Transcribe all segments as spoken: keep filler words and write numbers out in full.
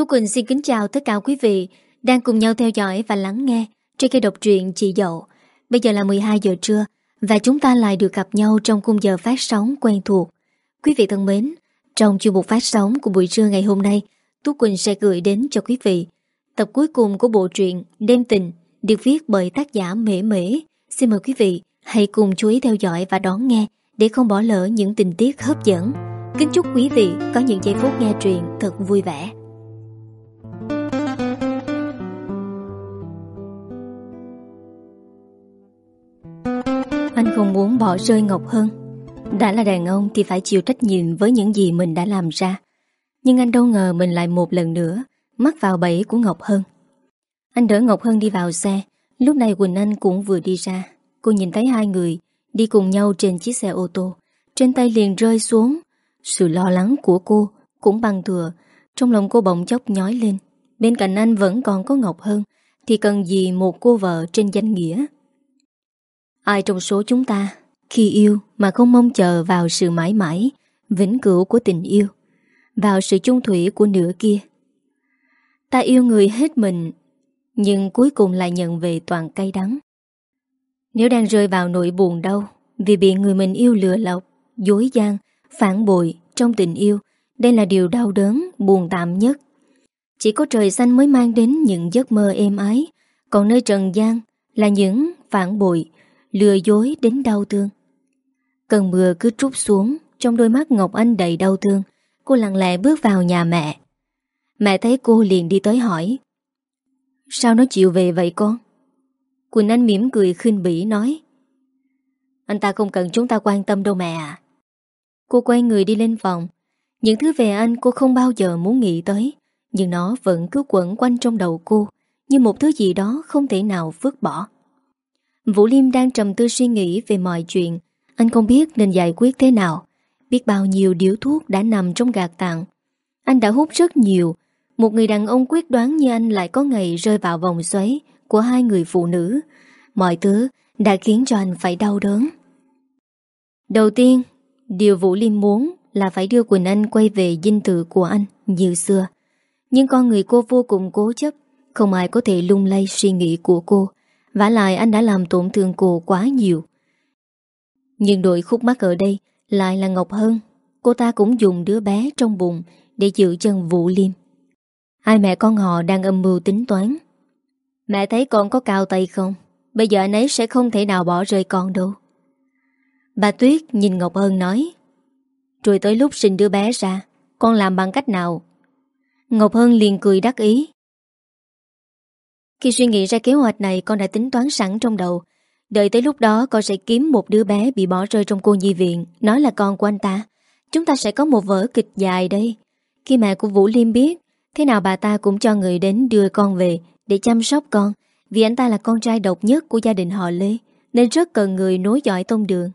Quỳnh xin kính chào tất cả quý vị đang cùng nhau theo dõi và lắng nghe trên kênh độc truyện Chị Dậu. Bây giờ là mười hai giờ trưa và chúng ta lại được gặp nhau trong khung giờ phát sóng quen thuộc. Quý vị thân mến, trong chuyên mục phát sóng của buổi trưa ngày hôm nay, Tú Quỳnh sẽ gửi đến cho quý vị tập cuối cùng của bộ truyện Đêm Tình được viết bởi tác giả Mễ Mễ. Xin mời quý vị hãy cùng chú ý theo dõi và đón nghe để không bỏ lỡ những tình tiết hấp dẫn. Kính chúc quý vị có những giây phút nghe truyện thật vui vẻ. Anh không muốn bỏ rơi Ngọc Hân. Đã là đàn ông thì phải chịu trách nhiệm với những gì mình đã làm ra. Nhưng anh đâu ngờ mình lại một lần nữa mắc vào bẫy của Ngọc Hân. Anh đỡ Ngọc Hân đi vào xe. Lúc này Quỳnh Anh cũng vừa đi ra. Cô nhìn thấy hai người đi cùng nhau trên chiếc xe ô tô. Trên tay liền rơi xuống. Sự lo lắng của cô cũng bằng thừa. Trong lòng cô bỗng chốc nhói lên. Bên cạnh anh vẫn còn có Ngọc Hân, thì cần gì một cô vợ trên danh nghĩa. Ai trong số chúng ta khi yêu mà không mong chờ vào sự mãi mãi, vĩnh cửu của tình yêu, vào sự chung thủy của nửa kia. Ta yêu người hết mình, nhưng cuối cùng lại nhận về toàn cay đắng. Nếu đang rơi vào nỗi buồn đau vì bị người mình yêu lừa lọc, dối gian, phản bội trong tình yêu, đây là điều đau đớn, buồn tạm nhất. Chỉ có trời xanh mới mang đến những giấc mơ êm ái, còn nơi trần gian là những phản bội, lừa dối đến đau thương. Cơn mưa cứ trút xuống, trong đôi mắt Ngọc Anh đầy đau thương. Cô lặng lẽ bước vào nhà mẹ. Mẹ thấy cô liền đi tới hỏi: sao nó chịu về vậy con? Quỳnh Anh mỉm cười khinh bỉ nói: anh ta không cần chúng ta quan tâm đâu mẹ à. Cô quay người đi lên phòng. Những thứ về anh cô không bao giờ muốn nghĩ tới, nhưng nó vẫn cứ quẩn quanh trong đầu cô như một thứ gì đó không thể nào vứt bỏ. Vũ Liêm đang trầm tư suy nghĩ về mọi chuyện. Anh không biết nên giải quyết thế nào. Biết bao nhiêu điếu thuốc đã nằm trong gạt tàn. Anh đã hút rất nhiều. Một người đàn ông quyết đoán như anh lại có ngày rơi vào vòng xoáy của hai người phụ nữ. Mọi thứ đã khiến cho anh phải đau đớn. Đầu tiên, điều Vũ Liêm muốn là phải đưa Quỳnh Anh quay về dinh thự của anh như xưa. Nhưng con người cô vô cùng cố chấp, không ai có thể lung lay suy nghĩ của cô. Vả lại anh đã làm tổn thương cô quá nhiều. Nhưng đội khúc mắc ở đây lại là Ngọc Hân. Cô ta cũng dùng đứa bé trong bụng để giữ chân Vũ Liêm. Hai mẹ con họ đang âm mưu tính toán. Mẹ thấy con có cao tay không? Bây giờ anh ấy sẽ không thể nào bỏ rơi con đâu. Bà Tuyết nhìn Ngọc Hân nói: rồi tới lúc sinh đứa bé ra, con làm bằng cách nào? Ngọc Hân liền cười đắc ý: khi suy nghĩ ra kế hoạch này, con đã tính toán sẵn trong đầu. Đợi tới lúc đó con sẽ kiếm một đứa bé bị bỏ rơi trong cô nhi viện, nói là con của anh ta. Chúng ta sẽ có một vở kịch dài đây. Khi mẹ của Vũ Liêm biết, thế nào bà ta cũng cho người đến đưa con về để chăm sóc con. Vì anh ta là con trai độc nhất của gia đình họ Lê, nên rất cần người nối dõi tông đường.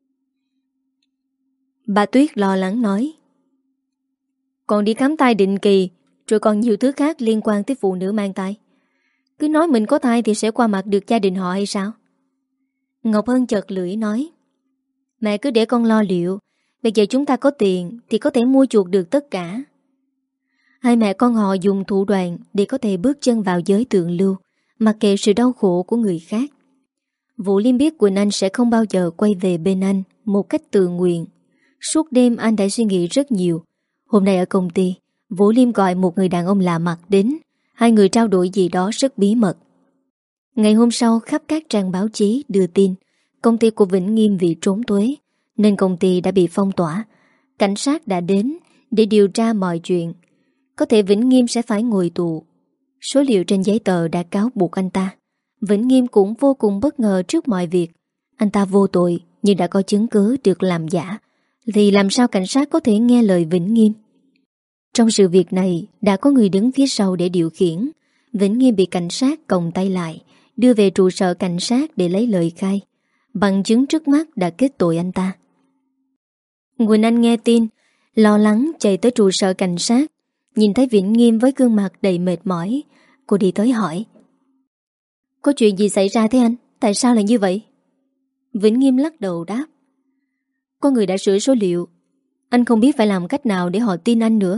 Bà Tuyết lo lắng nói: còn đi khám thai định kỳ, rồi còn nhiều thứ khác liên quan tới phụ nữ mang thai. Cứ nói mình có thai thì sẽ qua mặt được gia đình họ hay sao? Ngọc Hân chợt lưỡi nói: mẹ cứ để con lo liệu. Bây giờ chúng ta có tiền thì có thể mua chuộc được tất cả. Hai mẹ con họ dùng thủ đoạn để có thể bước chân vào giới thượng lưu, mặc kệ sự đau khổ của người khác. Vũ Liêm biết Quỳnh Anh sẽ không bao giờ quay về bên anh một cách tự nguyện. Suốt đêm anh đã suy nghĩ rất nhiều. Hôm nay ở công ty, Vũ Liêm gọi một người đàn ông lạ mặt đến. Hai người trao đổi gì đó rất bí mật. Ngày hôm sau, khắp các trang báo chí đưa tin công ty của Vĩnh Nghiêm vì trốn thuế nên công ty đã bị phong tỏa. Cảnh sát đã đến để điều tra mọi chuyện. Có thể Vĩnh Nghiêm sẽ phải ngồi tù. Số liệu trên giấy tờ đã cáo buộc anh ta. Vĩnh Nghiêm cũng vô cùng bất ngờ trước mọi việc. Anh ta vô tội nhưng đã có chứng cứ được làm giả, thì làm sao cảnh sát có thể nghe lời Vĩnh Nghiêm? Trong sự việc này đã có người đứng phía sau để điều khiển. Vĩnh Nghiêm bị cảnh sát còng tay lại, đưa về trụ sở cảnh sát để lấy lời khai. Bằng chứng trước mắt đã kết tội anh ta. Quỳnh Anh nghe tin, lo lắng chạy tới trụ sở cảnh sát. Nhìn thấy Vĩnh Nghiêm với gương mặt đầy mệt mỏi, cô đi tới hỏi: có chuyện gì xảy ra thế anh? Tại sao lại như vậy? Vĩnh Nghiêm lắc đầu đáp: có người đã sửa số liệu. Anh không biết phải làm cách nào để họ tin anh nữa.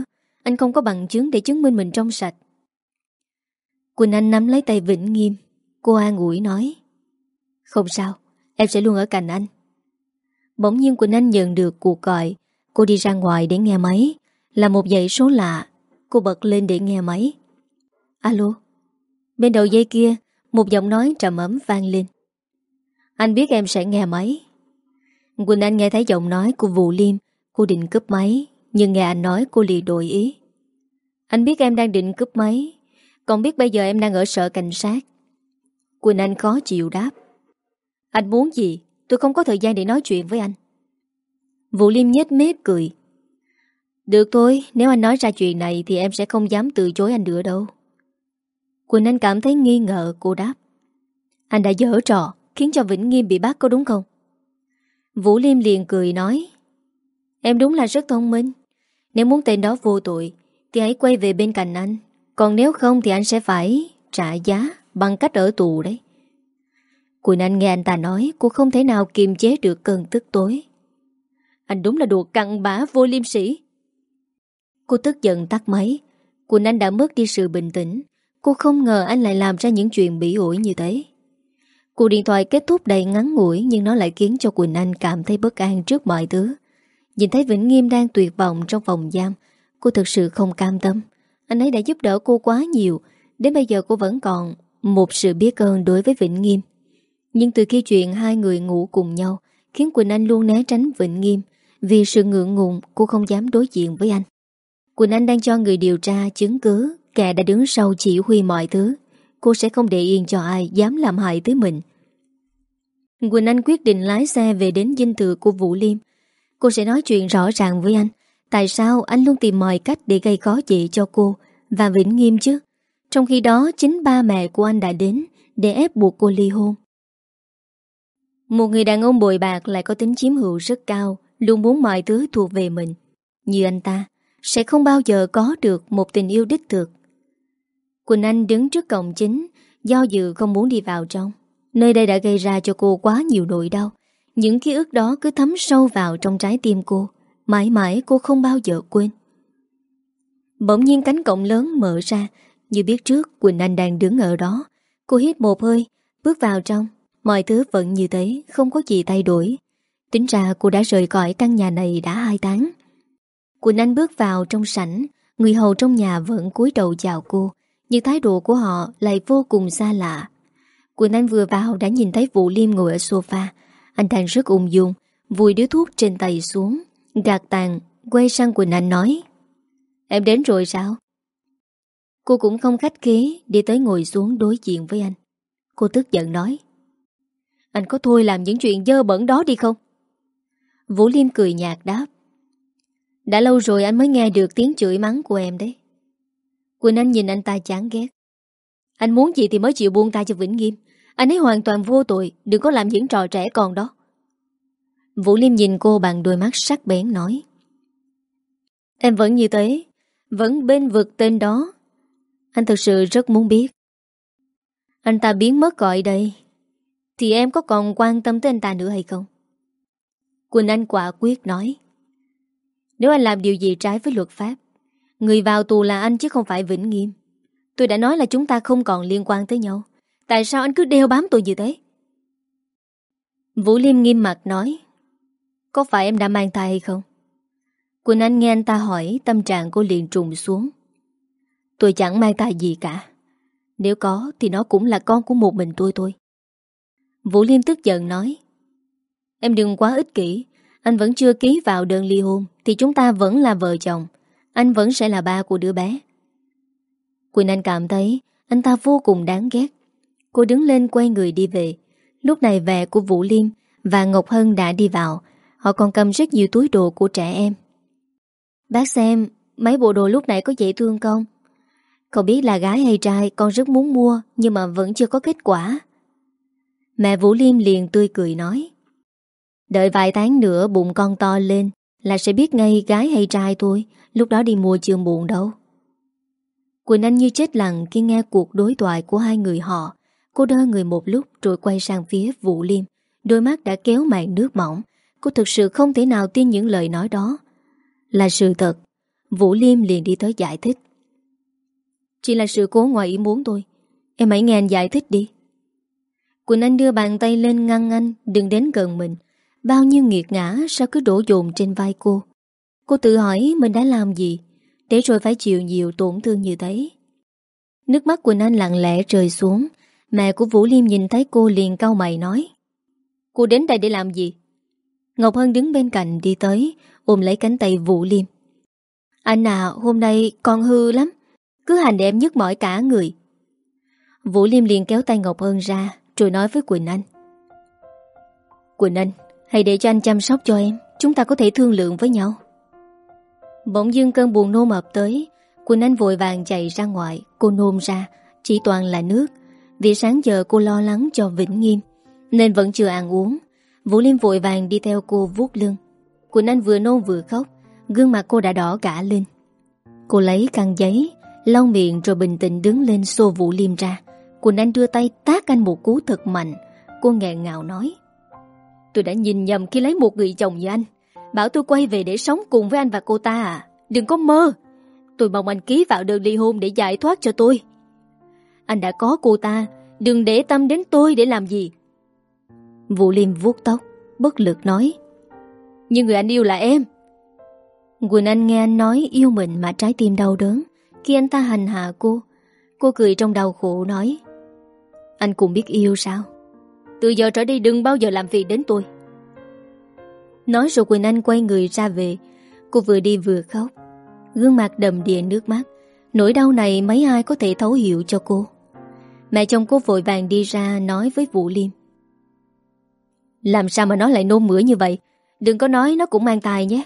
Anh không có bằng chứng để chứng minh mình trong sạch. Quỳnh Anh nắm lấy tay Vĩnh Nghiêm. Cô an ủi nói: Không sao, em sẽ luôn ở cạnh anh. Bỗng nhiên Quỳnh Anh nhận được cuộc gọi. Cô đi ra ngoài để nghe máy. Là một dãy số lạ. Cô bật lên để nghe máy. Alo. Bên đầu dây kia, một giọng nói trầm ấm vang lên: Anh biết em sẽ nghe máy. Quỳnh Anh nghe thấy giọng nói của Vũ Liêm. Cô định cúp máy, nhưng nghe anh nói cô liền đổi ý. Anh biết em đang định cúp máy, còn biết bây giờ em đang ở sở cảnh sát. Quỳnh Anh khó chịu đáp: Anh muốn gì? Tôi không có thời gian để nói chuyện với anh. Vũ Liêm nhếch mép cười: Được thôi, nếu anh nói ra chuyện này thì em sẽ không dám từ chối anh nữa đâu. Quỳnh Anh cảm thấy nghi ngờ. Cô đáp: Anh đã giở trò khiến cho Vĩnh Nghiêm bị bắt có đúng không? Vũ Liêm liền cười nói: Em đúng là rất thông minh. Nếu muốn tên đó vô tội thì hãy quay về bên cạnh anh. Còn nếu không thì anh sẽ phải trả giá bằng cách ở tù đấy. Quỳnh Anh nghe anh ta nói, cô không thể nào kiềm chế được cơn tức tối. Anh đúng là đồ cặn bã vô liêm sỉ. Cô tức giận tắt máy. Quỳnh Anh đã mất đi sự bình tĩnh. Cô không ngờ anh lại làm ra những chuyện bỉ ổi như thế. Cuộc điện thoại kết thúc đầy ngắn ngủi, nhưng nó lại khiến cho Quỳnh Anh cảm thấy bất an trước mọi thứ. Nhìn thấy Vĩnh Nghiêm đang tuyệt vọng trong phòng giam, cô thực sự không cam tâm. Anh ấy đã giúp đỡ cô quá nhiều. Đến bây giờ cô vẫn còn một sự biết ơn đối với Vĩnh Nghiêm. Nhưng từ khi chuyện hai người ngủ cùng nhau khiến Quỳnh Anh luôn né tránh Vĩnh Nghiêm. Vì sự ngượng ngùng, cô không dám đối diện với anh. Quỳnh Anh đang cho người điều tra chứng cứ kẻ đã đứng sau chỉ huy mọi thứ. Cô sẽ không để yên cho ai dám làm hại tới mình. Quỳnh Anh quyết định lái xe về đến dinh thự của Vũ Liêm. Cô sẽ nói chuyện rõ ràng với anh. Tại sao anh luôn tìm mọi cách để gây khó dễ cho cô và Vĩnh Nghiêm chứ? Trong khi đó chính ba mẹ của anh đã đến để ép buộc cô ly hôn. Một người đàn ông bội bạc lại có tính chiếm hữu rất cao, luôn muốn mọi thứ thuộc về mình. Như anh ta sẽ không bao giờ có được một tình yêu đích thực. Quỳnh Anh đứng trước cổng chính, do dự không muốn đi vào trong. Nơi đây đã gây ra cho cô quá nhiều nỗi đau. Những ký ức đó cứ thấm sâu vào trong trái tim cô. Mãi mãi cô không bao giờ quên. Bỗng nhiên cánh cổng lớn mở ra. Như biết trước Quỳnh Anh đang đứng ở đó. Cô hít một hơi, bước vào trong. Mọi thứ vẫn như thế, không có gì thay đổi. Tính ra cô đã rời khỏi căn nhà này đã hai tháng. Quỳnh Anh bước vào trong sảnh. Người hầu trong nhà vẫn cúi đầu chào cô, nhưng thái độ của họ lại vô cùng xa lạ. Quỳnh Anh vừa vào đã nhìn thấy Vũ Liêm ngồi ở sofa. Anh đang rất ung dung, vùi điếu thuốc trên tay xuống, gạt tàn, quay sang Quỳnh Anh nói: Em đến rồi sao? Cô cũng không khách khí, đi tới ngồi xuống đối diện với anh. Cô tức giận nói: Anh có thôi làm những chuyện dơ bẩn đó đi không? Vũ Liêm cười nhạt đáp: Đã lâu rồi anh mới nghe được tiếng chửi mắng của em đấy. Quỳnh Anh nhìn anh ta chán ghét. Anh muốn gì thì mới chịu buông tay cho Vĩnh Nghiêm. Anh ấy hoàn toàn vô tội, đừng có làm những trò trẻ con đó. Vũ Liêm nhìn cô bằng đôi mắt sắc bén nói: Em vẫn như thế, vẫn bên vực tên đó. Anh thực sự rất muốn biết, anh ta biến mất khỏi đây thì em có còn quan tâm tới anh ta nữa hay không? Quỳnh Anh quả quyết nói: Nếu anh làm điều gì trái với luật pháp, người vào tù là anh chứ không phải Vĩnh Nghiêm. Tôi đã nói là chúng ta không còn liên quan tới nhau. Tại sao anh cứ đeo bám tôi như thế? Vũ Liêm nghiêm mặt nói: Có phải em đã mang thai hay không? Quỳnh Anh nghe anh ta hỏi, tâm trạng cô liền trùng xuống. Tôi chẳng mang thai gì cả. Nếu có thì nó cũng là con của một mình tôi thôi. Vũ Liêm tức giận nói: Em đừng quá ích kỷ. Anh vẫn chưa ký vào đơn ly hôn thì chúng ta vẫn là vợ chồng. Anh vẫn sẽ là ba của đứa bé. Quỳnh Anh cảm thấy anh ta vô cùng đáng ghét. Cô đứng lên quay người đi về. Lúc này mẹ của Vũ Liêm và Ngọc Hân đã đi vào. Họ còn cầm rất nhiều túi đồ của trẻ em. Bác xem, mấy bộ đồ lúc nãy có dễ thương không? Cậu biết là gái hay trai, con rất muốn mua nhưng mà vẫn chưa có kết quả. Mẹ Vũ Liêm liền tươi cười nói: Đợi vài tháng nữa bụng con to lên là sẽ biết ngay gái hay trai thôi. Lúc đó đi mua chưa muộn đâu. Quỳnh Anh như chết lặng khi nghe cuộc đối thoại của hai người họ. Cô đơ người một lúc rồi quay sang phía Vũ Liêm. Đôi mắt đã kéo màn nước mỏng. Cô thực sự không thể nào tin những lời nói đó là sự thật. Vũ Liêm liền đi tới giải thích. Chỉ là sự cố ngoài ý muốn thôi. Em hãy nghe anh giải thích đi. Quỳnh Anh đưa bàn tay lên ngăn anh đừng đến gần mình. Bao nhiêu nghiệt ngã sao cứ đổ dồn trên vai cô. Cô tự hỏi mình đã làm gì để rồi phải chịu nhiều tổn thương như thế. Nước mắt Quỳnh Anh lặng lẽ rơi xuống. Mẹ của Vũ Liêm nhìn thấy cô liền cau mày nói: Cô đến đây để làm gì? Ngọc Hân đứng bên cạnh đi tới, ôm lấy cánh tay Vũ Liêm. Anh à, hôm nay con hư lắm, cứ hành để em nhức mỏi cả người. Vũ Liêm liền kéo tay Ngọc Hân ra, rồi nói với Quỳnh Anh: Quỳnh Anh, hãy để cho anh chăm sóc cho em, chúng ta có thể thương lượng với nhau. Bỗng dưng cơn buồn nôn ập tới. Quỳnh Anh vội vàng chạy ra ngoài. Cô nôn ra chỉ toàn là nước. Vì sáng giờ cô lo lắng cho Vĩnh Nghiêm nên vẫn chưa ăn uống. Vũ Liêm vội vàng đi theo cô vuốt lưng. Quỳnh Anh vừa nôn vừa khóc, gương mặt cô đã đỏ cả lên. Cô lấy khăn giấy lau miệng rồi bình tĩnh đứng lên xô Vũ Liêm ra. Quỳnh Anh đưa tay tát anh một cú thật mạnh. Cô nghẹn ngào nói: Tôi đã nhìn nhầm khi lấy một người chồng như anh. Bảo tôi quay về để sống cùng với anh và cô ta à? Đừng có mơ. Tôi mong anh ký vào đơn ly hôn để giải thoát cho tôi. Anh đã có cô ta, đừng để tâm đến tôi để làm gì. Vũ Liêm vuốt tóc bất lực nói: Nhưng người anh yêu là em. Quỳnh Anh nghe anh nói yêu mình mà trái tim đau đớn khi anh ta hành hạ cô. Cô cười trong đau khổ nói: Anh cũng biết yêu sao? Từ giờ trở đi đừng bao giờ làm phiền đến tôi. Nói rồi Quỳnh Anh quay người ra về. Cô vừa đi vừa khóc, gương mặt đầm đìa nước mắt. Nỗi đau này mấy ai có thể thấu hiểu cho cô. Mẹ chồng cô vội vàng đi ra nói với Vũ Liêm: Làm sao mà nó lại nôn mửa như vậy? Đừng có nói nó cũng mang thai nhé.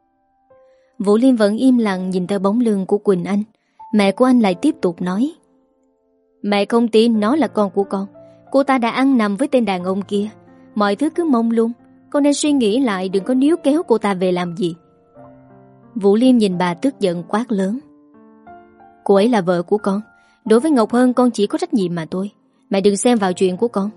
Vũ Liêm vẫn im lặng nhìn theo bóng lưng của Quỳnh Anh. Mẹ của anh lại tiếp tục nói: Mẹ không tin nó là con của con. Cô ta đã ăn nằm với tên đàn ông kia. Mọi thứ cứ mông lung. Con nên suy nghĩ lại, đừng có níu kéo cô ta về làm gì. Vũ Liêm nhìn bà tức giận quát lớn: Cô ấy là vợ của con. Đối với Ngọc Hân con chỉ có trách nhiệm mà thôi. Mẹ đừng xem vào chuyện của con.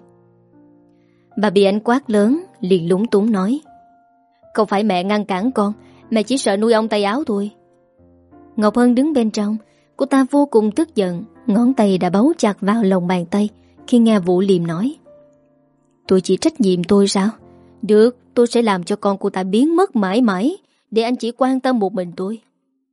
Bà bị anh quát lớn liền lúng túng nói: Không phải mẹ ngăn cản con, mẹ chỉ sợ nuôi ông tay áo thôi. Ngọc Hân đứng bên trong. Cô ta vô cùng tức giận. Ngón tay đã bấu chặt vào lòng bàn tay khi nghe Vũ Liêm nói: Tôi chỉ trách nhiệm tôi sao? Được, tôi sẽ làm cho con cô ta biến mất mãi mãi, để anh chỉ quan tâm một mình tôi.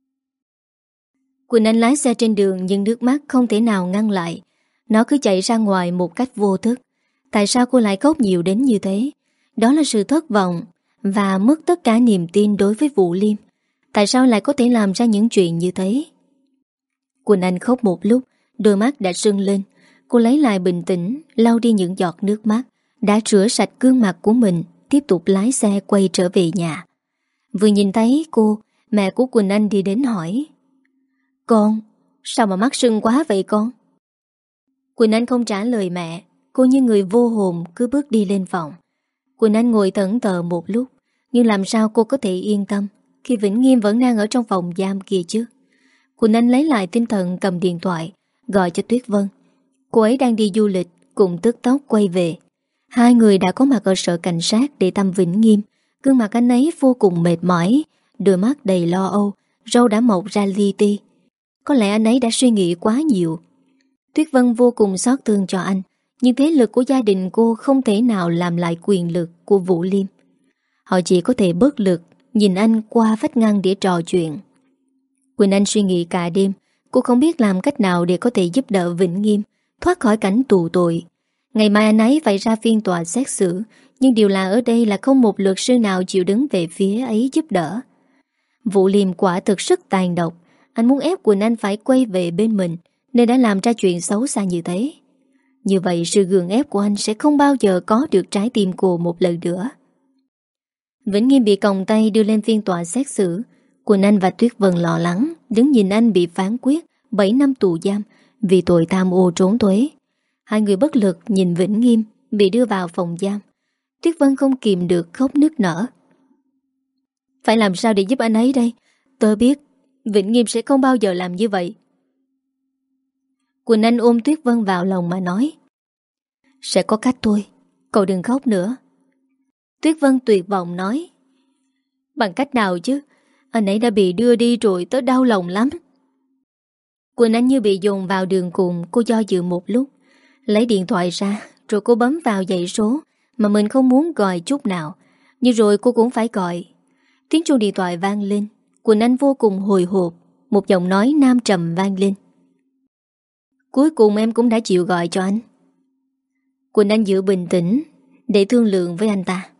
Quỳnh Anh lái xe trên đường nhưng nước mắt không thể nào ngăn lại. Nó cứ chạy ra ngoài một cách vô thức. Tại sao cô lại khóc nhiều đến như thế? Đó là sự thất vọng và mất tất cả niềm tin đối với Vũ Liêm. Tại sao lại có thể làm ra những chuyện như thế? Quỳnh Anh khóc một lúc, đôi mắt đã sưng lên. Cô lấy lại bình tĩnh, lau đi những giọt nước mắt, đã rửa sạch gương mặt của mình, tiếp tục lái xe quay trở về nhà. Vừa nhìn thấy cô, mẹ của Quỳnh Anh đi đến hỏi: Con, sao mà mắt sưng quá vậy con? Quỳnh Anh không trả lời mẹ. Cô như người vô hồn cứ bước đi lên phòng. Quỳnh Anh ngồi thẫn thờ một lúc. Nhưng làm sao cô có thể yên tâm khi Vĩnh Nghiêm vẫn đang ở trong phòng giam kia chứ? Quỳnh Anh lấy lại tinh thần cầm điện thoại gọi cho Tuyết Vân. Cô ấy đang đi du lịch, cùng tức tốc quay về. Hai người đã có mặt ở sở cảnh sát để thăm Vĩnh Nghiêm. Gương mặt anh ấy vô cùng mệt mỏi, đôi mắt đầy lo âu, râu đã mọc ra li ti. Có lẽ anh ấy đã suy nghĩ quá nhiều. Tuyết Vân vô cùng xót thương cho anh, nhưng thế lực của gia đình cô không thể nào làm lại quyền lực của Vũ Liêm. Họ chỉ có thể bất lực nhìn anh qua vách ngăn để trò chuyện. Quỳnh Anh suy nghĩ cả đêm. Cô không biết làm cách nào để có thể giúp đỡ Vĩnh Nghiêm thoát khỏi cảnh tù tội. Ngày mai anh ấy phải ra phiên tòa xét xử, nhưng điều là ở đây là không một luật sư nào chịu đứng về phía ấy giúp đỡ. Vũ Liêm quả thực sức tàn độc. Anh muốn ép Quỳnh Anh phải quay về bên mình, nên đã làm ra chuyện xấu xa như thế. Như vậy sự gượng ép của anh sẽ không bao giờ có được trái tim cô một lần nữa. Vĩnh Nghiêm bị còng tay đưa lên phiên tòa xét xử. Quỳnh Anh và Tuyết Vân lo lắng đứng nhìn anh bị phán quyết bảy năm tù giam vì tội tham ô trốn thuế. Hai người bất lực nhìn Vĩnh Nghiêm bị đưa vào phòng giam. Tuyết Vân không kìm được khóc nức nở. Phải làm sao để giúp anh ấy đây? Tớ biết Vĩnh Nghiêm sẽ không bao giờ làm như vậy. Quỳnh Anh ôm Tuyết Vân vào lòng mà nói: Sẽ có cách thôi, cậu đừng khóc nữa. Tuyết Vân tuyệt vọng nói: Bằng cách nào chứ? Anh ấy đã bị đưa đi rồi, tớ đau lòng lắm. Quỳnh Anh như bị dồn vào đường cùng. Cô do dự một lúc, lấy điện thoại ra, rồi cô bấm vào dãy số mà mình không muốn gọi chút nào. Nhưng rồi cô cũng phải gọi. Tiếng chuông điện thoại vang lên. Quỳnh Anh vô cùng hồi hộp. Một giọng nói nam trầm vang lên: cuối cùng em cũng đã chịu gọi cho anh. Quỳnh Anh giữ bình tĩnh để thương lượng với anh ta.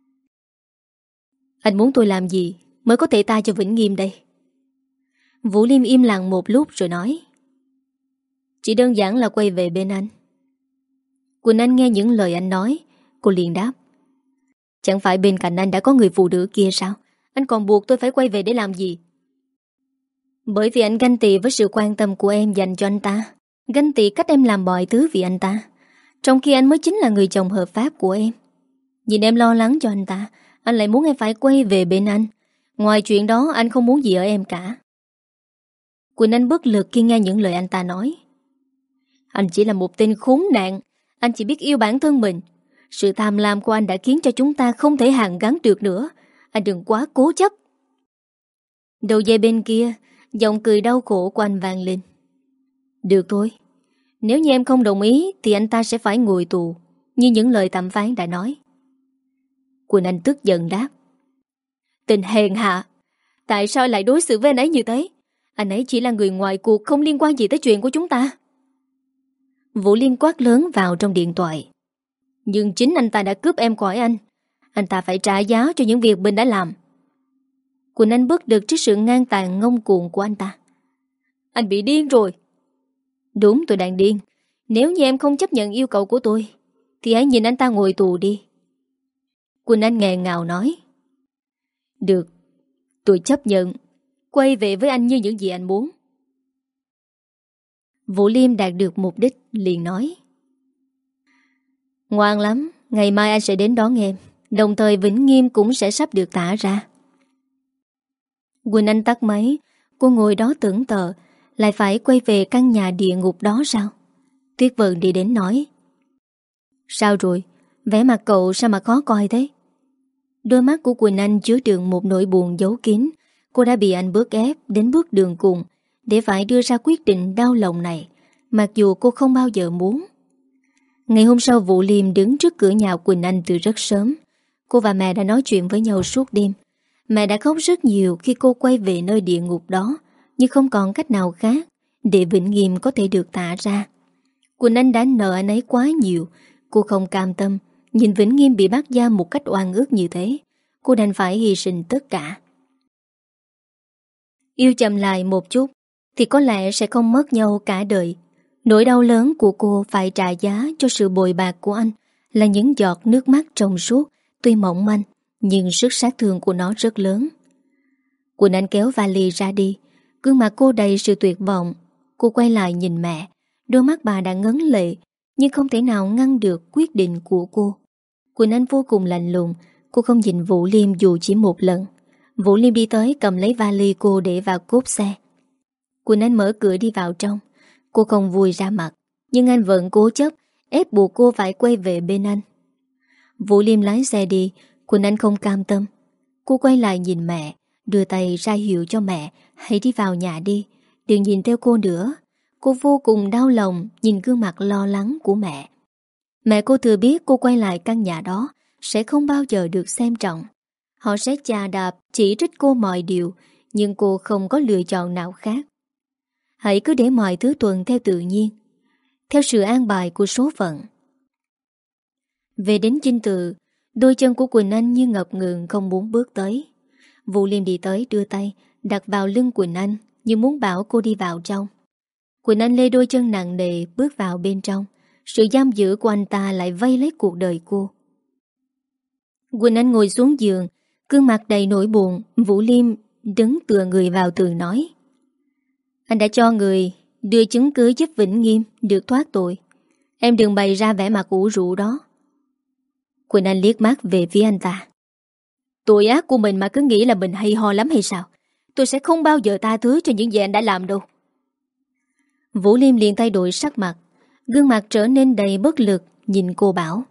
Anh muốn tôi làm gì mới có thể tha cho Vĩnh Nghiêm đây? Vũ Liêm im lặng một lúc rồi nói: chỉ đơn giản là quay về bên anh. Quỳnh Anh nghe những lời anh nói, cô liền đáp: chẳng phải bên cạnh anh đã có người phụ nữ kia sao? Anh còn buộc tôi phải quay về để làm gì? Bởi vì anh ganh tị với sự quan tâm của em dành cho anh ta, ganh tị cách em làm mọi thứ vì anh ta, trong khi anh mới chính là người chồng hợp pháp của em. Nhìn em lo lắng cho anh ta, anh lại muốn em phải quay về bên anh. Ngoài chuyện đó anh không muốn gì ở em cả. Quỳnh Anh bất lực khi nghe những lời anh ta nói. Anh chỉ là một tên khốn nạn. Anh chỉ biết yêu bản thân mình. Sự tham lam của anh đã khiến cho chúng ta không thể hàn gắn được nữa. Anh đừng quá cố chấp. Đầu dây bên kia, giọng cười đau khổ của anh vang lên. Được thôi, nếu như em không đồng ý thì anh ta sẽ phải ngồi tù, như những lời thẩm phán đã nói. Quỳnh Anh tức giận đáp: tình hèn hạ. Tại sao lại đối xử với anh ấy như thế? Anh ấy chỉ là người ngoài cuộc, không liên quan gì tới chuyện của chúng ta. Vũ Liên quát lớn vào trong điện thoại: nhưng chính anh ta đã cướp em khỏi anh. Anh ta phải trả giá cho những việc mình đã làm. Quỳnh Anh bất lực trước sự ngang tàn ngông cuồng của anh ta. Anh bị điên rồi. Đúng, tôi đang điên. Nếu như em không chấp nhận yêu cầu của tôi thì hãy nhìn anh ta ngồi tù đi. Quỳnh Anh nghẹn ngào nói: được, tôi chấp nhận quay về với anh như những gì anh muốn. Vũ Liêm đạt được mục đích liền nói: ngoan lắm, ngày mai anh sẽ đến đón em. Đồng thời Vĩnh Nghiêm cũng sẽ sắp được thả ra. Quỳnh Anh tắt máy. Cô ngồi đó tưởng tờ, lại phải quay về căn nhà địa ngục đó sao? Tuyết Vân đi đến nói: sao rồi? Vẻ mặt cậu sao mà khó coi thế? Đôi mắt của Quỳnh Anh chứa đựng một nỗi buồn giấu kín. Cô đã bị anh bức ép đến bước đường cùng để phải đưa ra quyết định đau lòng này, mặc dù cô không bao giờ muốn. Ngày hôm sau, Vũ Liêm đứng trước cửa nhà Quỳnh Anh từ rất sớm. Cô và mẹ đã nói chuyện với nhau suốt đêm. Mẹ đã khóc rất nhiều khi cô quay về nơi địa ngục đó, nhưng không còn cách nào khác để Vĩnh Nghiêm có thể được thả ra. Quỳnh Anh đã nợ anh ấy quá nhiều. Cô không cam tâm nhìn Vĩnh Nghiêm bị bắt giam một cách oan ức như thế. Cô đành phải hy sinh tất cả. Yêu chậm lại một chút thì có lẽ sẽ không mất nhau cả đời. Nỗi đau lớn của cô phải trả giá cho sự bội bạc của anh là những giọt nước mắt trong suốt, tuy mỏng manh nhưng sức sát thương của nó rất lớn. Quỳnh Anh kéo vali ra đi. Gương mặt cô đầy sự tuyệt vọng. Cô quay lại nhìn mẹ. Đôi mắt bà đã ngấn lệ, nhưng không thể nào ngăn được quyết định của cô. Quỳnh Anh vô cùng lạnh lùng. Cô không nhìn Vũ Liêm dù chỉ một lần. Vũ Liêm đi tới cầm lấy vali cô để vào cốp xe. Quỳnh Anh mở cửa đi vào trong. Cô không vui ra mặt, nhưng anh vẫn cố chấp ép buộc cô phải quay về bên anh. Vũ Liêm lái xe đi. Quỳnh Anh không cam tâm. Cô quay lại nhìn mẹ, đưa tay ra hiệu cho mẹ hãy đi vào nhà đi, đừng nhìn theo cô nữa. Cô vô cùng đau lòng nhìn gương mặt lo lắng của mẹ. Mẹ cô thừa biết cô quay lại căn nhà đó sẽ không bao giờ được xem trọng. Họ sẽ chà đạp, chỉ trích cô mọi điều, nhưng cô không có lựa chọn nào khác. Hãy cứ để mọi thứ tuần theo tự nhiên, theo sự an bài của số phận. Về đến dinh thự, đôi chân của Quỳnh Anh như ngập ngừng không muốn bước tới. Vũ Liêm đi tới đưa tay đặt vào lưng Quỳnh Anh như muốn bảo cô đi vào trong. Quỳnh Anh lê đôi chân nặng nề bước vào bên trong. Sự giam giữ của anh ta lại vây lấy cuộc đời cô. Quỳnh Anh ngồi xuống giường, gương mặt đầy nỗi buồn. Vũ Liêm đứng tựa người vào tường nói: anh đã cho người đưa chứng cứ giúp Vĩnh Nghiêm được thoát tội. Em đừng bày ra vẻ mặt ủ rũ đó. Quỳnh Anh liếc mắt về phía anh ta. Tội ác của mình mà cứ nghĩ là mình hay ho lắm hay sao? Tôi sẽ không bao giờ tha thứ cho những gì anh đã làm đâu. Vũ Liêm liền thay đổi sắc mặt. Gương mặt trở nên đầy bất lực. Nhìn cô bảo: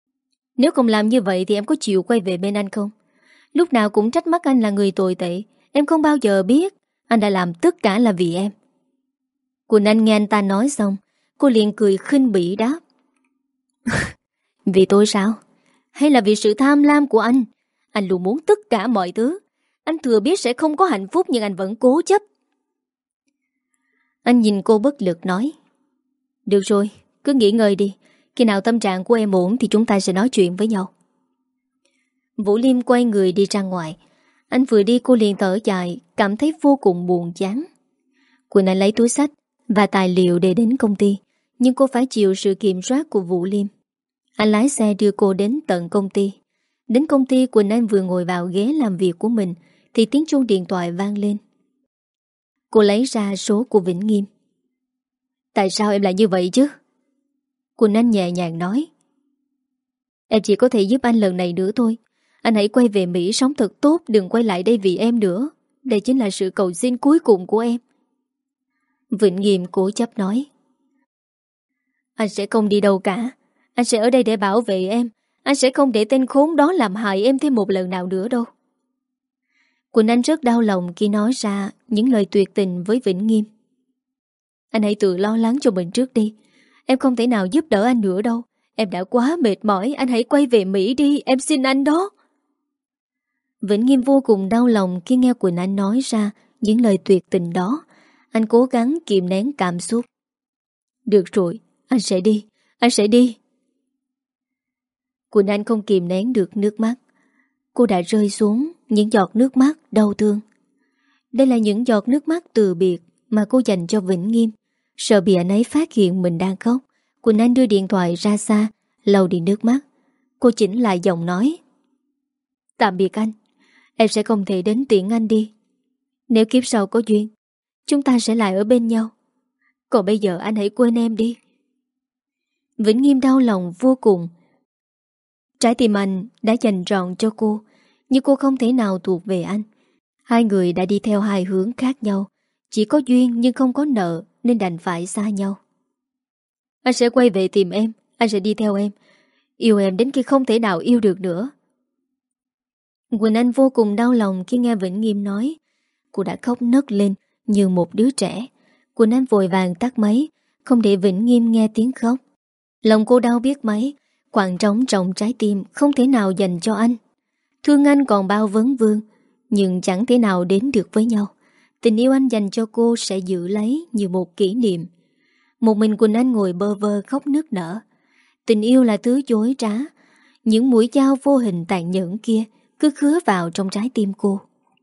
nếu không làm như vậy thì em có chịu quay về bên anh không? Lúc nào cũng trách mắc anh là người tồi tệ. Em không bao giờ biết anh đã làm tất cả là vì em. Quỳnh Anh nghe anh ta nói xong, cô liền cười khinh bỉ đáp. Vì tôi sao? Hay là vì sự tham lam của anh? Anh luôn muốn tất cả mọi thứ. Anh thừa biết sẽ không có hạnh phúc nhưng anh vẫn cố chấp. Anh nhìn cô bất lực nói. Được rồi, cứ nghỉ ngơi đi. Khi nào tâm trạng của em ổn thì chúng ta sẽ nói chuyện với nhau. Vũ Liêm quay người đi ra ngoài. Anh vừa đi cô liền thở dài, cảm thấy vô cùng buồn chán. Quỳnh Anh lấy túi xách và tài liệu để đến công ty, nhưng cô phải chịu sự kiểm soát của Vũ Liêm. Anh lái xe đưa cô đến tận công ty. Đến công ty, Quỳnh Anh vừa ngồi vào ghế làm việc của mình thì tiếng chuông điện thoại vang lên. Cô lấy ra số của Vĩnh Nghiêm. Tại sao em lại như vậy chứ? Quỳnh Anh nhẹ nhàng nói. Em chỉ có thể giúp anh lần này nữa thôi. Anh hãy quay về Mỹ sống thật tốt, đừng quay lại đây vì em nữa. Đây chính là sự cầu xin cuối cùng của em. Vĩnh Nghiêm cố chấp nói. Anh sẽ không đi đâu cả. Anh sẽ ở đây để bảo vệ em. Anh sẽ không để tên khốn đó làm hại em thêm một lần nào nữa đâu. Quỳnh Anh rất đau lòng khi nói ra những lời tuyệt tình với Vĩnh Nghiêm. Anh hãy tự lo lắng cho mình trước đi. Em không thể nào giúp đỡ anh nữa đâu. Em đã quá mệt mỏi. Anh hãy quay về Mỹ đi. Em xin anh đó. Vĩnh Nghiêm vô cùng đau lòng khi nghe Quỳnh Anh nói ra những lời tuyệt tình đó. Anh cố gắng kìm nén cảm xúc. Được rồi, anh sẽ đi. Anh sẽ đi. Quỳnh Anh không kìm nén được nước mắt. Cô đã rơi xuống những giọt nước mắt đau thương. Đây là những giọt nước mắt từ biệt mà cô dành cho Vĩnh Nghiêm. Sợ bị anh ấy phát hiện mình đang khóc, Quỳnh Anh đưa điện thoại ra xa, lau đi nước mắt. Cô chỉnh lại giọng nói. Tạm biệt anh. Em sẽ không thể đến tiễn anh đi. Nếu kiếp sau có duyên, chúng ta sẽ lại ở bên nhau. Còn bây giờ anh hãy quên em đi. Vĩnh Nghiêm đau lòng vô cùng. Trái tim anh đã dành trọn cho cô, nhưng cô không thể nào thuộc về anh. Hai người đã đi theo hai hướng khác nhau. Chỉ có duyên nhưng không có nợ, nên đành phải xa nhau. Anh sẽ quay về tìm em. Anh sẽ đi theo em. Yêu em đến khi không thể nào yêu được nữa. Quỳnh Anh vô cùng đau lòng khi nghe Vĩnh Nghiêm nói. Cô đã khóc nấc lên như một đứa trẻ. Quỳnh Anh vội vàng tắt máy, không để Vĩnh Nghiêm nghe tiếng khóc. Lòng cô đau biết mấy, quặn trống trong trái tim không thể nào dành cho anh. Thương anh còn bao vấn vương, nhưng chẳng thể nào đến được với nhau. Tình yêu anh dành cho cô sẽ giữ lấy như một kỷ niệm. Một mình Quỳnh Anh ngồi bơ vơ khóc nức nở. Tình yêu là thứ dối trá. Những mũi dao vô hình tàn nhẫn kia cứ khứa vào trong trái tim cô.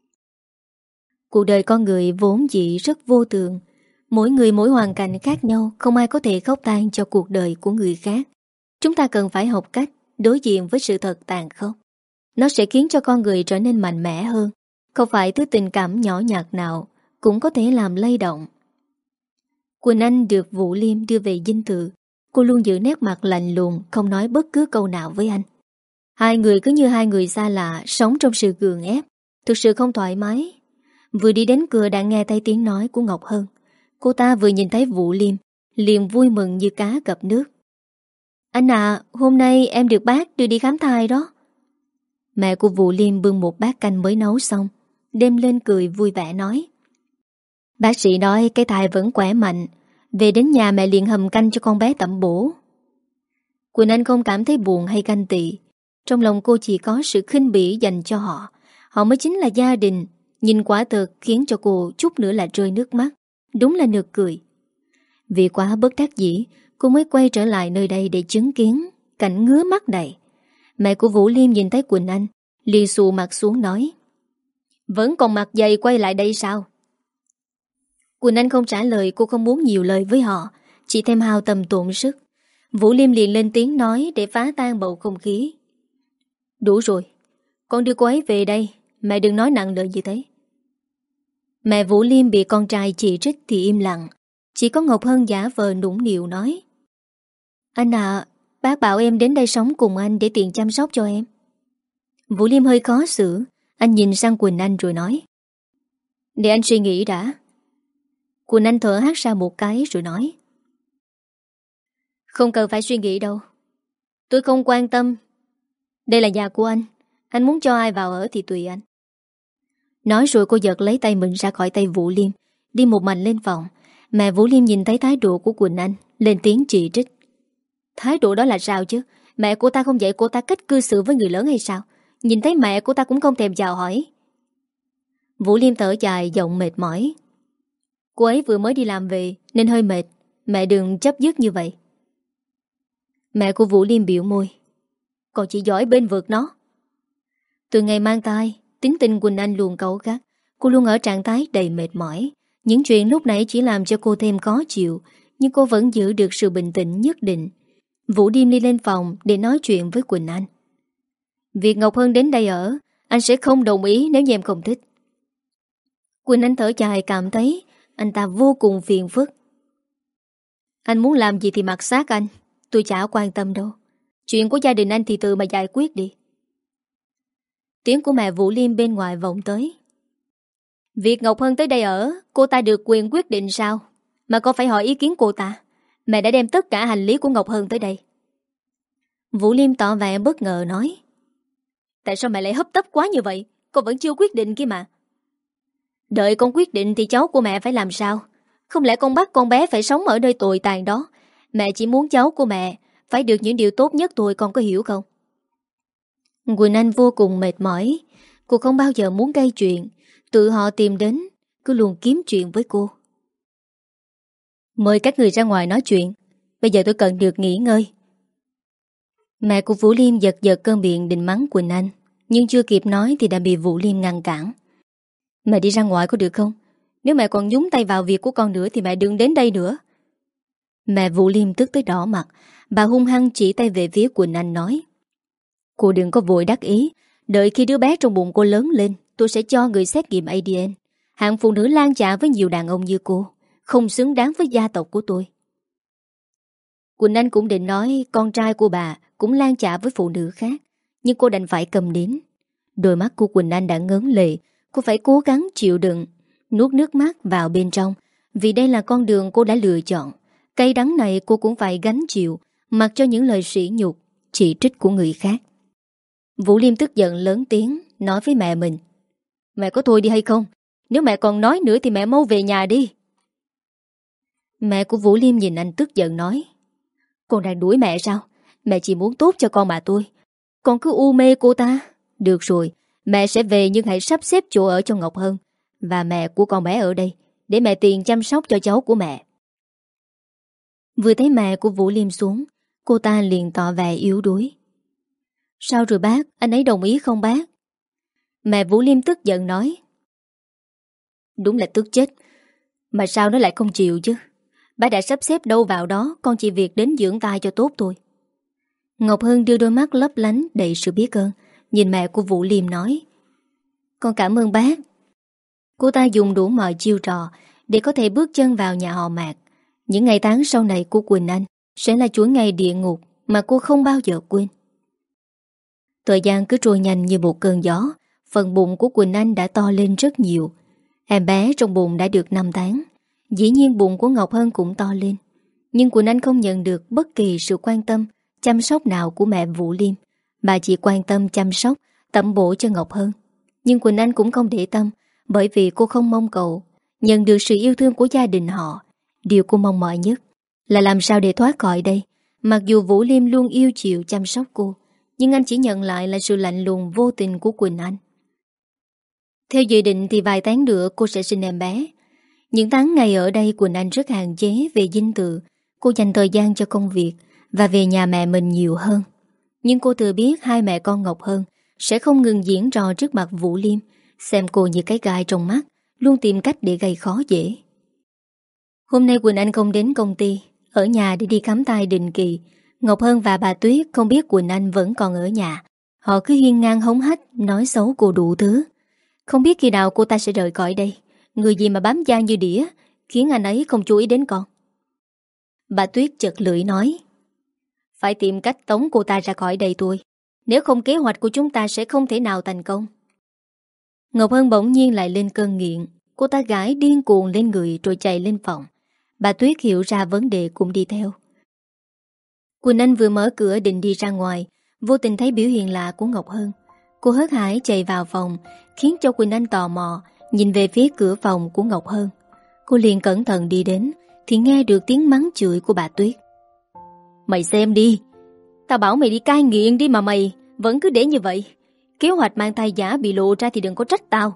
Cuộc đời con người vốn dĩ rất vô thường. Mỗi người mỗi hoàn cảnh khác nhau, không ai có thể khóc than cho cuộc đời của người khác. Chúng ta cần phải học cách đối diện với sự thật tàn khốc. Nó sẽ khiến cho con người trở nên mạnh mẽ hơn. Không phải thứ tình cảm nhỏ nhặt nào cũng có thể làm lay động. Quỳnh Anh được Vũ Liêm đưa về dinh thự. Cô luôn giữ nét mặt lạnh lùng, không nói bất cứ câu nào với anh. Hai người cứ như hai người xa lạ, sống trong sự gượng ép, thực sự không thoải mái. Vừa đi đến cửa đã nghe thấy tiếng nói của Ngọc Hân. Cô ta vừa nhìn thấy Vũ Liêm liền vui mừng như cá gặp nước. Anh à, hôm nay em được bác đưa đi khám thai đó. Mẹ của Vũ Liêm bưng một bát canh mới nấu xong, đem lên cười vui vẻ nói. Bác sĩ nói cái thai vẫn khỏe mạnh. Về đến nhà mẹ liền hầm canh cho con bé tẩm bổ. Quỳnh Anh không cảm thấy buồn hay ganh tị. Trong lòng cô chỉ có sự khinh bỉ dành cho họ. Họ mới chính là gia đình. Nhìn quả thực khiến cho cô chút nữa là rơi nước mắt. Đúng là nực cười. Vì quá bất đắc dĩ, cô mới quay trở lại nơi đây để chứng kiến cảnh ngứa mắt này. Mẹ của Vũ Liêm nhìn thấy Quỳnh Anh liền xù mặt xuống nói. Vẫn còn mặt dày quay lại đây sao? Quỳnh Anh không trả lời, cô không muốn nhiều lời với họ, chỉ thêm hao tâm tổn sức. Vũ Liêm liền lên tiếng nói để phá tan bầu không khí. Đủ rồi, con đưa cô ấy về đây. Mẹ đừng nói nặng lời như thế. Mẹ Vũ Liêm bị con trai chỉ trích thì im lặng. Chỉ có Ngọc Hân giả vờ nũng nịu nói. Anh à, bác bảo em đến đây sống cùng anh để tiện chăm sóc cho em. Vũ Liêm hơi khó xử. Anh nhìn sang Quỳnh Anh rồi nói. Để anh suy nghĩ đã. Quỳnh Anh thở hắt ra một cái rồi nói. Không cần phải suy nghĩ đâu. Tôi không quan tâm. Đây là nhà của anh. Anh muốn cho ai vào ở thì tùy anh. Nói rồi cô giật lấy tay mình ra khỏi tay Vũ Liêm, đi một mạch lên phòng. Mẹ Vũ Liêm nhìn thấy thái độ của Quỳnh Anh, lên tiếng chỉ trích. Thái độ đó là sao chứ? Mẹ cô ta không dạy cô ta cách cư xử với người lớn hay sao? Nhìn thấy mẹ cô ta cũng không thèm chào hỏi. Vũ Liêm thở dài, giọng mệt mỏi. Cô ấy vừa mới đi làm về nên hơi mệt. Mẹ đừng chấp dứt như vậy. Mẹ của Vũ Liêm biểu môi. Còn chỉ giỏi bên vực nó. Từ ngày mang thai, tính tình Quỳnh Anh luôn cáu gắt. Cô luôn ở trạng thái đầy mệt mỏi. Những chuyện lúc nãy chỉ làm cho cô thêm khó chịu, nhưng cô vẫn giữ được sự bình tĩnh nhất định. Vũ Liêm đi lên phòng để nói chuyện với Quỳnh Anh. Việc Ngọc Hân đến đây ở, anh sẽ không đồng ý nếu như em không thích. Quỳnh Anh thở dài, cảm thấy anh ta vô cùng phiền phức. Anh muốn làm gì thì mặc xác anh, tôi chả quan tâm đâu. Chuyện của gia đình anh thì tự mà giải quyết đi. Tiếng của mẹ Vũ Liêm bên ngoài vọng tới. Việc Ngọc Hân tới đây ở, cô ta được quyền quyết định sao? Mà có phải hỏi ý kiến cô ta? Mẹ đã đem tất cả hành lý của Ngọc Hân tới đây. Vũ Liêm tỏ vẻ bất ngờ nói. Tại sao mẹ lại hấp tấp quá như vậy? Con vẫn chưa quyết định kia mà. Đợi con quyết định thì cháu của mẹ phải làm sao? Không lẽ con bắt con bé phải sống ở nơi tồi tàn đó? Mẹ chỉ muốn cháu của mẹ phải được những điều tốt nhất thôi, con có hiểu không? Quỳnh Anh vô cùng mệt mỏi. Cô không bao giờ muốn gây chuyện. Tự họ tìm đến, cứ luôn kiếm chuyện với cô. Mời các người ra ngoài nói chuyện. Bây giờ tôi cần được nghỉ ngơi. Mẹ của Vũ Liêm giật giật cơn miệng định mắng Quỳnh Anh, nhưng chưa kịp nói thì đã bị Vũ Liêm ngăn cản. Mẹ đi ra ngoài có được không? Nếu mẹ còn nhúng tay vào việc của con nữa thì mẹ đừng đến đây nữa. Mẹ Vũ Liêm tức tới đỏ mặt. Bà hung hăng chỉ tay về phía Quỳnh Anh nói. Cô đừng có vội đắc ý. Đợi khi đứa bé trong bụng cô lớn lên, tôi sẽ cho người xét nghiệm a đê en. Hạng phụ nữ lan chạ với nhiều đàn ông như cô không xứng đáng với gia tộc của tôi. Quỳnh Anh cũng định nói con trai của bà cũng lan chạ với phụ nữ khác, nhưng cô đành phải cầm nín. Đôi mắt của Quỳnh Anh đã ngấn lệ. Cô phải cố gắng chịu đựng, nuốt nước mắt vào bên trong, vì đây là con đường cô đã lựa chọn. Cay đắng này cô cũng phải gánh chịu, mặc cho những lời sỉ nhục, chỉ trích của người khác. Vũ Liêm tức giận lớn tiếng nói với mẹ mình. Mẹ có thôi đi hay không? Nếu mẹ còn nói nữa thì mẹ mau về nhà đi. Mẹ của Vũ Liêm nhìn anh tức giận nói. Con đang đuổi mẹ sao? Mẹ chỉ muốn tốt cho con mà tôi. Con cứ u mê cô ta. Được rồi, mẹ sẽ về nhưng hãy sắp xếp chỗ ở cho Ngọc Hân và mẹ của con bé ở đây, để mẹ tiền chăm sóc cho cháu của mẹ. Vừa thấy mẹ của Vũ Liêm xuống, cô ta liền tỏ vẻ yếu đuối. Sao rồi bác, anh ấy đồng ý không bác? Mẹ Vũ Liêm tức giận nói. Đúng là tức chết. Mà sao nó lại không chịu chứ? Bác đã sắp xếp đâu vào đó, con chỉ việc đến dưỡng tai cho tốt thôi. Ngọc Hân đưa đôi mắt lấp lánh đầy sự biết ơn, nhìn mẹ của Vũ Liêm nói. Con cảm ơn bác. Cô ta dùng đủ mọi chiêu trò để có thể bước chân vào nhà họ Mạc. Những ngày tháng sau này của Quỳnh Anh sẽ là chuỗi ngày địa ngục mà cô không bao giờ quên. Thời gian cứ trôi nhanh như một cơn gió. Phần bụng của Quỳnh Anh đã to lên rất nhiều. Em bé trong bụng đã được năm tháng. Dĩ nhiên bụng của Ngọc Hân cũng to lên. Nhưng Quỳnh Anh không nhận được bất kỳ sự quan tâm, chăm sóc nào của mẹ Vũ Liêm. Bà chỉ quan tâm chăm sóc, tẩm bổ cho Ngọc Hân. Nhưng Quỳnh Anh cũng không để tâm, bởi vì cô không mong cầu nhận được sự yêu thương của gia đình họ. Điều cô mong mỏi nhất là làm sao để thoát khỏi đây. Mặc dù Vũ Liêm luôn yêu chiều chăm sóc cô, nhưng anh chỉ nhận lại là sự lạnh lùng vô tình của Quỳnh Anh. Theo dự định thì vài tháng nữa cô sẽ sinh em bé. Những tháng ngày ở đây Quỳnh Anh rất hạn chế về dinh tự. Cô dành thời gian cho công việc và về nhà mẹ mình nhiều hơn. Nhưng cô thừa biết hai mẹ con Ngọc Hân sẽ không ngừng diễn trò trước mặt Vũ Liêm, xem cô như cái gai trong mắt, luôn tìm cách để gây khó dễ. Hôm nay Quỳnh Anh không đến công ty, ở nhà để đi khám thai định kỳ. Ngọc Hân và bà Tuyết không biết Quỳnh Anh vẫn còn ở nhà. Họ cứ hiên ngang hống hách, nói xấu cô đủ thứ. Không biết khi nào cô ta sẽ rời khỏi đây. Người gì mà bám da như đĩa, khiến anh ấy không chú ý đến con. Bà Tuyết chật lưỡi nói. Phải tìm cách tống cô ta ra khỏi đây thôi. Nếu không kế hoạch của chúng ta sẽ không thể nào thành công. Ngọc Hân bỗng nhiên lại lên cơn nghiện. Cô ta gãi điên cuồng lên người rồi chạy lên phòng. Bà Tuyết hiểu ra vấn đề cũng đi theo. Quỳnh Anh vừa mở cửa định đi ra ngoài, vô tình thấy biểu hiện lạ của Ngọc Hân. Cô hớt hải chạy vào phòng, khiến cho Quỳnh Anh tò mò nhìn về phía cửa phòng của Ngọc Hân. Cô liền cẩn thận đi đến thì nghe được tiếng mắng chửi của bà Tuyết. Mày xem đi, tao bảo mày đi cai nghiện đi mà mày vẫn cứ để như vậy. Kế hoạch mang thai giả bị lộ ra thì đừng có trách tao.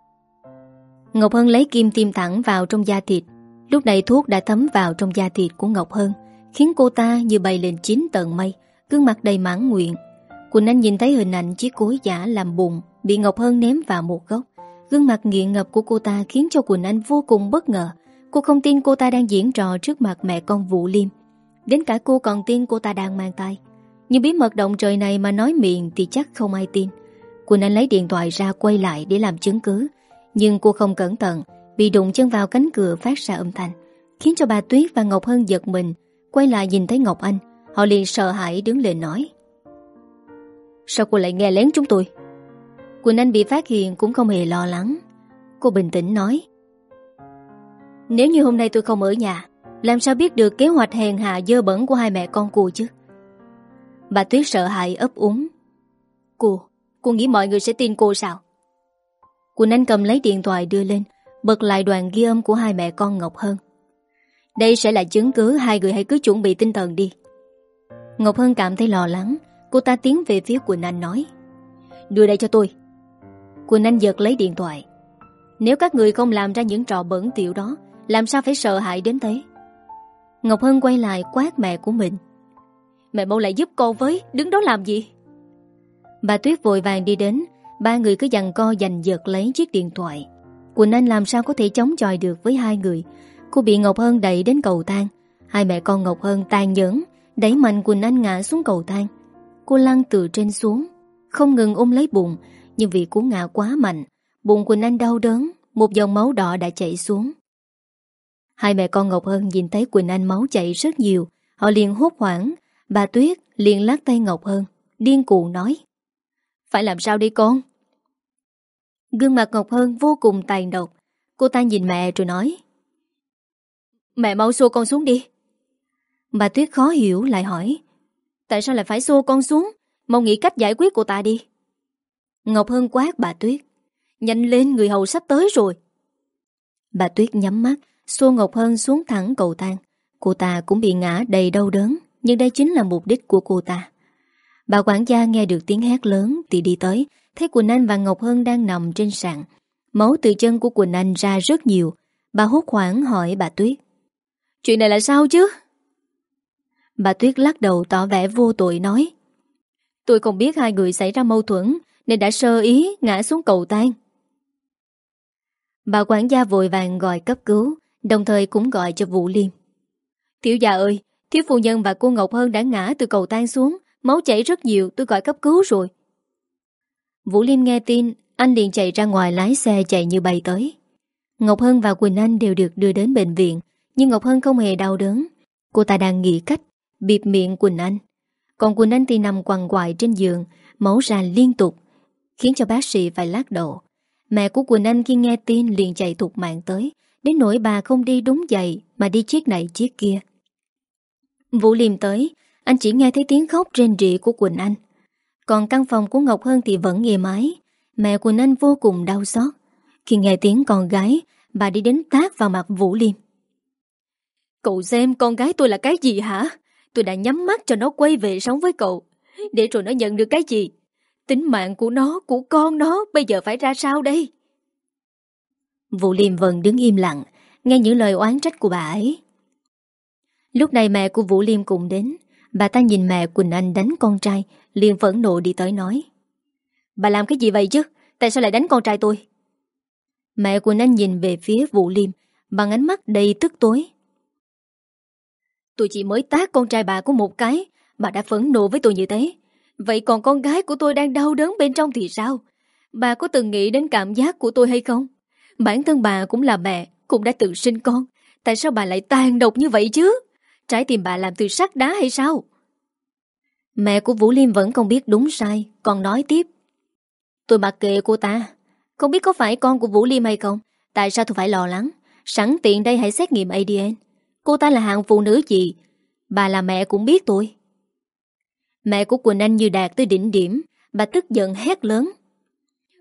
Ngọc Hân lấy kim tiêm thẳng vào trong da thịt. Lúc này thuốc đã thấm vào trong da thịt của Ngọc Hân, khiến cô ta như bay lên chín tầng mây, gương mặt đầy mãn nguyện. Quỳnh Anh nhìn thấy hình ảnh chiếc cối giả làm bùn bị Ngọc Hân ném vào một góc. Gương mặt nghiện ngập của cô ta khiến cho Quỳnh Anh vô cùng bất ngờ. Cô không tin cô ta đang diễn trò trước mặt mẹ con Vũ Liêm. Đến cả cô còn tin cô ta đang mang thai. Nhưng bí mật động trời này mà nói miệng thì chắc không ai tin. Quỳnh Anh lấy điện thoại ra quay lại để làm chứng cứ. Nhưng cô không cẩn thận, bị đụng chân vào cánh cửa phát ra âm thanh, khiến cho bà Tuyết và Ngọc Hân giật mình. Quay lại nhìn thấy Ngọc Anh, họ liền sợ hãi đứng lên nói: Sao cô lại nghe lén chúng tôi? Quỳnh Anh bị phát hiện cũng không hề lo lắng. Cô bình tĩnh nói: Nếu như hôm nay tôi không ở nhà, làm sao biết được kế hoạch hèn hạ dơ bẩn của hai mẹ con cô chứ? Bà Tuyết sợ hãi ấp úng: Cô, cô nghĩ mọi người sẽ tin cô sao? Quỳnh Anh cầm lấy điện thoại đưa lên, bật lại đoạn ghi âm của hai mẹ con Ngọc Hân. Đây sẽ là chứng cứ, hai người hãy cứ chuẩn bị tinh thần đi. Ngọc Hân cảm thấy lo lắng. Cô ta tiến về phía Quỳnh Anh nói: Đưa đây cho tôi. Quỳnh Anh giật lấy điện thoại. Nếu các người không làm ra những trò bẩn thỉu đó, làm sao phải sợ hãi đến thế? Ngọc Hân quay lại quát mẹ của mình: Mẹ mau lại giúp con với, đứng đó làm gì? Bà Tuyết vội vàng đi đến. Ba người cứ giằng co giành giật lấy chiếc điện thoại. Quỳnh Anh làm sao có thể chống chọi được với hai người. Cô bị Ngọc Hân đẩy đến cầu thang. Hai mẹ con Ngọc Hân tàn nhẫn đẩy mạnh Quỳnh Anh ngã xuống cầu thang. Cô lăn từ trên xuống, không ngừng ôm lấy bụng. Nhưng vì cú ngã quá mạnh, bụng Quỳnh Anh đau đớn, một dòng máu đỏ đã chảy xuống. Hai mẹ con Ngọc Hân nhìn thấy Quỳnh Anh máu chảy rất nhiều, họ liền hốt hoảng. Bà Tuyết liền lắc tay Ngọc Hân, điên cuồng nói: Phải làm sao đi con? Gương mặt Ngọc Hân vô cùng tàn độc. Cô ta nhìn mẹ rồi nói: Mẹ mau xô con xuống đi. Bà Tuyết khó hiểu lại hỏi: Tại sao lại phải xô con xuống? Mau nghĩ cách giải quyết cô ta đi. Ngọc Hân quát bà Tuyết: Nhanh lên, người hầu sắp tới rồi. Bà Tuyết nhắm mắt xô Ngọc Hân xuống thẳng cầu thang. Cô ta cũng bị ngã đầy đau đớn, nhưng đây chính là mục đích của cô ta. Bà quản gia nghe được tiếng hét lớn thì đi tới, thấy Quỳnh Anh và Ngọc Hân đang nằm trên sàn. Máu từ chân của Quỳnh Anh ra rất nhiều. Bà hốt hoảng hỏi bà Tuyết: Chuyện này là sao chứ? Bà Tuyết lắc đầu tỏ vẻ vô tội nói: Tôi không biết hai người xảy ra mâu thuẫn nên đã sơ ý ngã xuống cầu thang. Bà quản gia vội vàng gọi cấp cứu, đồng thời cũng gọi cho Vũ Liêm. Thiếu gia ơi, thiếu phu nhân và cô Ngọc Hân đã ngã từ cầu thang xuống, máu chảy rất nhiều, tôi gọi cấp cứu rồi. Vũ Liêm nghe tin, anh liền chạy ra ngoài lái xe chạy như bay tới. Ngọc Hân và Quỳnh Anh đều được đưa đến bệnh viện, nhưng Ngọc Hân không hề đau đớn. Cô ta đang nghĩ cách bịt miệng Quỳnh Anh. Còn Quỳnh Anh thì nằm quằn quại trên giường, máu ra liên tục, khiến cho bác sĩ phải lắc đầu. Mẹ của Quỳnh Anh khi nghe tin liền chạy thục mạng tới, đến nỗi bà không đi đúng giày mà đi chiếc này chiếc kia. Vũ Liêm tới, anh chỉ nghe thấy tiếng khóc rên rỉ của Quỳnh Anh. Còn căn phòng của Ngọc Hân thì vẫn êm ái. Mẹ Quỳnh Anh vô cùng đau xót. Khi nghe tiếng con gái, bà đi đến tát vào mặt Vũ Liêm. Cậu xem con gái tôi là cái gì hả? Tôi đã nhắm mắt cho nó quay về sống với cậu, để rồi nó nhận được cái gì? Tính mạng của nó, của con nó bây giờ phải ra sao đây? Vũ Liêm vẫn đứng im lặng, nghe những lời oán trách của bà ấy. Lúc này mẹ của Vũ Liêm cũng đến. Bà ta nhìn mẹ Quỳnh Anh đánh con trai, liền phẫn nộ đi tới nói: Bà làm cái gì vậy chứ? Tại sao lại đánh con trai tôi? Mẹ Quỳnh Anh nhìn về phía Vũ Liêm bằng ánh mắt đầy tức tối. Tôi chỉ mới tát con trai bà của một cái, bà đã phẫn nộ với tôi như thế. Vậy còn con gái của tôi đang đau đớn bên trong thì sao? Bà có từng nghĩ đến cảm giác của tôi hay không? Bản thân bà cũng là mẹ, cũng đã tự sinh con. Tại sao bà lại tàn độc như vậy chứ? Trái tim bà làm từ sắt đá hay sao? Mẹ của Vũ Liêm vẫn không biết đúng sai, còn nói tiếp: Tôi mặc kệ cô ta. Không biết có phải con của Vũ Liêm hay không? Tại sao tôi phải lo lắng? Sẵn tiện đây hãy xét nghiệm a đê en. Cô ta là hạng phụ nữ gì? Bà là mẹ cũng biết tôi. Mẹ của Quỳnh Anh như đạt tới đỉnh điểm. Bà tức giận hét lớn: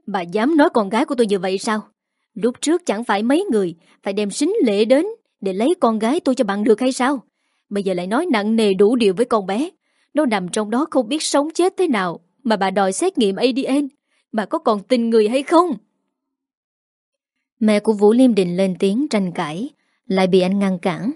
Bà dám nói con gái của tôi như vậy sao? Lúc trước chẳng phải mấy người phải đem sính lễ đến để lấy con gái tôi cho bằng được hay sao? Bây giờ lại nói nặng nề đủ điều với con bé. Nó nằm trong đó không biết sống chết thế nào mà bà đòi xét nghiệm a đê en. Bà có còn tin người hay không? Mẹ của Vũ Liêm định lên tiếng tranh cãi, lại bị anh ngăn cản.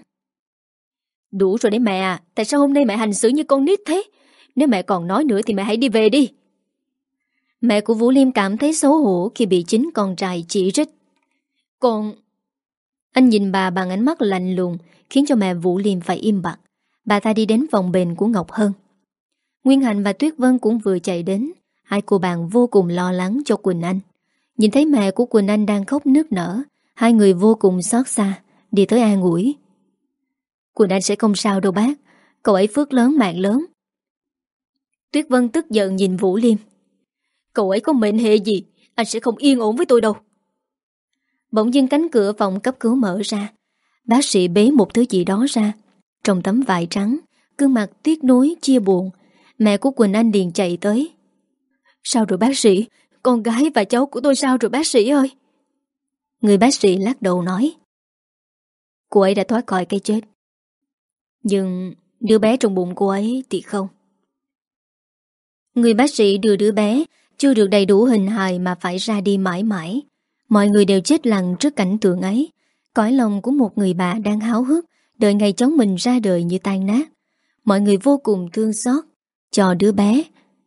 Đủ rồi đấy mẹ à, tại sao hôm nay mẹ hành xử như con nít thế? Nếu mẹ còn nói nữa thì mẹ hãy đi về đi. Mẹ của Vũ Liêm cảm thấy xấu hổ khi bị chính con trai chỉ trích. Con... Anh nhìn bà bằng ánh mắt lạnh lùng, khiến cho mẹ Vũ Liêm phải im bặt. Bà ta đi đến phòng bệnh của Ngọc Hân. Nguyên Hạnh và Tuyết Vân cũng vừa chạy đến. Hai cô bạn vô cùng lo lắng cho Quỳnh Anh. Nhìn thấy mẹ của Quỳnh Anh đang khóc nức nở, hai người vô cùng xót xa, đi tới an ủi. Quỳnh Anh sẽ không sao đâu bác, cậu ấy phước lớn mạng lớn. Tuyết Vân tức giận nhìn Vũ Liêm. Cậu ấy có mệnh hệ gì, anh sẽ không yên ổn với tôi đâu. Bỗng dưng cánh cửa phòng cấp cứu mở ra. Bác sĩ bế một thứ gì đó ra. Trong tấm vải trắng, gương mặt tiếc nuối chia buồn. Mẹ của Quỳnh Anh liền chạy tới. Sao rồi bác sĩ? Con gái và cháu của tôi sao rồi bác sĩ ơi? Người bác sĩ lắc đầu nói. Cô ấy đã thoát khỏi cái chết. Nhưng đứa bé trong bụng cô ấy thì không. Người bác sĩ đưa đứa bé chưa được đầy đủ hình hài mà phải ra đi mãi mãi. Mọi người đều chết lặng trước cảnh tượng ấy. Cõi lòng của một người bà đang háo hức đợi ngày cháu mình ra đời như tan nát. Mọi người vô cùng thương xót cho đứa bé.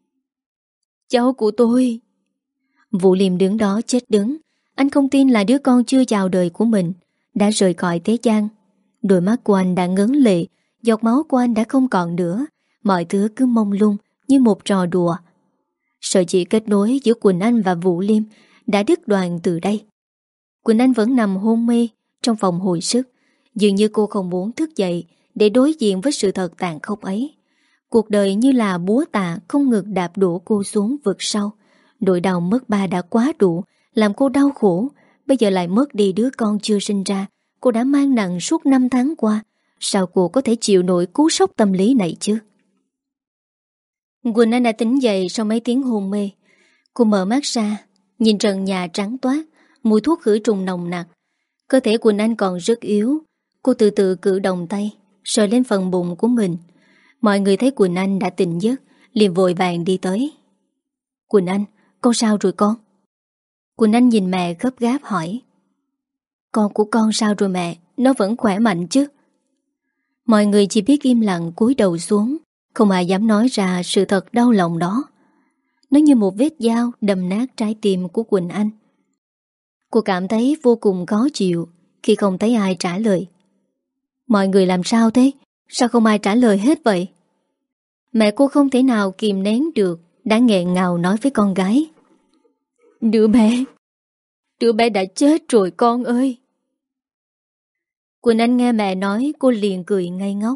Cháu của tôi. Vũ Liêm đứng đó chết đứng. Anh không tin là đứa con chưa chào đời của mình đã rời khỏi thế gian. Đôi mắt của anh đã ngấn lệ, giọt máu của anh đã không còn nữa. Mọi thứ cứ mông lung như một trò đùa. Sợi chỉ kết nối giữa Quỳnh Anh và Vũ Liêm đã đứt đoạn từ đây. Quỳnh Anh vẫn nằm hôn mê trong phòng hồi sức. Dường như cô không muốn thức dậy để đối diện với sự thật tàn khốc ấy. Cuộc đời như là búa tạ không ngừng đạp đổ cô xuống vực sâu. Nỗi đau mất ba đã quá đủ, làm cô đau khổ. Bây giờ lại mất đi đứa con chưa sinh ra. Cô đã mang nặng suốt năm tháng qua. Sao cô có thể chịu nổi cú sốc tâm lý này chứ? Quỳnh Anh đã tỉnh dậy sau mấy tiếng hôn mê. Cô mở mắt ra, nhìn trần nhà trắng toát, mùi thuốc khử trùng nồng nặc. Cơ thể Quỳnh Anh còn rất yếu. Cô từ từ cử động tay, sờ lên phần bụng của mình. Mọi người thấy Quỳnh Anh đã tỉnh giấc, liền vội vàng đi tới. Quỳnh Anh, con sao rồi con? Quỳnh Anh nhìn mẹ gấp gáp hỏi. Con của con sao rồi mẹ? Nó vẫn khỏe mạnh chứ? Mọi người chỉ biết im lặng cúi đầu xuống. Không ai dám nói ra sự thật đau lòng đó. Nó như một vết dao đâm nát trái tim của Quỳnh Anh. Cô cảm thấy vô cùng khó chịu khi không thấy ai trả lời. Mọi người làm sao thế? Sao không ai trả lời hết vậy? Mẹ cô không thể nào kìm nén được, đã nghẹn ngào nói với con gái. Đứa bé, đứa bé đã chết rồi con ơi. Quỳnh Anh nghe mẹ nói, cô liền cười ngây ngốc.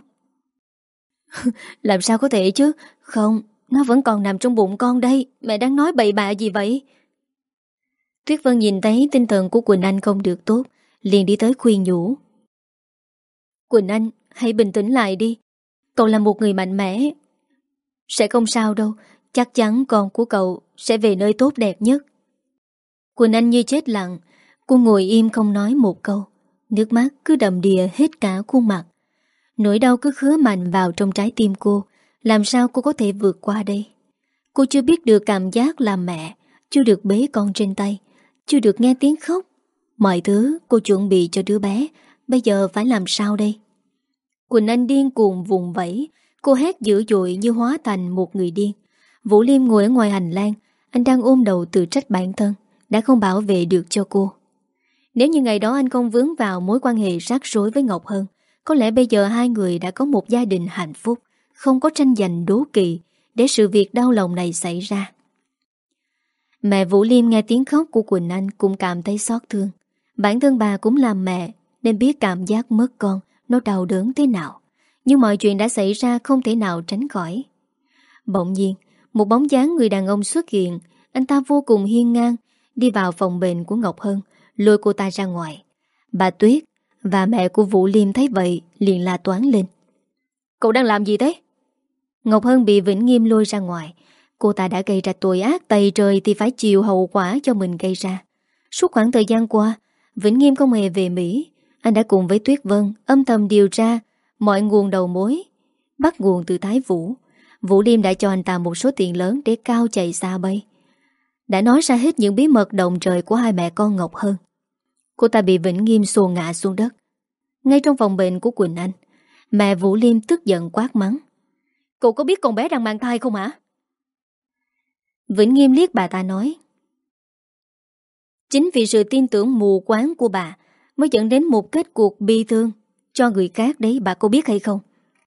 Làm sao có thể chứ? Không, nó vẫn còn nằm trong bụng con đây. Mẹ đang nói bậy bạ gì vậy? Tuyết Vân nhìn thấy tinh thần của Quỳnh Anh không được tốt, liền đi tới khuyên nhủ. Quỳnh Anh, hãy bình tĩnh lại đi. Cậu là một người mạnh mẽ. Sẽ không sao đâu. Chắc chắn con của cậu sẽ về nơi tốt đẹp nhất. Quỳnh Anh như chết lặng. Cô ngồi im không nói một câu. Nước mắt cứ đầm đìa hết cả khuôn mặt. Nỗi đau cứ khứa mạnh vào trong trái tim cô. Làm sao cô có thể vượt qua đây? Cô chưa biết được cảm giác làm mẹ, chưa được bế con trên tay, chưa được nghe tiếng khóc. Mọi thứ cô chuẩn bị cho đứa bé, bây giờ phải làm sao đây? Quỳnh Anh điên cuồng vùng vẫy. Cô hét dữ dội như hóa thành một người điên. Vũ Liêm ngồi ở ngoài hành lang. Anh đang ôm đầu tự trách bản thân đã không bảo vệ được cho cô. Nếu như ngày đó anh không vướng vào mối quan hệ rắc rối với Ngọc Hân, có lẽ bây giờ hai người đã có một gia đình hạnh phúc, không có tranh giành đố kỵ để sự việc đau lòng này xảy ra. Mẹ Vũ Liêm nghe tiếng khóc của Quỳnh Anh cũng cảm thấy xót thương. Bản thân bà cũng làm mẹ nên biết cảm giác mất con nó đau đớn thế nào. Nhưng mọi chuyện đã xảy ra không thể nào tránh khỏi. Bỗng nhiên, một bóng dáng người đàn ông xuất hiện. Anh ta vô cùng hiên ngang đi vào phòng bệnh của Ngọc Hân, lôi cô ta ra ngoài. Bà Tuyết và mẹ của Vũ Liêm thấy vậy liền la toán lên. Cậu đang làm gì thế? Ngọc Hân bị Vĩnh Nghiêm lôi ra ngoài. Cô ta đã gây ra tội ác tày trời thì phải chịu hậu quả cho mình gây ra. Suốt khoảng thời gian qua, Vĩnh Nghiêm không hề về Mỹ. Anh đã cùng với Tuyết Vân âm thầm điều tra mọi nguồn đầu mối, bắt nguồn từ Thái Vũ. Vũ Liêm đã cho anh ta một số tiền lớn để cao chạy xa bay. Đã nói ra hết những bí mật động trời của hai mẹ con Ngọc Hân. Cô ta bị Vĩnh Nghiêm xô ngã xuống đất. Ngay trong phòng bệnh của Quỳnh Anh, mẹ Vũ Liêm tức giận quát mắng: "Cậu có biết con bé đang mang thai không hả?" Vĩnh Nghiêm liếc bà ta nói: "Chính vì sự tin tưởng mù quáng của bà mới dẫn đến một kết cuộc bi thương cho người khác đấy, bà có biết hay không?"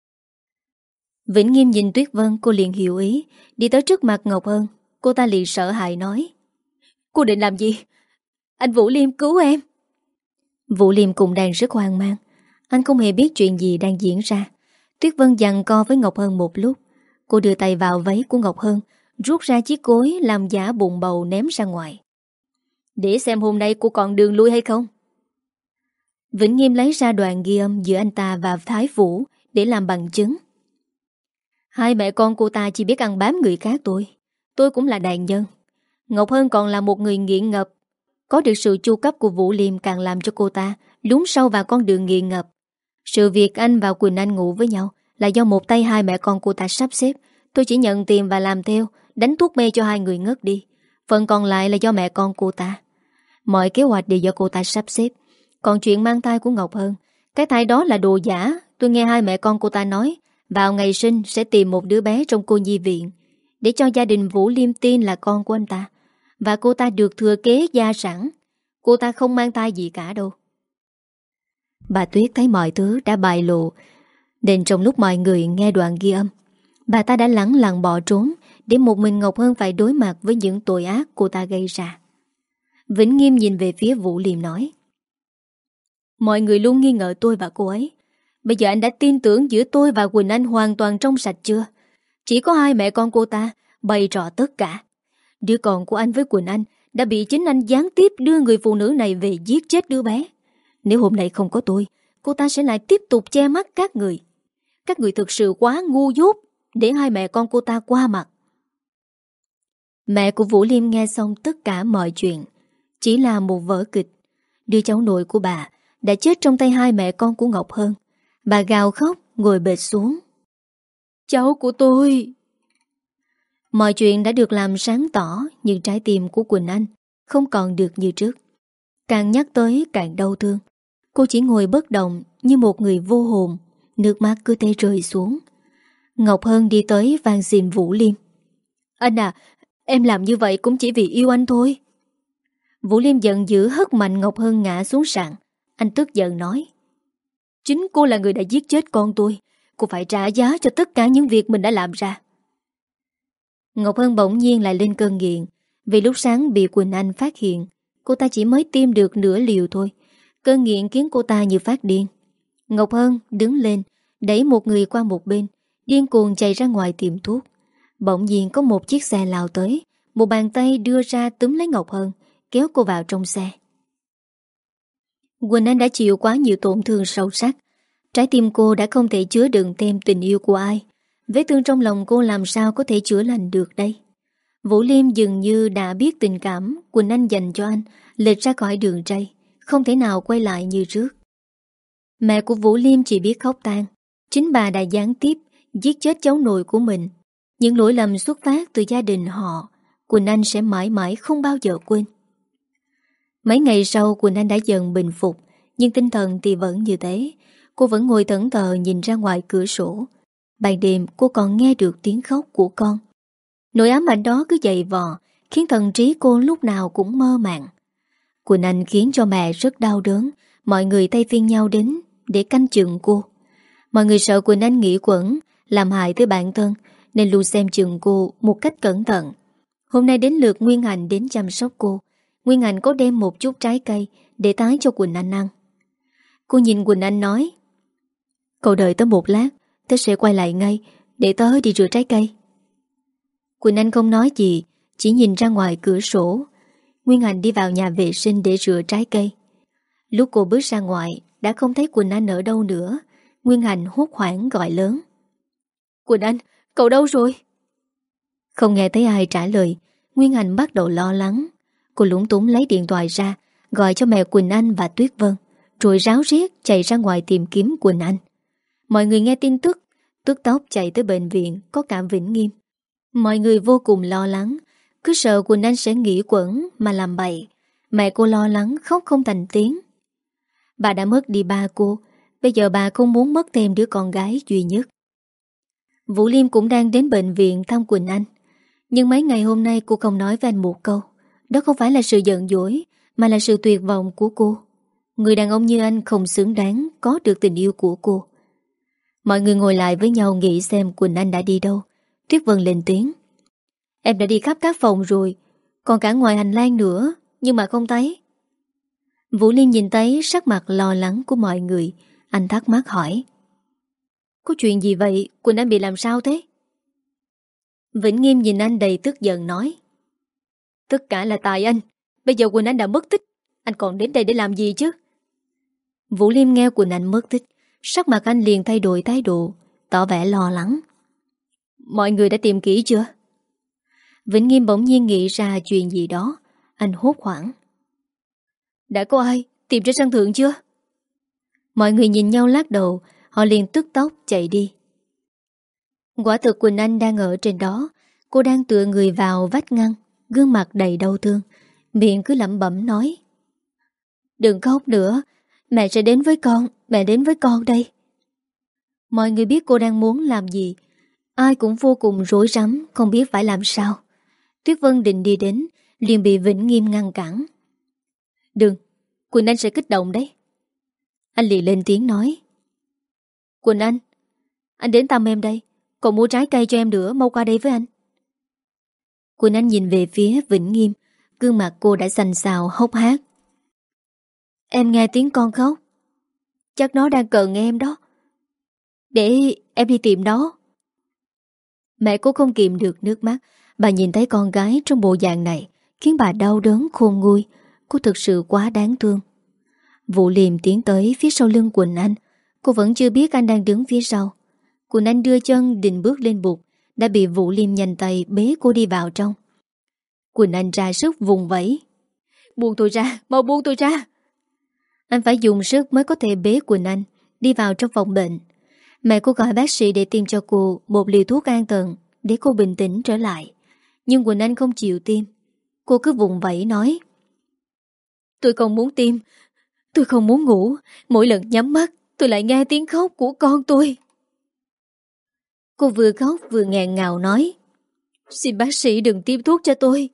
Vĩnh Nghiêm nhìn Tuyết Vân, cô liền hiểu ý, đi tới trước mặt Ngọc Hân. Cô ta liền sợ hãi nói: "Cô định làm gì? Anh Vũ Liêm cứu em." Vũ Liêm cũng đang rất hoang mang. Anh không hề biết chuyện gì đang diễn ra. Tuyết Vân giằng co với Ngọc Hân một lúc. Cô đưa tay vào váy của Ngọc Hân, rút ra chiếc cối làm giả bụng bầu ném ra ngoài. "Để xem hôm nay cô còn đường lui hay không." Vĩnh Nghiêm lấy ra đoạn ghi âm giữa anh ta và Thái Vũ để làm bằng chứng. "Hai mẹ con cô ta chỉ biết ăn bám người khác tôi. Tôi cũng là đàn nhân. Ngọc Hân còn là một người nghiện ngập. Có được sự chu cấp của Vũ Liêm càng làm cho cô ta lún sâu vào con đường nghiện ngập. Sự việc anh và Quỳnh Anh ngủ với nhau là do một tay hai mẹ con cô ta sắp xếp. Tôi chỉ nhận tiền và làm theo, đánh thuốc mê cho hai người ngất đi. Phần còn lại là do mẹ con cô ta. Mọi kế hoạch đều do cô ta sắp xếp. Còn chuyện mang thai của Ngọc Hân, cái thai đó là đồ giả. Tôi nghe hai mẹ con cô ta nói vào ngày sinh sẽ tìm một đứa bé trong cô nhi viện, để cho gia đình Vũ Liêm tin là con của anh ta, và cô ta được thừa kế gia sản. Cô ta không mang thai gì cả đâu." Bà Tuyết thấy mọi thứ đã bại lộ, nên trong lúc mọi người nghe đoạn ghi âm, bà ta đã lẳng lặng bỏ trốn, để một mình Ngọc Hân phải đối mặt với những tội ác cô ta gây ra. Vĩnh Nghiêm nhìn về phía Vũ Liêm nói: "Mọi người luôn nghi ngờ tôi và cô ấy. Bây giờ anh đã tin tưởng giữa tôi và Quỳnh Anh hoàn toàn trong sạch chưa? Chỉ có hai mẹ con cô ta bày trò tất cả. Đứa con của anh với Quỳnh Anh đã bị chính anh gián tiếp đưa người phụ nữ này về giết chết đứa bé. Nếu hôm nay không có tôi, cô ta sẽ lại tiếp tục che mắt các người. Các người thực sự quá ngu dốt để hai mẹ con cô ta qua mặt." Mẹ của Vũ Liêm nghe xong tất cả mọi chuyện chỉ là một vở kịch. Đứa cháu nội của bà đã chết trong tay hai mẹ con của Ngọc Hân. Bà gào khóc ngồi bệt xuống: "Cháu của tôi!" Mọi chuyện đã được làm sáng tỏ, nhưng trái tim của Quỳnh Anh không còn được như trước. Càng nhắc tới càng đau thương. Cô chỉ ngồi bất động như một người vô hồn, nước mắt cứ thế rơi xuống. Ngọc Hân đi tới van xin Vũ Liêm: "Anh à, em làm như vậy cũng chỉ vì yêu anh thôi." Vũ Liêm giận dữ hất mạnh Ngọc Hân ngã xuống sàn. Anh tức giận nói: "Chính cô là người đã giết chết con tôi. Cô phải trả giá cho tất cả những việc mình đã làm ra." Ngọc Hân bỗng nhiên lại lên cơn nghiện. Vì lúc sáng bị Quỳnh Anh phát hiện, cô ta chỉ mới tiêm được nửa liều thôi. Cơn nghiện khiến cô ta như phát điên. Ngọc Hân đứng lên, đẩy một người qua một bên, điên cuồng chạy ra ngoài tiệm thuốc. Bỗng nhiên có một chiếc xe lao tới. Một bàn tay đưa ra túm lấy Ngọc Hân, kéo cô vào trong xe. Quỳnh Anh đã chịu quá nhiều tổn thương sâu sắc. Trái tim cô đã không thể chứa đựng thêm tình yêu của ai. Vết thương trong lòng cô làm sao có thể chữa lành được đây. Vũ Liêm dường như đã biết tình cảm Quỳnh Anh dành cho anh, lệch ra khỏi đường ray, không thể nào quay lại như trước. Mẹ của Vũ Liêm chỉ biết khóc than. Chính bà đã gián tiếp giết chết cháu nội của mình. Những lỗi lầm xuất phát từ gia đình họ, Quỳnh Anh sẽ mãi mãi không bao giờ quên. Mấy ngày sau Quỳnh Anh đã dần bình phục, nhưng tinh thần thì vẫn như thế. Cô vẫn ngồi thẫn thờ nhìn ra ngoài cửa sổ. Ban đêm cô còn nghe được tiếng khóc của con. Nỗi ám ảnh đó cứ dày vò, khiến thần trí cô lúc nào cũng mơ màng. Quỳnh Anh khiến cho mẹ rất đau đớn. Mọi người thay phiên nhau đến để canh chừng cô. Mọi người sợ Quỳnh Anh nghĩ quẩn, làm hại tới bản thân, nên luôn xem chừng cô một cách cẩn thận. Hôm nay đến lượt Nguyên Hành đến chăm sóc cô. Nguyên Hành có đem một chút trái cây để tái cho Quỳnh Anh ăn. Cô nhìn Quỳnh Anh nói: "Cậu đợi tớ một lát, tớ sẽ quay lại ngay, để tớ đi rửa trái cây." Quỳnh Anh không nói gì, chỉ nhìn ra ngoài cửa sổ. Nguyên Hành đi vào nhà vệ sinh để rửa trái cây. Lúc cô bước ra ngoài, đã không thấy Quỳnh Anh ở đâu nữa. Nguyên Hành hốt hoảng gọi lớn: "Quỳnh Anh, cậu đâu rồi?" Không nghe thấy ai trả lời, Nguyên Anh bắt đầu lo lắng. Cô lúng túng lấy điện thoại ra, gọi cho mẹ Quỳnh Anh và Tuyết Vân, rồi ráo riết chạy ra ngoài tìm kiếm Quỳnh Anh. Mọi người nghe tin tức, tức tốc chạy tới bệnh viện có cả Vĩnh Nghiêm. Mọi người vô cùng lo lắng, cứ sợ Quỳnh Anh sẽ nghĩ quẩn mà làm bậy. Mẹ cô lo lắng khóc không thành tiếng. Bà đã mất đi ba cô, bây giờ bà không muốn mất thêm đứa con gái duy nhất. Vũ Liêm cũng đang đến bệnh viện thăm Quỳnh Anh. Nhưng mấy ngày hôm nay cô không nói với anh một câu. Đó không phải là sự giận dỗi, mà là sự tuyệt vọng của cô. Người đàn ông như anh không xứng đáng có được tình yêu của cô. Mọi người ngồi lại với nhau nghĩ xem Quỳnh Anh đã đi đâu. Tuyết Vân lên tiếng: Em đã đi khắp các phòng rồi, còn cả ngoài hành lang nữa, nhưng mà không thấy. Vũ Liêm nhìn thấy sắc mặt lo lắng của mọi người. Anh thắc mắc hỏi: Có chuyện gì vậy? Quỳnh Anh bị làm sao thế? Vĩnh Nghiêm nhìn anh đầy tức giận nói: Tất cả là tại anh. Bây giờ Quỳnh Anh đã mất tích, anh còn đến đây để làm gì chứ? Vũ Liêm nghe Quỳnh Anh mất tích, sắc mặt anh liền thay đổi thái độ, tỏ vẻ lo lắng. Mọi người đã tìm kỹ chưa? Vĩnh Nghiêm bỗng nhiên nghĩ ra chuyện gì đó. Anh hốt hoảng: Đã có ai tìm trên sân thượng chưa? Mọi người nhìn nhau lắc đầu. Họ liền tức tốc chạy đi. Quả thực Quỳnh Anh đang ở trên đó. Cô đang tựa người vào vách ngăn, gương mặt đầy đau thương, miệng cứ lẩm bẩm nói: Đừng khóc nữa, mẹ sẽ đến với con. Mẹ đến với con đây. Mọi người biết cô đang muốn làm gì. Ai cũng vô cùng rối rắm, không biết phải làm sao. Tuyết Vân định đi đến, liền bị Vĩnh Nghiêm ngăn cản. Đừng, Quỳnh Anh sẽ kích động đấy. Anh liền lên tiếng nói: Quỳnh Anh, anh đến thăm em đây. Còn mua trái cây cho em nữa, mau qua đây với anh. Quỳnh Anh nhìn về phía Vĩnh Nghiêm, gương mặt cô đã xanh xao hốc hác. Em nghe tiếng con khóc, chắc nó đang cần em đó. Để em đi tìm nó. Mẹ cô không kìm được nước mắt. Bà nhìn thấy con gái trong bộ dạng này khiến bà đau đớn khôn nguôi. Cô thực sự quá đáng thương. Vũ Liêm tiến tới phía sau lưng Quỳnh Anh. Cô vẫn chưa biết anh đang đứng phía sau. Quỳnh Anh đưa chân định bước lên bục, đã bị Vũ Liêm nhanh tay bế cô đi vào trong. Quỳnh Anh ra sức vùng vẫy: Buông tôi ra, mau buông tôi ra. Anh phải dùng sức mới có thể bế Quỳnh Anh đi vào trong phòng bệnh. Mẹ cô gọi bác sĩ để tiêm cho cô một liều thuốc an thần để cô bình tĩnh trở lại. Nhưng Quỳnh Anh không chịu tiêm. Cô cứ vùng vẫy nói: Tôi không muốn tiêm. Tôi không muốn ngủ. Mỗi lần nhắm mắt tôi lại nghe tiếng khóc của con tôi. Cô vừa khóc vừa nghẹn ngào nói: Xin bác sĩ đừng tiêm thuốc cho tôi.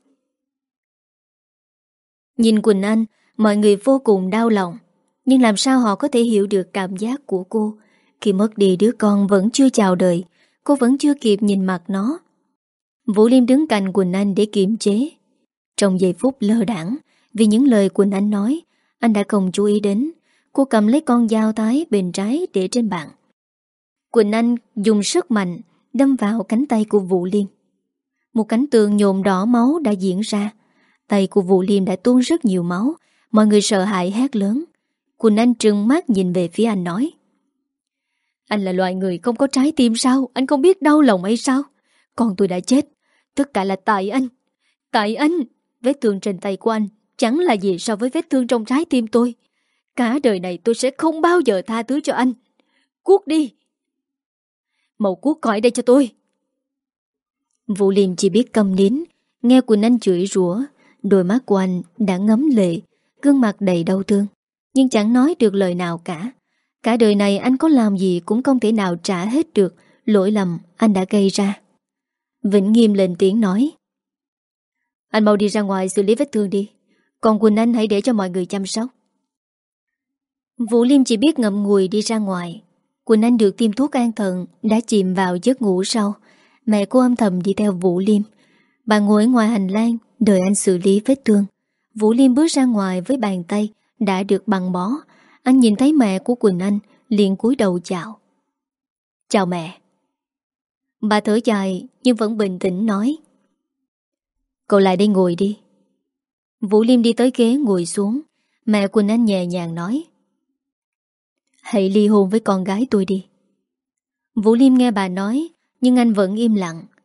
Nhìn Quỳnh Anh, mọi người vô cùng đau lòng. Nhưng làm sao họ có thể hiểu được cảm giác của cô khi mất đi đứa con vẫn chưa chào đời. Cô vẫn chưa kịp nhìn mặt nó. Vũ Liêm đứng cạnh Quỳnh Anh để kiềm chế. Trong giây phút lơ đãng, vì những lời Quỳnh Anh nói, anh đã không chú ý đến. Cô cầm lấy con dao thái bên trái để trên bàn. Quỳnh Anh dùng sức mạnh đâm vào cánh tay của Vũ Liêm. Một cảnh tượng nhộn đỏ máu đã diễn ra. Tay của Vũ Liêm đã tuôn rất nhiều máu. Mọi người sợ hãi hét lớn. Quỳnh Anh trừng mắt nhìn về phía anh nói: Anh là loại người không có trái tim sao? Anh không biết đau lòng hay sao? Con tôi đã chết. Tất cả là tại anh. Tại anh. Vết thương trên tay của anh chẳng là gì so với vết thương trong trái tim tôi. Cả đời này tôi sẽ không bao giờ tha thứ cho anh. Cuốc đi. Mau cuốc khỏi đây cho tôi. Vũ Liêm chỉ biết câm nín. Nghe Quỳnh Anh chửi rủa, đôi mắt của anh đã ngấm lệ, gương mặt đầy đau thương, nhưng chẳng nói được lời nào cả. Cả đời này anh có làm gì cũng không thể nào trả hết được lỗi lầm anh đã gây ra. Vĩnh Nghiêm lên tiếng nói: Anh mau đi ra ngoài xử lý vết thương đi. Còn Quỳnh Anh hãy để cho mọi người chăm sóc. Vũ Liêm chỉ biết ngậm ngùi đi ra ngoài. Quỳnh Anh được tiêm thuốc an thần, đã chìm vào giấc ngủ sâu. Mẹ cô âm thầm đi theo Vũ Liêm. Bà ngồi ngoài hành lang đợi anh xử lý vết thương. Vũ Liêm bước ra ngoài với bàn tay đã được băng bó. Anh nhìn thấy mẹ của Quỳnh Anh liền cúi đầu chào. Chào mẹ. Bà thở dài nhưng vẫn bình tĩnh nói: Cậu lại đây ngồi đi. Vũ Liêm đi tới ghế ngồi xuống. Mẹ Quỳnh Anh nhẹ nhàng nói: Hãy ly hôn với con gái tôi đi. Vũ Liêm nghe bà nói, nhưng anh vẫn im lặng.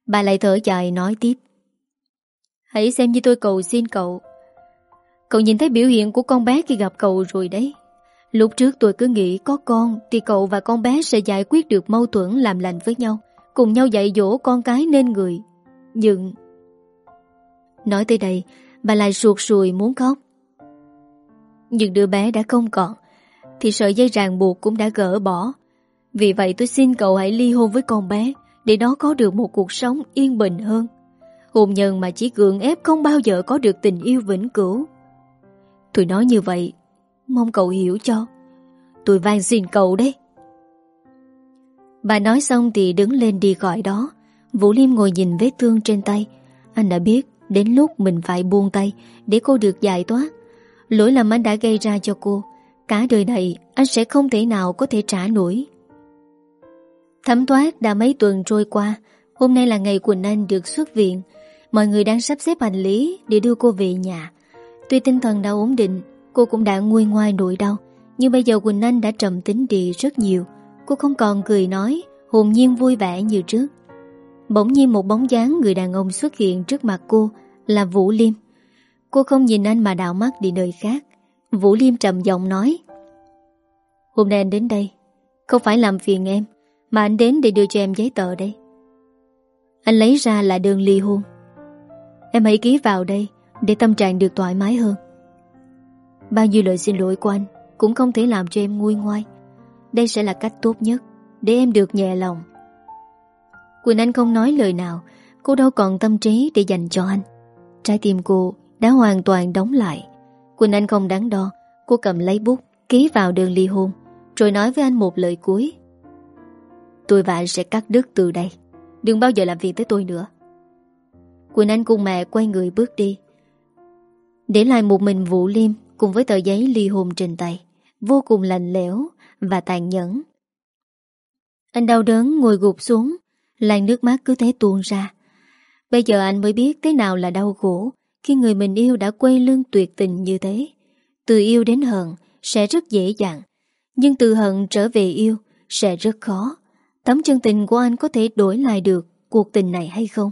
Bà lại thở dài nói tiếp. Hãy xem như tôi cầu xin cậu. Cậu nhìn thấy biểu hiện của con bé khi gặp cậu rồi đấy. Lúc trước tôi cứ nghĩ có con thì cậu và con bé sẽ giải quyết được mâu thuẫn, làm lành với nhau, cùng nhau dạy dỗ con cái nên người. Nhưng... Nói tới đây, bà lại ruột sùi muốn khóc. Nhưng đứa bé đã không còn, thì sợi dây ràng buộc cũng đã gỡ bỏ. Vì vậy tôi xin cậu hãy ly hôn với con bé, để nó có được một cuộc sống yên bình hơn. Hôn nhân mà chỉ gượng ép không bao giờ có được tình yêu vĩnh cửu. Tôi nói như vậy, mong cậu hiểu cho. Tôi van xin cậu đấy. Bà nói xong thì đứng lên đi gọi đó. Vũ Liêm ngồi nhìn vết thương trên tay. Anh đã biết đến lúc mình phải buông tay để cô được giải thoát. Lỗi lầm anh đã gây ra cho cô, cả đời này anh sẽ không thể nào có thể trả nổi. Thấm thoát đã mấy tuần trôi qua. Hôm nay là ngày Quỳnh Anh được xuất viện. Mọi người đang sắp xếp hành lý để đưa cô về nhà. Tuy tinh thần đã ổn định, cô cũng đã nguôi ngoai nỗi đau, nhưng bây giờ Quỳnh Anh đã trầm tính đi rất nhiều. Cô không còn cười nói, hồn nhiên vui vẻ như trước. Bỗng nhiên một bóng dáng người đàn ông xuất hiện trước mặt cô, là Vũ Liêm. Cô không nhìn anh mà đảo mắt đi nơi khác. Vũ Liêm trầm giọng nói: Hôm nay anh đến đây không phải làm phiền em, mà anh đến để đưa cho em giấy tờ đây. Anh lấy ra là đơn ly hôn. Em hãy ký vào đây để tâm trạng được thoải mái hơn. Bao nhiêu lời xin lỗi của anh cũng không thể làm cho em nguôi ngoai. Đây sẽ là cách tốt nhất để em được nhẹ lòng. Quỳnh Anh không nói lời nào. Cô đâu còn tâm trí để dành cho anh. Trái tim cô đã hoàn toàn đóng lại. Quỳnh Anh không đắn đo. Cô cầm lấy bút ký vào đơn ly hôn, rồi nói với anh một lời cuối: Tôi và anh sẽ cắt đứt từ đây. Đừng bao giờ làm việc tới tôi nữa. Quỳnh Anh cùng mẹ quay người bước đi, để lại một mình Vũ Liêm cùng với tờ giấy ly hôn trên tay, vô cùng lạnh lẽo và tàn nhẫn. Anh đau đớn ngồi gục xuống, làn nước mắt cứ thế tuôn ra. Bây giờ anh mới biết thế nào là đau khổ khi người mình yêu đã quay lưng tuyệt tình như thế. Từ yêu đến hận sẽ rất dễ dàng, nhưng từ hận trở về yêu sẽ rất khó. Tấm chân tình của anh có thể đổi lại được cuộc tình này hay không?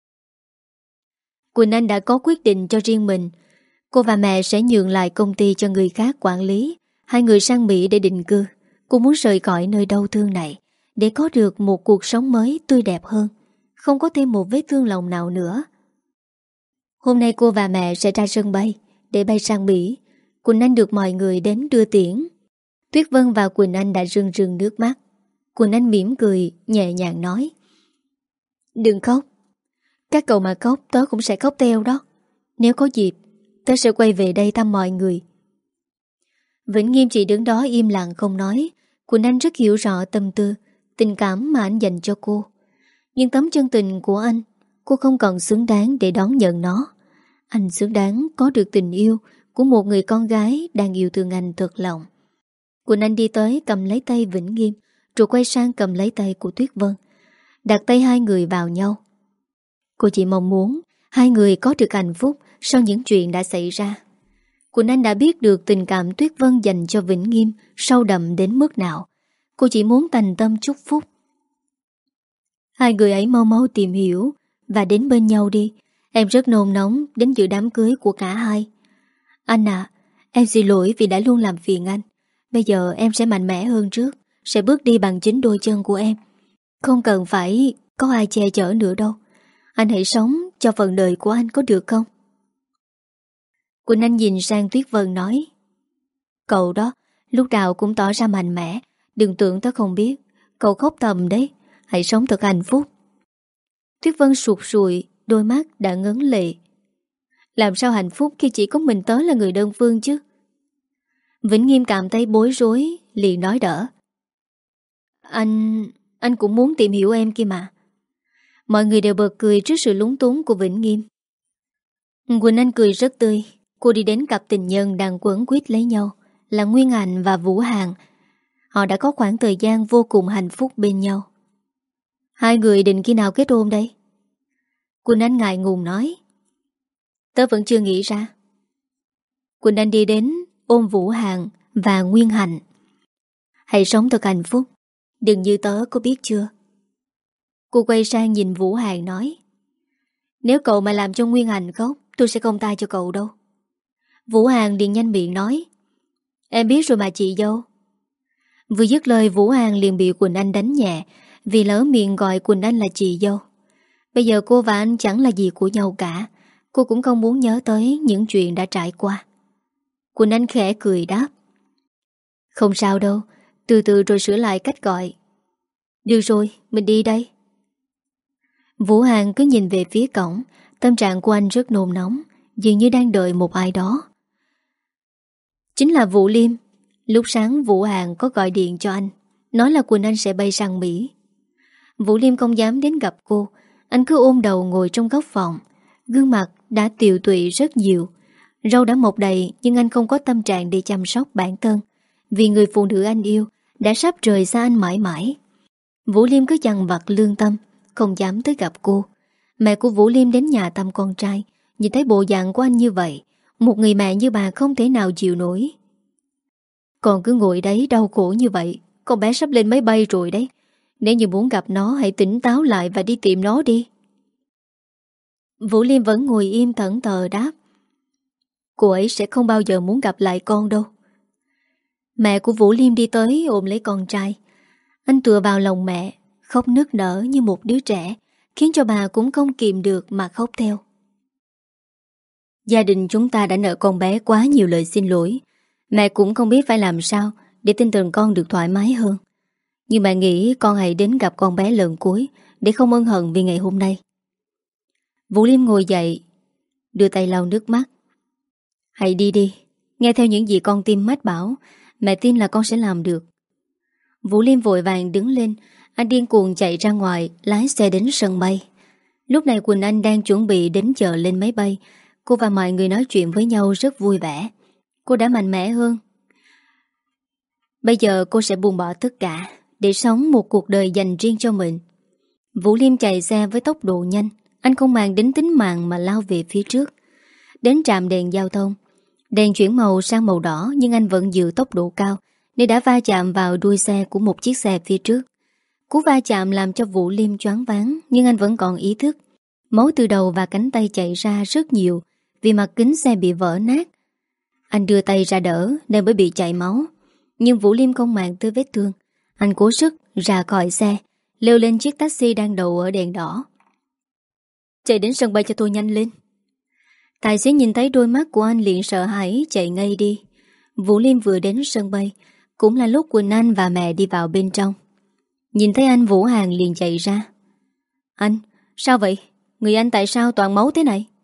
Quỳnh Anh đã có quyết định cho riêng mình. Cô và mẹ sẽ nhượng lại công ty cho người khác quản lý. Hai người sang Mỹ để định cư. Cô muốn rời khỏi nơi đau thương này để có được một cuộc sống mới tươi đẹp hơn, không có thêm một vết thương lòng nào nữa. Hôm nay cô và mẹ sẽ ra sân bay để bay sang Mỹ. Quỳnh Anh được mọi người đến đưa tiễn. Tuyết Vân và Quỳnh Anh đã rưng rưng nước mắt. Quỳnh Anh mỉm cười nhẹ nhàng nói: Đừng khóc. Các cậu mà khóc tớ cũng sẽ khóc theo đó. Nếu có dịp tớ sẽ quay về đây thăm mọi người. Vĩnh Nghiêm chỉ đứng đó im lặng không nói. Quỳnh Anh rất hiểu rõ tâm tư, tình cảm mà anh dành cho cô. Nhưng tấm chân tình của anh, cô không còn xứng đáng để đón nhận nó. Anh xứng đáng có được tình yêu của một người con gái đang yêu thương anh thật lòng. Quỳnh Anh đi tới cầm lấy tay Vĩnh Nghiêm, rồi quay sang cầm lấy tay của Tuyết Vân, đặt tay hai người vào nhau. Cô chỉ mong muốn hai người có được hạnh phúc sau những chuyện đã xảy ra. Quỳnh Anh đã biết được tình cảm Tuyết Vân dành cho Vĩnh Nghiêm sâu đậm đến mức nào. Cô chỉ muốn thành tâm chúc phúc. Hai người ấy mau mau tìm hiểu và đến bên nhau đi. Em rất nôn nóng đến dự đám cưới của cả hai. Anh à, em xin lỗi vì đã luôn làm phiền anh. Bây giờ em sẽ mạnh mẽ hơn trước, sẽ bước đi bằng chính đôi chân của em. Không cần phải có ai che chở nữa đâu. Anh hãy sống cho phần đời của anh có được không? Quỳnh Anh nhìn sang Tuyết Vân nói: Cậu đó lúc nào cũng tỏ ra mạnh mẽ. Đừng tưởng tớ không biết. Cậu khóc thầm đấy. Hãy sống thật hạnh phúc. Tuyết Vân sụt sùi, đôi mắt đã ngấn lệ. Làm sao hạnh phúc khi chỉ có mình tớ là người đơn phương chứ? Vĩnh Nghiêm cảm thấy bối rối, liền nói đỡ: Anh... anh cũng muốn tìm hiểu em kia mà. Mọi người đều bật cười trước sự lúng túng của Vĩnh Nghiêm. Quỳnh Anh cười rất tươi. Cô đi đến cặp tình nhân đang quấn quýt lấy nhau, là Nguyên Hạnh và Vũ Hàn. Họ đã có khoảng thời gian vô cùng hạnh phúc bên nhau. Hai người định khi nào kết hôn đây? Quỳnh Anh ngại ngùng nói: Tớ vẫn chưa nghĩ ra. Quỳnh Anh đi đến ôm Vũ Hàn và Nguyên Hạnh. Hãy sống thật hạnh phúc, đừng như tớ, có biết chưa? Cô quay sang nhìn Vũ Hàng nói: Nếu cậu mà làm cho Nguyên Hành khóc, tôi sẽ không tha cho cậu đâu. Vũ Hàng liền nhanh miệng nói: Em biết rồi mà chị dâu. Vừa dứt lời, Vũ Hàng liền bị Quỳnh Anh đánh nhẹ vì lỡ miệng gọi Quỳnh Anh là chị dâu. Bây giờ cô và anh chẳng là gì của nhau cả. Cô cũng không muốn nhớ tới những chuyện đã trải qua. Quỳnh Anh khẽ cười đáp: Không sao đâu, từ từ rồi sửa lại cách gọi. Được rồi, mình đi đây. Vũ Hàng cứ nhìn về phía cổng. Tâm trạng của anh rất nôn nóng, dường như đang đợi một ai đó. Chính là Vũ Liêm. Lúc sáng Vũ Hàng có gọi điện cho anh, nói là Quỳnh Anh sẽ bay sang Mỹ. Vũ Liêm không dám đến gặp cô. Anh cứ ôm đầu ngồi trong góc phòng. Gương mặt đã tiều tụy rất nhiều, râu đã mọc đầy, nhưng anh không có tâm trạng để chăm sóc bản thân, vì người phụ nữ anh yêu đã sắp rời xa anh mãi mãi. Vũ Liêm cứ dằn vặt lương tâm, không dám tới gặp cô. Mẹ của Vũ Liêm đến nhà thăm con trai, nhìn thấy bộ dạng của anh như vậy, một người mẹ như bà không thể nào chịu nổi. Còn cứ ngồi đấy đau khổ như vậy, con bé sắp lên máy bay rồi đấy. Nếu như muốn gặp nó, hãy tỉnh táo lại và đi tìm nó đi. Vũ Liêm vẫn ngồi im thẫn thờ đáp: Cô ấy sẽ không bao giờ muốn gặp lại con đâu. Mẹ của Vũ Liêm đi tới ôm lấy con trai. Anh tựa vào lòng mẹ, khóc nức nở như một đứa trẻ, khiến cho bà cũng không kìm được mà khóc theo. Gia đình chúng ta đã nợ con bé quá nhiều lời xin lỗi. Mẹ cũng không biết phải làm sao để tinh thần con được thoải mái hơn. Nhưng mẹ nghĩ con hãy đến gặp con bé lần cuối, để không ân hận vì ngày hôm nay. Vũ Liêm ngồi dậy, đưa tay lau nước mắt. Hãy đi đi, nghe theo những gì con tim mách bảo, mẹ tin là con sẽ làm được. Vũ Liêm vội vàng đứng lên. Anh điên cuồng chạy ra ngoài, lái xe đến sân bay. Lúc này Quỳnh Anh đang chuẩn bị đến chờ lên máy bay. Cô và mọi người nói chuyện với nhau rất vui vẻ. Cô đã mạnh mẽ hơn. Bây giờ cô sẽ buông bỏ tất cả để sống một cuộc đời dành riêng cho mình. Vũ Liêm chạy xe với tốc độ nhanh. Anh không màng đến tính mạng mà lao về phía trước. Đến trạm đèn giao thông, đèn chuyển màu sang màu đỏ, nhưng anh vẫn giữ tốc độ cao nên đã va chạm vào đuôi xe của một chiếc xe phía trước. Cú va chạm làm cho Vũ Liêm choáng váng, nhưng anh vẫn còn ý thức. Máu từ đầu và cánh tay chảy ra rất nhiều vì mặt kính xe bị vỡ nát. Anh đưa tay ra đỡ nên mới bị chảy máu, nhưng Vũ Liêm không màng tới vết thương. Anh cố sức ra khỏi xe, leo lên chiếc taxi đang đậu ở đèn đỏ. Chạy đến sân bay cho tôi nhanh lên. Tài xế nhìn thấy đôi mắt của anh liền sợ hãi chạy ngay đi. Vũ Liêm vừa đến sân bay, cũng là lúc Quỳnh Anh và mẹ đi vào bên trong. Nhìn thấy anh, Vũ Hàng liền chạy ra. Anh, sao vậy? Người anh tại sao toàn máu thế này?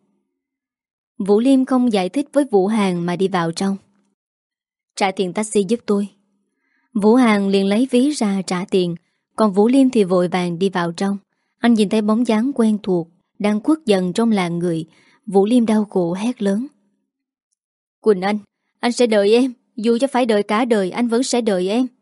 Vũ Liêm không giải thích với Vũ Hàng mà đi vào trong. Trả tiền taxi giúp tôi. Vũ Hàng liền lấy ví ra trả tiền, còn Vũ Liêm thì vội vàng đi vào trong. Anh nhìn thấy bóng dáng quen thuộc đang khuất dần trong làng người. Vũ Liêm đau khổ hét lớn: Quỳnh Anh, anh sẽ đợi em. Dù cho phải đợi cả đời, anh vẫn sẽ đợi em.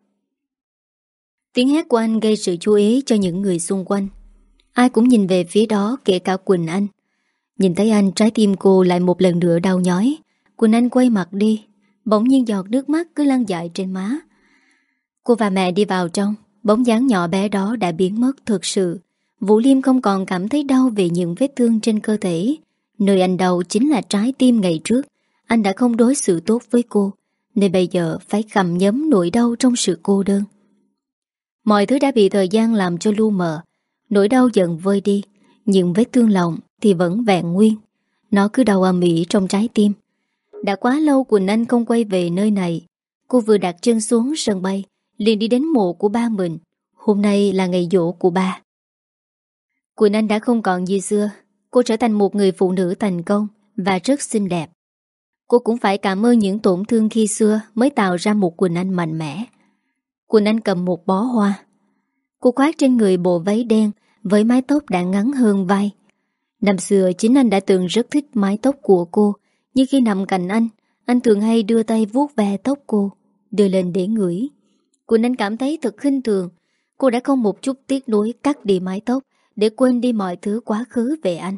Tiếng hét của anh gây sự chú ý cho những người xung quanh. Ai cũng nhìn về phía đó, kể cả Quỳnh Anh. Nhìn thấy anh, trái tim cô lại một lần nữa đau nhói. Quỳnh Anh quay mặt đi, bỗng nhiên giọt nước mắt cứ lăn dại trên má. Cô và mẹ đi vào trong. Bóng dáng nhỏ bé đó đã biến mất thực sự. Vũ Liêm không còn cảm thấy đau vì những vết thương trên cơ thể. Nơi anh đau chính là trái tim ngày trước. Anh đã không đối xử tốt với cô, nên bây giờ phải gặm nhấm nỗi đau trong sự cô đơn. Mọi thứ đã bị thời gian làm cho lu mờ. Nỗi đau dần vơi đi, nhưng vết thương lòng thì vẫn vẹn nguyên. Nó cứ đau ầm ĩ trong trái tim. Đã quá lâu Quỳnh Anh không quay về nơi này. Cô vừa đặt chân xuống sân bay liền đi đến mộ của ba mình. Hôm nay là ngày giỗ của ba. Quỳnh Anh đã không còn như xưa. Cô trở thành một người phụ nữ thành công và rất xinh đẹp. Cô cũng phải cảm ơn những tổn thương khi xưa mới tạo ra một Quỳnh Anh mạnh mẽ. Quỳnh Anh cầm một bó hoa. Cô khoác trên người bộ váy đen với mái tóc đã ngắn hơn vai. Năm xưa chính anh đã từng rất thích mái tóc của cô, nhưng khi nằm cạnh anh, anh thường hay đưa tay vuốt ve tóc cô, đưa lên để ngửi. Quỳnh Anh cảm thấy thật khinh thường. Cô đã không một chút tiếc nuối cắt đi mái tóc để quên đi mọi thứ quá khứ về anh.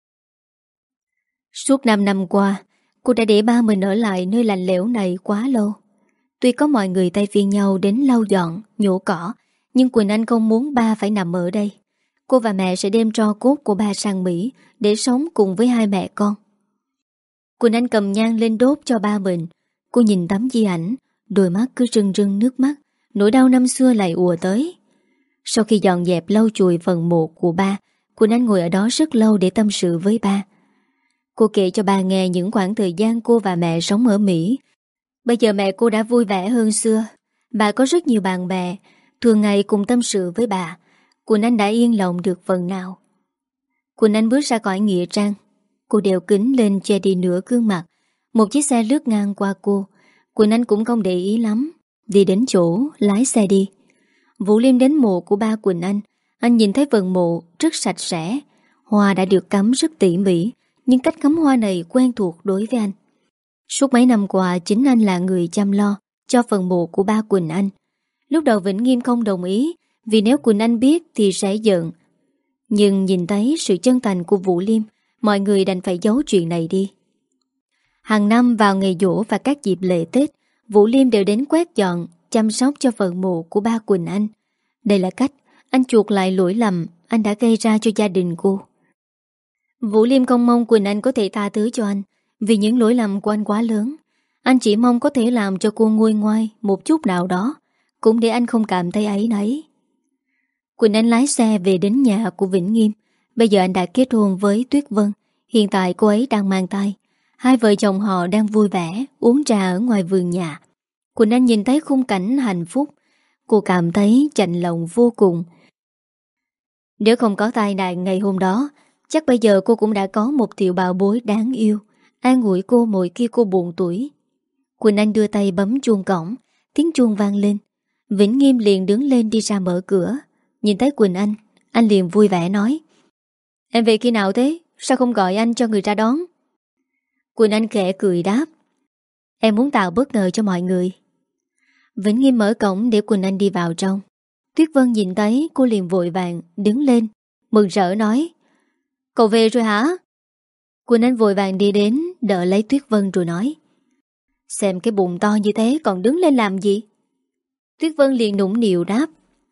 Suốt năm năm qua, cô đã để ba mình ở lại nơi lạnh lẽo này quá lâu. Tuy có mọi người thay phiên nhau đến lau dọn, nhổ cỏ, nhưng Quỳnh Anh không muốn ba phải nằm ở đây. cô và mẹ sẽ đem tro cốt của ba sang Mỹ để sống cùng với hai mẹ con. Quỳnh Anh cầm nhang lên đốt cho ba mình. Cô nhìn tấm di ảnh, đôi mắt cứ rưng rưng nước mắt, nỗi đau năm xưa lại ùa tới. Sau khi dọn dẹp lau chùi phần mộ của ba, Quỳnh Anh ngồi ở đó rất lâu để tâm sự với ba. Cô kể cho ba nghe những khoảng thời gian cô và mẹ sống ở Mỹ. Bây giờ mẹ cô đã vui vẻ hơn xưa. Bà có rất nhiều bạn bè, thường ngày cùng tâm sự với bà. Quỳnh Anh đã yên lòng được phần nào. Quỳnh Anh bước ra khỏi nghĩa trang. Cô đeo kính lên che đi nửa gương mặt. Một chiếc xe lướt ngang qua cô. Quỳnh Anh cũng không để ý lắm. Đi đến chỗ, lái xe đi. Vũ Liêm đến mộ của ba Quỳnh Anh. Anh nhìn thấy phần mộ rất sạch sẽ. Hoa đã được cắm rất tỉ mỉ, nhưng cách cắm hoa này quen thuộc đối với anh. Suốt mấy năm qua, chính anh là người chăm lo cho phần mộ của ba Quỳnh Anh. Lúc đầu Vĩnh Nghiêm không đồng ý, vì nếu Quỳnh Anh biết thì sẽ giận. Nhưng nhìn thấy sự chân thành của Vũ Liêm, mọi người đành phải giấu chuyện này đi. Hàng năm vào ngày giỗ và các dịp lễ Tết, Vũ Liêm đều đến quét dọn, chăm sóc cho phần mộ của ba Quỳnh Anh. Đây là cách anh chuộc lại lỗi lầm anh đã gây ra cho gia đình cô. Vũ Liêm không mong Quỳnh Anh có thể tha thứ cho anh, vì những lỗi lầm của anh quá lớn. Anh chỉ mong có thể làm cho cô nguôi ngoai một chút nào đó, cũng để anh không cảm thấy áy náy. Quỳnh Anh lái xe về đến nhà của Vĩnh Nghiêm. Bây giờ anh đã kết hôn với Tuyết Vân. Hiện tại cô ấy đang mang thai. Hai vợ chồng họ đang vui vẻ uống trà ở ngoài vườn nhà. Quỳnh Anh nhìn thấy khung cảnh hạnh phúc, cô cảm thấy chạnh lòng vô cùng. Nếu không có tai nạn ngày hôm đó, chắc bây giờ cô cũng đã có một tiểu bảo bối đáng yêu, an ủi cô mỗi khi cô buồn tủi. Quỳnh Anh đưa tay bấm chuông cổng. Tiếng chuông vang lên. Vĩnh Nghiêm liền đứng lên đi ra mở cửa. Nhìn thấy Quỳnh Anh, anh liền vui vẻ nói: Em về khi nào thế? Sao không gọi anh cho người ra đón? Quỳnh Anh khẽ cười đáp: Em muốn tạo bất ngờ cho mọi người. Vĩnh Nghiêm mở cổng để Quỳnh Anh đi vào trong. Tuyết Vân nhìn thấy cô liền vội vàng đứng lên, mừng rỡ nói: Cậu về rồi hả? Quỳnh Anh vội vàng đi đến đỡ lấy Tuyết Vân rồi nói: Xem cái bụng to như thế còn đứng lên làm gì? Tuyết Vân liền nũng nịu đáp: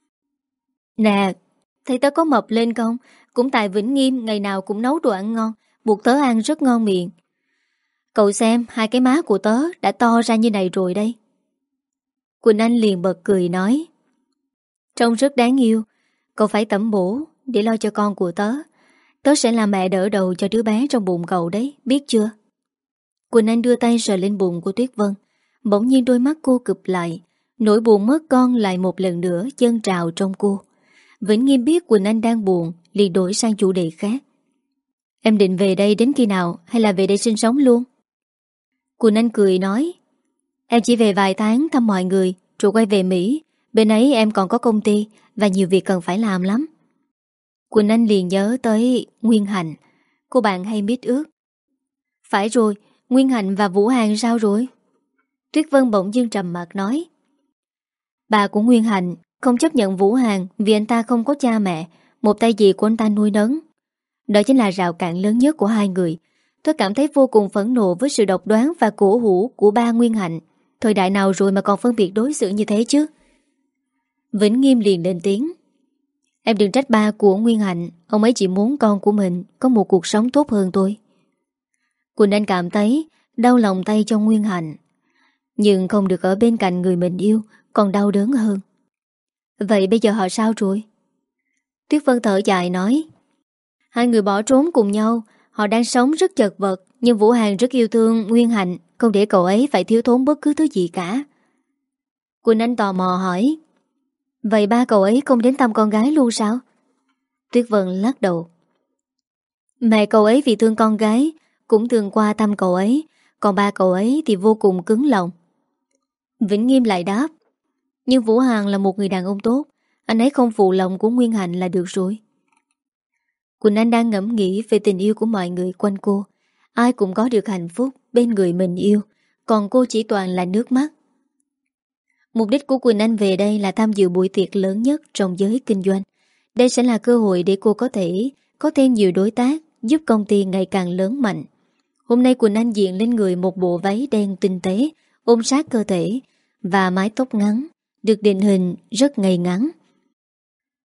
Nè, thấy tớ có mập lên không? Cũng tại Vĩnh Nghiêm ngày nào cũng nấu đồ ăn ngon, buộc tớ ăn rất ngon miệng. Cậu xem hai cái má của tớ đã to ra như này rồi đây. Quỳnh Anh liền bật cười nói: Trông rất đáng yêu. Cậu phải tẩm bổ để lo cho con của tớ. Tớ sẽ là mẹ đỡ đầu cho đứa bé trong bụng cậu đấy, biết chưa? Quỳnh Anh đưa tay sờ lên bụng của Tuyết Vân. Bỗng nhiên đôi mắt cô cụp lại. Nỗi buồn mất con lại một lần nữa dâng trào trong cô. Vĩnh Nghiêm biết Quỳnh Anh đang buồn, liền đổi sang chủ đề khác: Em định về đây đến khi nào, hay là về đây sinh sống luôn? Quỳnh Anh cười nói: Em chỉ về vài tháng thăm mọi người rồi quay về Mỹ. Bên ấy em còn có công ty và nhiều việc cần phải làm lắm. Quỳnh Anh liền nhớ tới Nguyên Hạnh, cô bạn hay mít ướt. Phải rồi, Nguyên Hạnh và Vũ Hàng sao rồi? Tuyết Vân bỗng dưng trầm mặt nói: Bà của Nguyên Hạnh không chấp nhận Vũ Hàng vì anh ta không có cha mẹ, một tay dì của anh ta nuôi nấng. Đó chính là rào cản lớn nhất của hai người. Tôi cảm thấy vô cùng phẫn nộ với sự độc đoán và cổ hủ của ba Nguyên Hạnh. Thời đại nào rồi mà còn phân biệt đối xử như thế chứ? Vĩnh Nghiêm liền lên tiếng: Em đừng trách ba của Nguyên Hạnh. Ông ấy chỉ muốn con của mình có một cuộc sống tốt hơn tôi. Quỳnh Anh cảm thấy đau lòng tay cho Nguyên Hạnh, nhưng không được ở bên cạnh người mình yêu còn đau đớn hơn. Vậy bây giờ họ sao rồi? Tuyết Vân thở dài nói: Hai người bỏ trốn cùng nhau. Họ đang sống rất chật vật, nhưng Vũ Hàng rất yêu thương Nguyên Hạnh, không để cậu ấy phải thiếu thốn bất cứ thứ gì cả. Quỳnh Anh tò mò hỏi: Vậy ba cậu ấy không đến thăm con gái luôn sao? Tuyết Vân lắc đầu: Mẹ cậu ấy vì thương con gái cũng thường qua thăm cậu ấy, còn ba cậu ấy thì vô cùng cứng lòng. Vĩnh Nghiêm lại đáp: Nhưng Vũ Hàng là một người đàn ông tốt, anh ấy không phụ lòng của Nguyên Hạnh là được rồi. Quỳnh Anh đang ngẫm nghĩ về tình yêu của mọi người quanh cô. Ai cũng có được hạnh phúc bên người mình yêu, còn cô chỉ toàn là nước mắt. Mục đích của Quỳnh Anh về đây là tham dự buổi tiệc lớn nhất trong giới kinh doanh. Đây sẽ là cơ hội để cô có thể có thêm nhiều đối tác, giúp công ty ngày càng lớn mạnh. Hôm nay Quỳnh Anh diện lên người một bộ váy đen tinh tế, ôm sát cơ thể và mái tóc ngắn, được định hình rất ngay ngắn.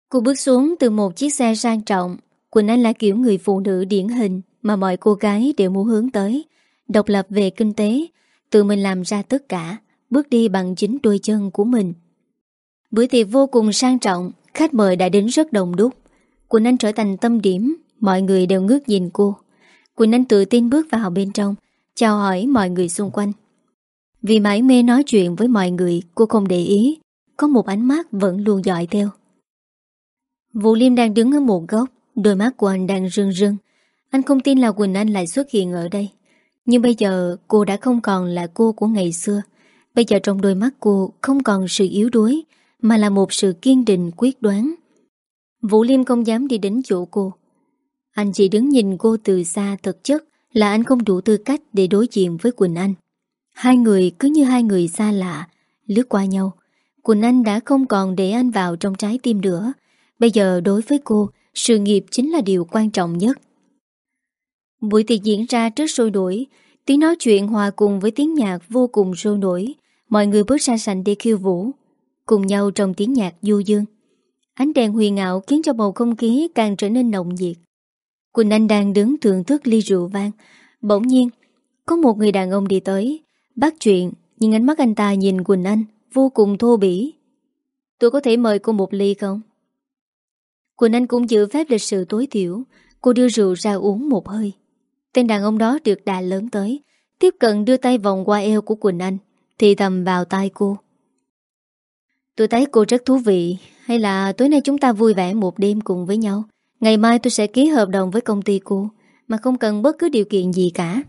Cô bước xuống từ một chiếc xe sang trọng. Quỳnh Anh là kiểu người phụ nữ điển hình mà mọi cô gái đều muốn hướng tới. Độc lập về kinh tế, tự mình làm ra tất cả, bước đi bằng chính đôi chân của mình. Bữa tiệc vô cùng sang trọng, khách mời đã đến rất đông đúc. Quỳnh Anh trở thành tâm điểm, mọi người đều ngước nhìn cô. Quỳnh Anh tự tin bước vào bên trong, chào hỏi mọi người xung quanh. Vì mải mê nói chuyện với mọi người, cô không để ý, có một ánh mắt vẫn luôn dõi theo. Vũ Liêm đang đứng ở một góc, đôi mắt của anh đang rưng rưng. Anh không tin là Quỳnh Anh lại xuất hiện ở đây. Nhưng bây giờ cô đã không còn là cô của ngày xưa. Bây giờ trong đôi mắt cô không còn sự yếu đuối, mà là một sự kiên định quyết đoán. Vũ Liêm không dám đi đến chỗ cô. Anh chỉ đứng nhìn cô từ xa, thực chất là anh không đủ tư cách để đối diện với Quỳnh Anh. Hai người cứ như hai người xa lạ, lướt qua nhau. Quỳnh Anh đã không còn để anh vào trong trái tim nữa. Bây giờ đối với cô, sự nghiệp chính là điều quan trọng nhất. Buổi tiệc diễn ra rất sôi nổi, tiếng nói chuyện hòa cùng với tiếng nhạc vô cùng sôi nổi. Mọi người bước ra sảnh để khiêu vũ, cùng nhau trong tiếng nhạc du dương. Ánh đèn huyền ảo khiến cho bầu không khí càng trở nên nồng nhiệt. Quỳnh Anh đang đứng thưởng thức ly rượu vang. Bỗng nhiên, có một người đàn ông đi tới, bắt chuyện, nhưng ánh mắt anh ta nhìn Quỳnh Anh vô cùng thô bỉ. Tôi có thể mời cô một ly không? Quỳnh Anh cũng giữ phép lịch sự tối thiểu. Cô đưa rượu ra uống một hơi. Tên đàn ông đó được đà lớn tới, tiếp cận đưa tay vòng qua eo của Quỳnh Anh, thì thầm vào tai cô. Tôi thấy cô rất thú vị. Hay là tối nay chúng ta vui vẻ một đêm cùng với nhau. Ngày mai tôi sẽ ký hợp đồng với công ty cô, mà không cần bất cứ điều kiện gì cả.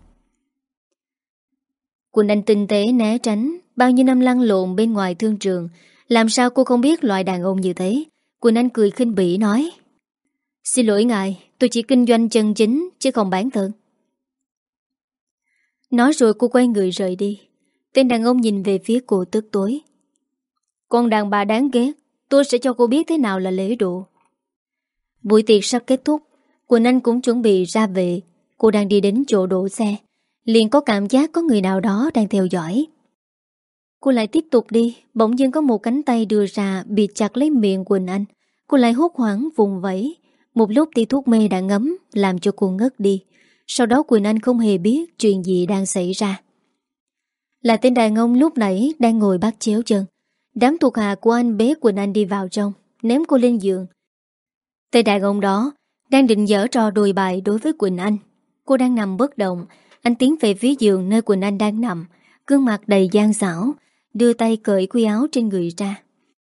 Quỳnh Anh tinh tế né tránh. Bao nhiêu năm lăn lộn bên ngoài thương trường, làm sao cô không biết loại đàn ông như thế. Quỳnh Anh cười khinh bỉ nói: Xin lỗi ngài, tôi chỉ kinh doanh chân chính chứ không bán thân. Nói rồi cô quay người rời đi. Tên đàn ông nhìn về phía cô tức tối. Con đàn bà đáng ghét, tôi sẽ cho cô biết thế nào là lễ độ. Buổi tiệc sắp kết thúc, Quỳnh Anh cũng chuẩn bị ra về. Cô đang đi đến chỗ đổ xe, liền có cảm giác có người nào đó đang theo dõi. Cô lại tiếp tục đi, bỗng dưng có một cánh tay đưa ra bịt chặt lấy miệng Quỳnh Anh. Cô lại hốt hoảng vùng vẫy. Một lúc thì thuốc mê đã ngấm, làm cho cô ngất đi. Sau đó Quỳnh Anh không hề biết chuyện gì đang xảy ra. Là tên đàn ông lúc nãy đang ngồi bắt chéo chân. Đám thuộc hạ của anh bế Quỳnh Anh đi vào trong, ném cô lên giường. Tên đàn ông đó đang định giở trò đồi bại đối với Quỳnh Anh. Cô đang nằm bất động. Anh tiến về phía giường nơi Quỳnh Anh đang nằm, gương mặt đầy gian xảo, đưa tay cởi quy áo trên người ra.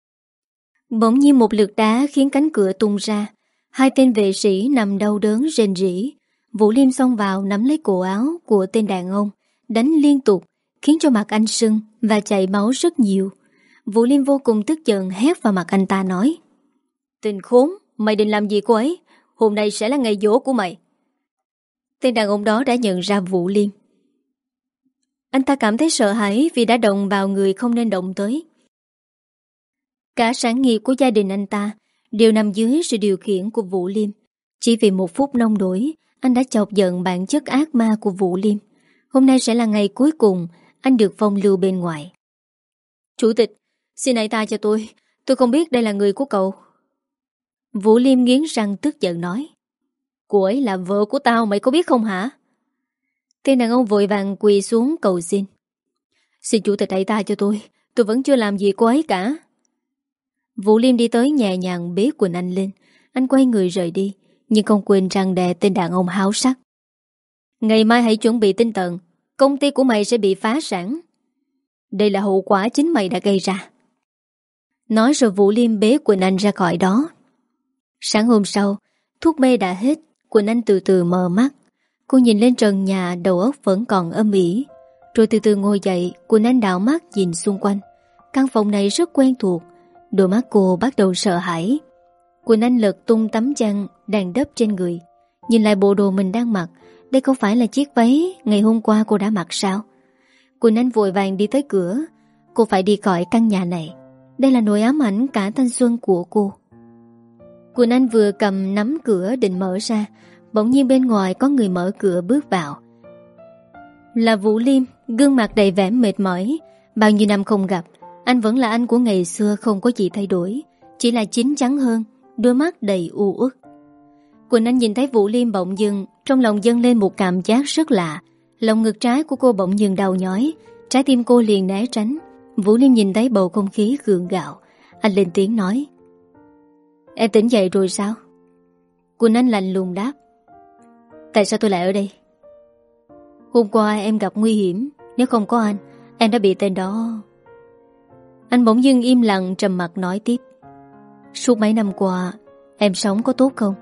Bỗng nhiên một lực đá khiến cánh cửa tung ra. Hai tên vệ sĩ nằm đau đớn rên rỉ. Vũ Liêm xông vào nắm lấy cổ áo của tên đàn ông, đánh liên tục, khiến cho mặt anh sưng và chảy máu rất nhiều. Vũ Liêm vô cùng tức giận hét vào mặt anh ta nói: Tên khốn, mày định làm gì cô ấy? Hôm nay sẽ là ngày giỗ của mày. Tên đàn ông đó đã nhận ra Vũ Liêm. Anh ta cảm thấy sợ hãi vì đã động vào người không nên động tới. Cả sản nghiệp của gia đình anh ta đều nằm dưới sự điều khiển của Vũ Liêm. Chỉ vì một phút nông nổi, anh đã chọc giận bản chất ác ma của Vũ Liêm. Hôm nay sẽ là ngày cuối cùng anh được phong lưu bên ngoài. Chủ tịch, xin hãy tha cho tôi. Tôi không biết đây là người của cậu. Vũ Liêm nghiến răng tức giận nói: Cô ấy là vợ của tao, mày có biết không hả? Tên đàn ông vội vàng quỳ xuống cầu xin: Xin chủ tịch hãy tha cho tôi. Tôi vẫn chưa làm gì cô ấy cả. Vũ Liêm đi tới nhẹ nhàng bế Quỳnh Anh lên. Anh quay người rời đi, nhưng không quên răng đè tên đàn ông háo sắc: Ngày mai hãy chuẩn bị tinh thần. Công ty của mày sẽ bị phá sản. Đây là hậu quả chính mày đã gây ra. Nói rồi Vũ Liêm bế Quỳnh Anh ra khỏi đó. Sáng hôm sau, thuốc mê đã hết. Quỳnh Anh từ từ mở mắt. Cô nhìn lên trần nhà, đầu óc vẫn còn âm ỉ. Rồi từ từ ngồi dậy, Quỳnh Anh đảo mắt nhìn xung quanh. Căn phòng này rất quen thuộc. Đôi mắt cô bắt đầu sợ hãi. Quỳnh Anh lật tung tấm chăn đang đắp trên người, nhìn lại bộ đồ mình đang mặc. Đây không phải là chiếc váy ngày hôm qua cô đã mặc sao? Quỳnh Anh vội vàng đi tới cửa. Cô phải đi khỏi căn nhà này. Đây là nỗi ám ảnh cả thanh xuân của cô. Quỳnh Anh vừa cầm nắm cửa định mở ra, bỗng nhiên bên ngoài có người mở cửa bước vào. Là Vũ Liêm, gương mặt đầy vẻ mệt mỏi. Bao nhiêu năm không gặp, anh vẫn là anh của ngày xưa, không có gì thay đổi, chỉ là chín chắn hơn, đôi mắt đầy u uất. Quỳnh Anh nhìn thấy Vũ Liêm bỗng dưng, trong lòng dâng lên một cảm giác rất lạ. Lòng ngực trái của cô bỗng dưng đau nhói, trái tim cô liền né tránh. Vũ Liêm nhìn thấy bầu không khí gượng gạo, anh lên tiếng nói: Em tỉnh dậy rồi sao? Quỳnh Anh lạnh lùng đáp: Tại sao tôi lại ở đây? Hôm qua em gặp nguy hiểm, nếu không có anh, em đã bị tên đó. Anh bỗng dưng im lặng trầm mặc nói tiếp: Suốt mấy năm qua, em sống có tốt không?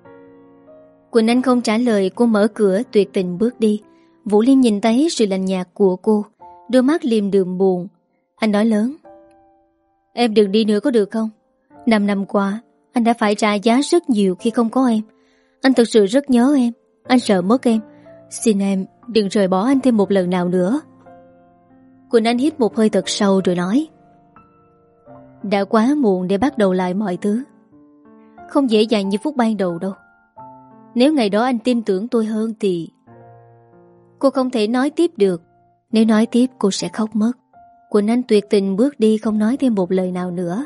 Quỳnh Anh không trả lời, cô mở cửa tuyệt tình bước đi. Vũ Liêm nhìn thấy sự lạnh nhạt của cô, đôi mắt liềm đượm buồn. Anh nói lớn: Em đừng đi nữa có được không? Năm năm qua, anh đã phải trả giá rất nhiều khi không có em. Anh thực sự rất nhớ em, anh sợ mất em. Xin em đừng rời bỏ anh thêm một lần nào nữa. Quỳnh Anh hít một hơi thật sâu rồi nói: Đã quá muộn để bắt đầu lại mọi thứ. Không dễ dàng như phút ban đầu đâu. Nếu ngày đó anh tin tưởng tôi hơn thì... Cô không thể nói tiếp được. Nếu nói tiếp cô sẽ khóc mất. Quỳnh Anh tuyệt tình bước đi, không nói thêm một lời nào nữa.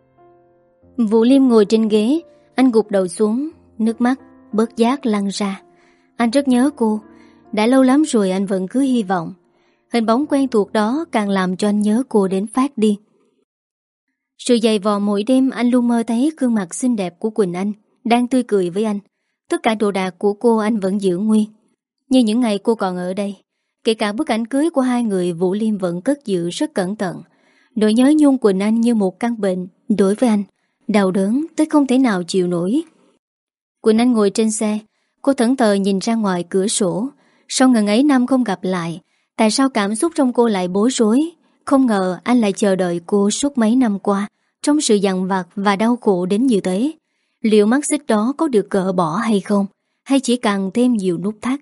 Vũ Liêm ngồi trên ghế, anh gục đầu xuống, nước mắt bớt giác lăn ra. Anh rất nhớ cô. Đã lâu lắm rồi anh vẫn cứ hy vọng. Hình bóng quen thuộc đó càng làm cho anh nhớ cô đến phát điên. Sự dày vò mỗi đêm, anh luôn mơ thấy gương mặt xinh đẹp của Quỳnh Anh đang tươi cười với anh. Tất cả đồ đạc của cô anh vẫn giữ nguyên như những ngày cô còn ở đây. Kể cả bức ảnh cưới của hai người, Vũ Liêm vẫn cất giữ rất cẩn thận. Nỗi nhớ nhung Quỳnh Anh như một căn bệnh đối với anh, đau đớn tới không thể nào chịu nổi. Quỳnh Anh ngồi trên xe, cô thẫn thờ nhìn ra ngoài cửa sổ. Sau ngần ấy năm không gặp lại, tại sao cảm xúc trong cô lại bối rối? Không ngờ anh lại chờ đợi cô suốt mấy năm qua, trong sự dằn vặt và đau khổ đến như thế. Liệu mắt xích đó có được cỡ bỏ hay không? Hay chỉ càng thêm nhiều nút thắt?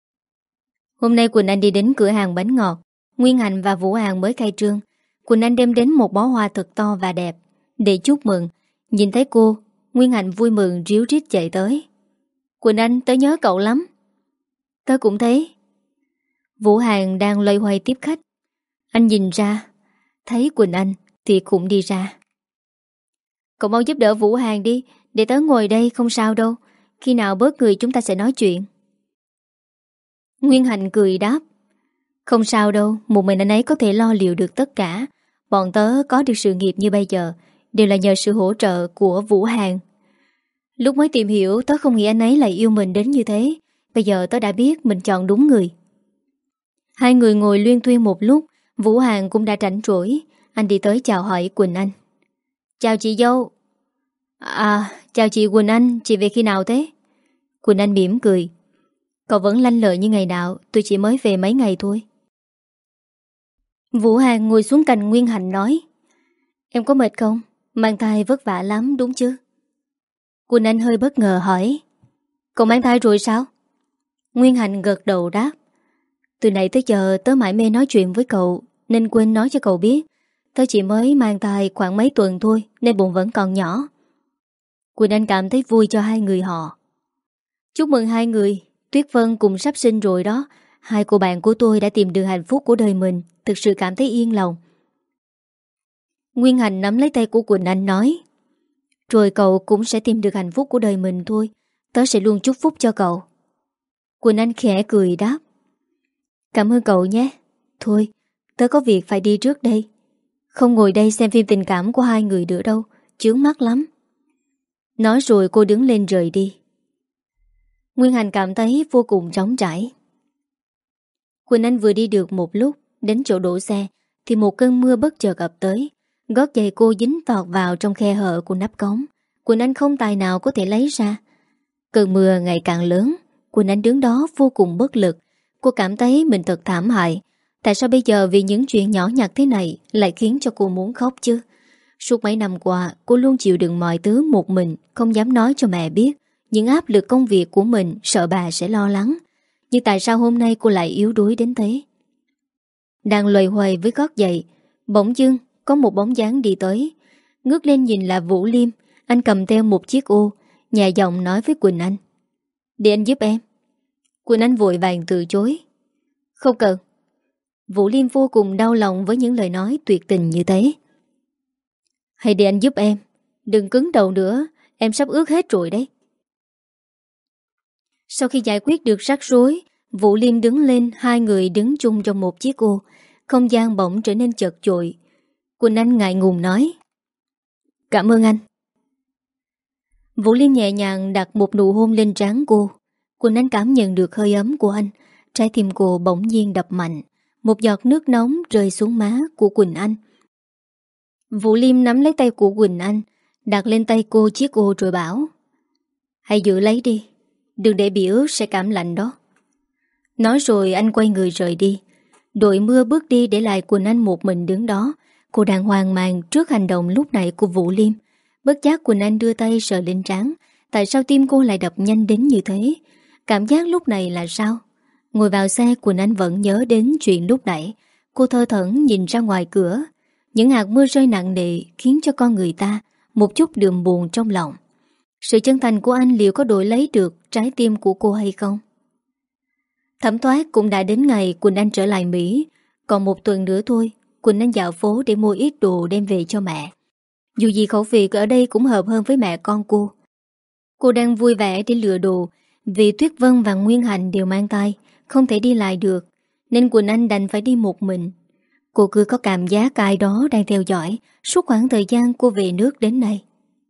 Hôm nay Quỳnh Anh đi đến cửa hàng bánh ngọt. Nguyên Hạnh và Vũ Hàng mới khai trương. Quỳnh Anh đem đến một bó hoa thật to và đẹp để chúc mừng. Nhìn thấy cô, Nguyên Hạnh vui mừng ríu rít chạy tới: Quỳnh Anh, tớ nhớ cậu lắm. Tớ cũng thế. Vũ Hàng đang loay hoay tiếp khách. Anh nhìn ra, thấy Quỳnh Anh thì cũng đi ra. Cậu mau giúp đỡ Vũ Hàng đi, để tớ ngồi đây không sao đâu. Khi nào bớt người chúng ta sẽ nói chuyện. Nguyên Hạnh cười đáp: Không sao đâu, một mình anh ấy có thể lo liệu được tất cả. Bọn tớ có được sự nghiệp như bây giờ đều là nhờ sự hỗ trợ của Vũ Hàng. Lúc mới tìm hiểu tớ không nghĩ anh ấy lại yêu mình đến như thế. Bây giờ tớ đã biết mình chọn đúng người. Hai người ngồi luyên thuyên một lúc. Vũ Hàng cũng đã rảnh rỗi. Anh đi tới chào hỏi Quỳnh Anh: Chào chị dâu. À, chào chị Quỳnh Anh, chị về khi nào thế? Quỳnh Anh mỉm cười: Cậu vẫn lanh lợi như ngày nào, tôi chỉ mới về mấy ngày thôi. Vũ Hàng ngồi xuống cạnh Nguyên Hạnh nói: Em có mệt không? Mang thai vất vả lắm đúng chứ? Quỳnh Anh hơi bất ngờ hỏi: Cậu mang thai rồi sao? Nguyên Hạnh gật đầu đáp: Từ nãy tới giờ tớ mải mê nói chuyện với cậu nên quên nói cho cậu biết. Tớ chỉ mới mang thai khoảng mấy tuần thôi nên bụng vẫn còn nhỏ. Quỳnh Anh cảm thấy vui cho hai người họ. Chúc mừng hai người. Tuyết Vân cũng sắp sinh rồi đó. Hai cô bạn của tôi đã tìm được hạnh phúc của đời mình. Thực sự cảm thấy yên lòng. Nguyên Hành nắm lấy tay của Quỳnh Anh nói: Rồi cậu cũng sẽ tìm được hạnh phúc của đời mình thôi. Tớ sẽ luôn chúc phúc cho cậu. Quỳnh Anh khẽ cười đáp: Cảm ơn cậu nhé. Thôi, tớ có việc phải đi trước đây. Không ngồi đây xem phim tình cảm của hai người nữa đâu, chướng mắt lắm. Nói rồi cô đứng lên rời đi. Nguyên Hành cảm thấy vô cùng trống trải. Quỳnh Anh vừa đi được một lúc, đến chỗ đổ xe thì một cơn mưa bất chợt ập tới. Gót giày cô dính tọt vào trong khe hở của nắp cống. Quỳnh Anh không tài nào có thể lấy ra. Cơn mưa ngày càng lớn. Quỳnh Anh đứng đó vô cùng bất lực. Cô cảm thấy mình thật thảm hại. Tại sao bây giờ vì những chuyện nhỏ nhặt thế này lại khiến cho cô muốn khóc chứ? Suốt mấy năm qua cô luôn chịu đựng mọi thứ một mình, không dám nói cho mẹ biết. Những áp lực công việc của mình, sợ bà sẽ lo lắng. Nhưng tại sao hôm nay cô lại yếu đuối đến thế? Đang loay hoay với gót giày, bỗng dưng có một bóng dáng đi tới. Ngước lên nhìn là Vũ Liêm. Anh cầm theo một chiếc ô, nhẹ giọng nói với Quỳnh Anh: Để anh giúp em. Quỳnh Anh vội vàng từ chối: Không cần. Vũ Liêm vô cùng đau lòng với những lời nói tuyệt tình như thế. Hãy để anh giúp em. Đừng cứng đầu nữa. em sắp ướt hết rồi đấy. Sau khi giải quyết được rắc rối, Vũ Liêm đứng lên, hai người đứng chung trong một chiếc ô. Không gian bỗng trở nên chật chội. Quỳnh Anh ngại ngùng nói: Cảm ơn anh. Vũ Liêm nhẹ nhàng đặt một nụ hôn lên trán cô. Quỳnh Anh cảm nhận được hơi ấm của anh. Trái tim cô bỗng nhiên đập mạnh. Một giọt nước nóng rơi xuống má của Quỳnh Anh. Vũ Liêm nắm lấy tay của Quỳnh Anh, đặt lên tay cô chiếc ô rồi bảo: Hãy giữ lấy đi, đừng để bị ướt sẽ cảm lạnh đó. Nói rồi anh quay người rời đi. Đội mưa bước đi để lại Quỳnh Anh một mình đứng đó. Cô đang hoang mang trước hành động lúc này của Vũ Liêm. Bất giác Quỳnh Anh đưa tay sờ lên trán. Tại sao tim cô lại đập nhanh đến như thế? Cảm giác lúc này là sao? Ngồi vào xe, Quỳnh Anh vẫn nhớ đến chuyện lúc nãy. Cô thơ thẩn nhìn ra ngoài cửa. Những hạt mưa rơi nặng nề khiến cho con người ta một chút đượm buồn trong lòng. Sự chân thành của anh liệu có đổi lấy được trái tim của cô hay không? Thẩm thoát cũng đã đến ngày Quỳnh Anh trở lại Mỹ. Còn một tuần nữa thôi, Quỳnh Anh dạo phố để mua ít đồ đem về cho mẹ. Dù gì khẩu vị ở đây cũng hợp hơn với mẹ con cô. Cô đang vui vẻ để lựa đồ, vì Tuyết Vân và Nguyên Hành đều mang tay, không thể đi lại được, nên Quỳnh Anh đành phải đi một mình. Cô cứ có cảm giác ai đó đang theo dõi suốt khoảng thời gian cô về nước đến nay.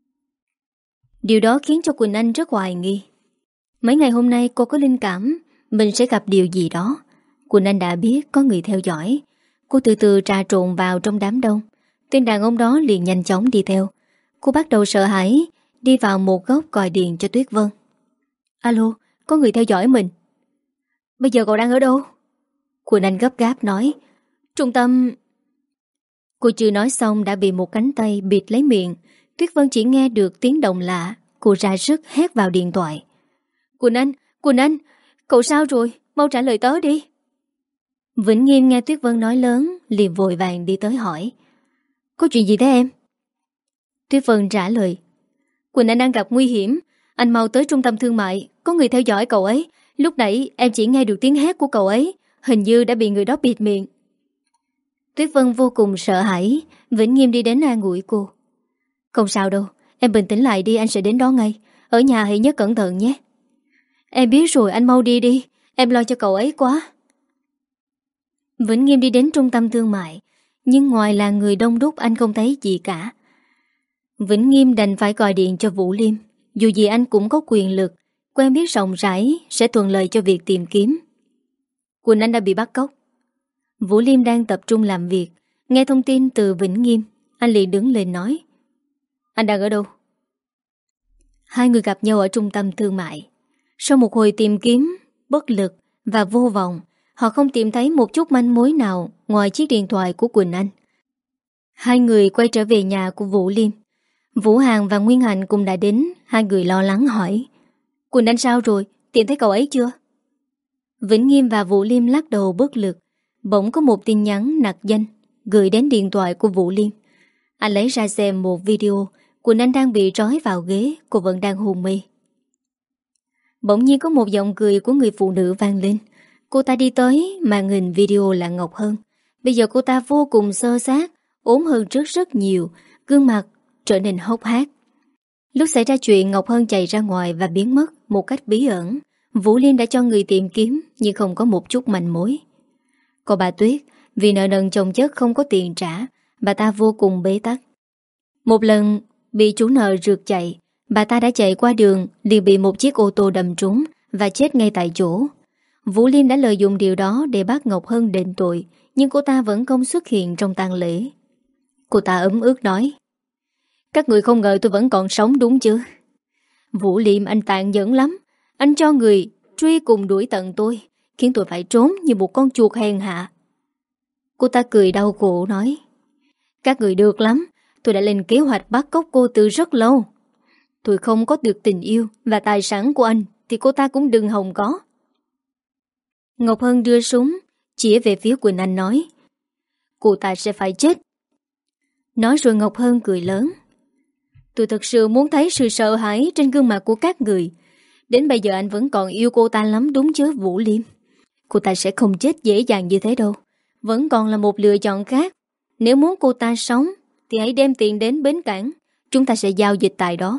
Điều đó khiến cho Quỳnh Anh rất hoài nghi. Mấy ngày hôm nay cô có linh cảm mình sẽ gặp điều gì đó. Quỳnh Anh đã biết có người theo dõi. Cô từ từ trà trộn vào trong đám đông. Tên đàn ông đó liền nhanh chóng đi theo. Cô bắt đầu sợ hãi, đi vào một góc gọi điện cho Tuyết Vân. Alo, có người theo dõi mình. Bây giờ cậu đang ở đâu? Quỳnh Anh gấp gáp nói. Trung tâm... Cô chưa nói xong đã bị một cánh tay bịt lấy miệng. Tuyết Vân chỉ nghe được tiếng động lạ. Cô ra sức hét vào điện thoại. Quỳnh Anh, Quỳnh Anh, cậu sao rồi? Mau trả lời tớ đi. Vĩnh Nghiêm nghe Tuyết Vân nói lớn, liền vội vàng đi tới hỏi. Có chuyện gì thế em? Tuyết Vân trả lời. Quỳnh Anh đang gặp nguy hiểm. Anh mau tới trung tâm thương mại. Có người theo dõi cậu ấy. Lúc nãy em chỉ nghe được tiếng hét của cậu ấy. Hình như đã bị người đó bịt miệng. Tuyết Vân vô cùng sợ hãi. Vĩnh Nghiêm đi đến an ủi cô. Không sao đâu, em bình tĩnh lại đi, anh sẽ đến đó ngay. Ở nhà hãy nhớ cẩn thận nhé. Em biết rồi, anh mau đi đi. Em lo cho cậu ấy quá. Vĩnh Nghiêm đi đến trung tâm thương mại, nhưng ngoài là người đông đúc anh không thấy gì cả. Vĩnh Nghiêm đành phải gọi điện cho Vũ Liêm. Dù gì anh cũng có quyền lực, quen biết rộng rãi, sẽ thuận lợi cho việc tìm kiếm. Quỳnh Anh đã bị bắt cóc. Vũ Liêm đang tập trung làm việc. Nghe thông tin từ Vĩnh Nghiêm, anh liền đứng lên nói. Anh đang ở đâu? Hai người gặp nhau ở trung tâm thương mại. Sau một hồi tìm kiếm, bất lực và vô vọng, họ không tìm thấy một chút manh mối nào ngoài chiếc điện thoại của Quỳnh Anh. Hai người quay trở về nhà của Vũ Liêm. Vũ Hàn và Nguyên Hạnh cũng đã đến. Hai người lo lắng hỏi. Quỳnh Anh sao rồi? Tìm thấy cậu ấy chưa? Vĩnh Nghiêm và Vũ Liêm lắc đầu bất lực. Bỗng có một tin nhắn nặc danh gửi đến điện thoại của Vũ Liêm. Anh lấy ra xem một video. Quỳnh Anh đang bị trói vào ghế. Cô vẫn đang hôn mê. Bỗng nhiên có một giọng cười của người phụ nữ vang lên. Cô ta đi tới, màn hình video là Ngọc Hân. Bây giờ cô ta vô cùng xơ xác, ốm hơn trước rất nhiều, gương mặt trở nên hốc hác. Lúc xảy ra chuyện, Ngọc Hân chạy ra ngoài và biến mất một cách bí ẩn. Vũ Liêm đã cho người tìm kiếm, nhưng không có một chút manh mối. Còn bà Tuyết, vì nợ nần chồng chất không có tiền trả, bà ta vô cùng bế tắc. Một lần bị chủ nợ rượt chạy, bà ta đã chạy qua đường, liền bị một chiếc ô tô đâm trúng và chết ngay tại chỗ. Vũ Liêm đã lợi dụng điều đó để bắt Ngọc Hân đền tội, nhưng cô ta vẫn không xuất hiện trong tang lễ. Cô ta ấm ức nói. Các người không ngờ tôi vẫn còn sống đúng chứ? Vũ Liêm, anh tàn nhẫn lắm. Anh cho người truy cùng đuổi tận tôi, khiến tôi phải trốn như một con chuột hèn hạ. Cô ta cười đau khổ nói. Các người được lắm. Tôi đã lên kế hoạch bắt cóc cô từ rất lâu. Tôi không có được tình yêu và tài sản của anh, thì cô ta cũng đừng hòng có. Ngọc Hân đưa súng chỉ về phía Quỳnh Anh nói. Cô ta sẽ phải chết. Nói rồi Ngọc Hân cười lớn. Tôi thật sự muốn thấy sự sợ hãi trên gương mặt của các người. Đến bây giờ anh vẫn còn yêu cô ta lắm đúng chứ Vũ Liêm? Cô ta sẽ không chết dễ dàng như thế đâu. Vẫn còn là một lựa chọn khác. Nếu muốn cô ta sống thì hãy đem tiền đến bến cảng. Chúng ta sẽ giao dịch tại đó.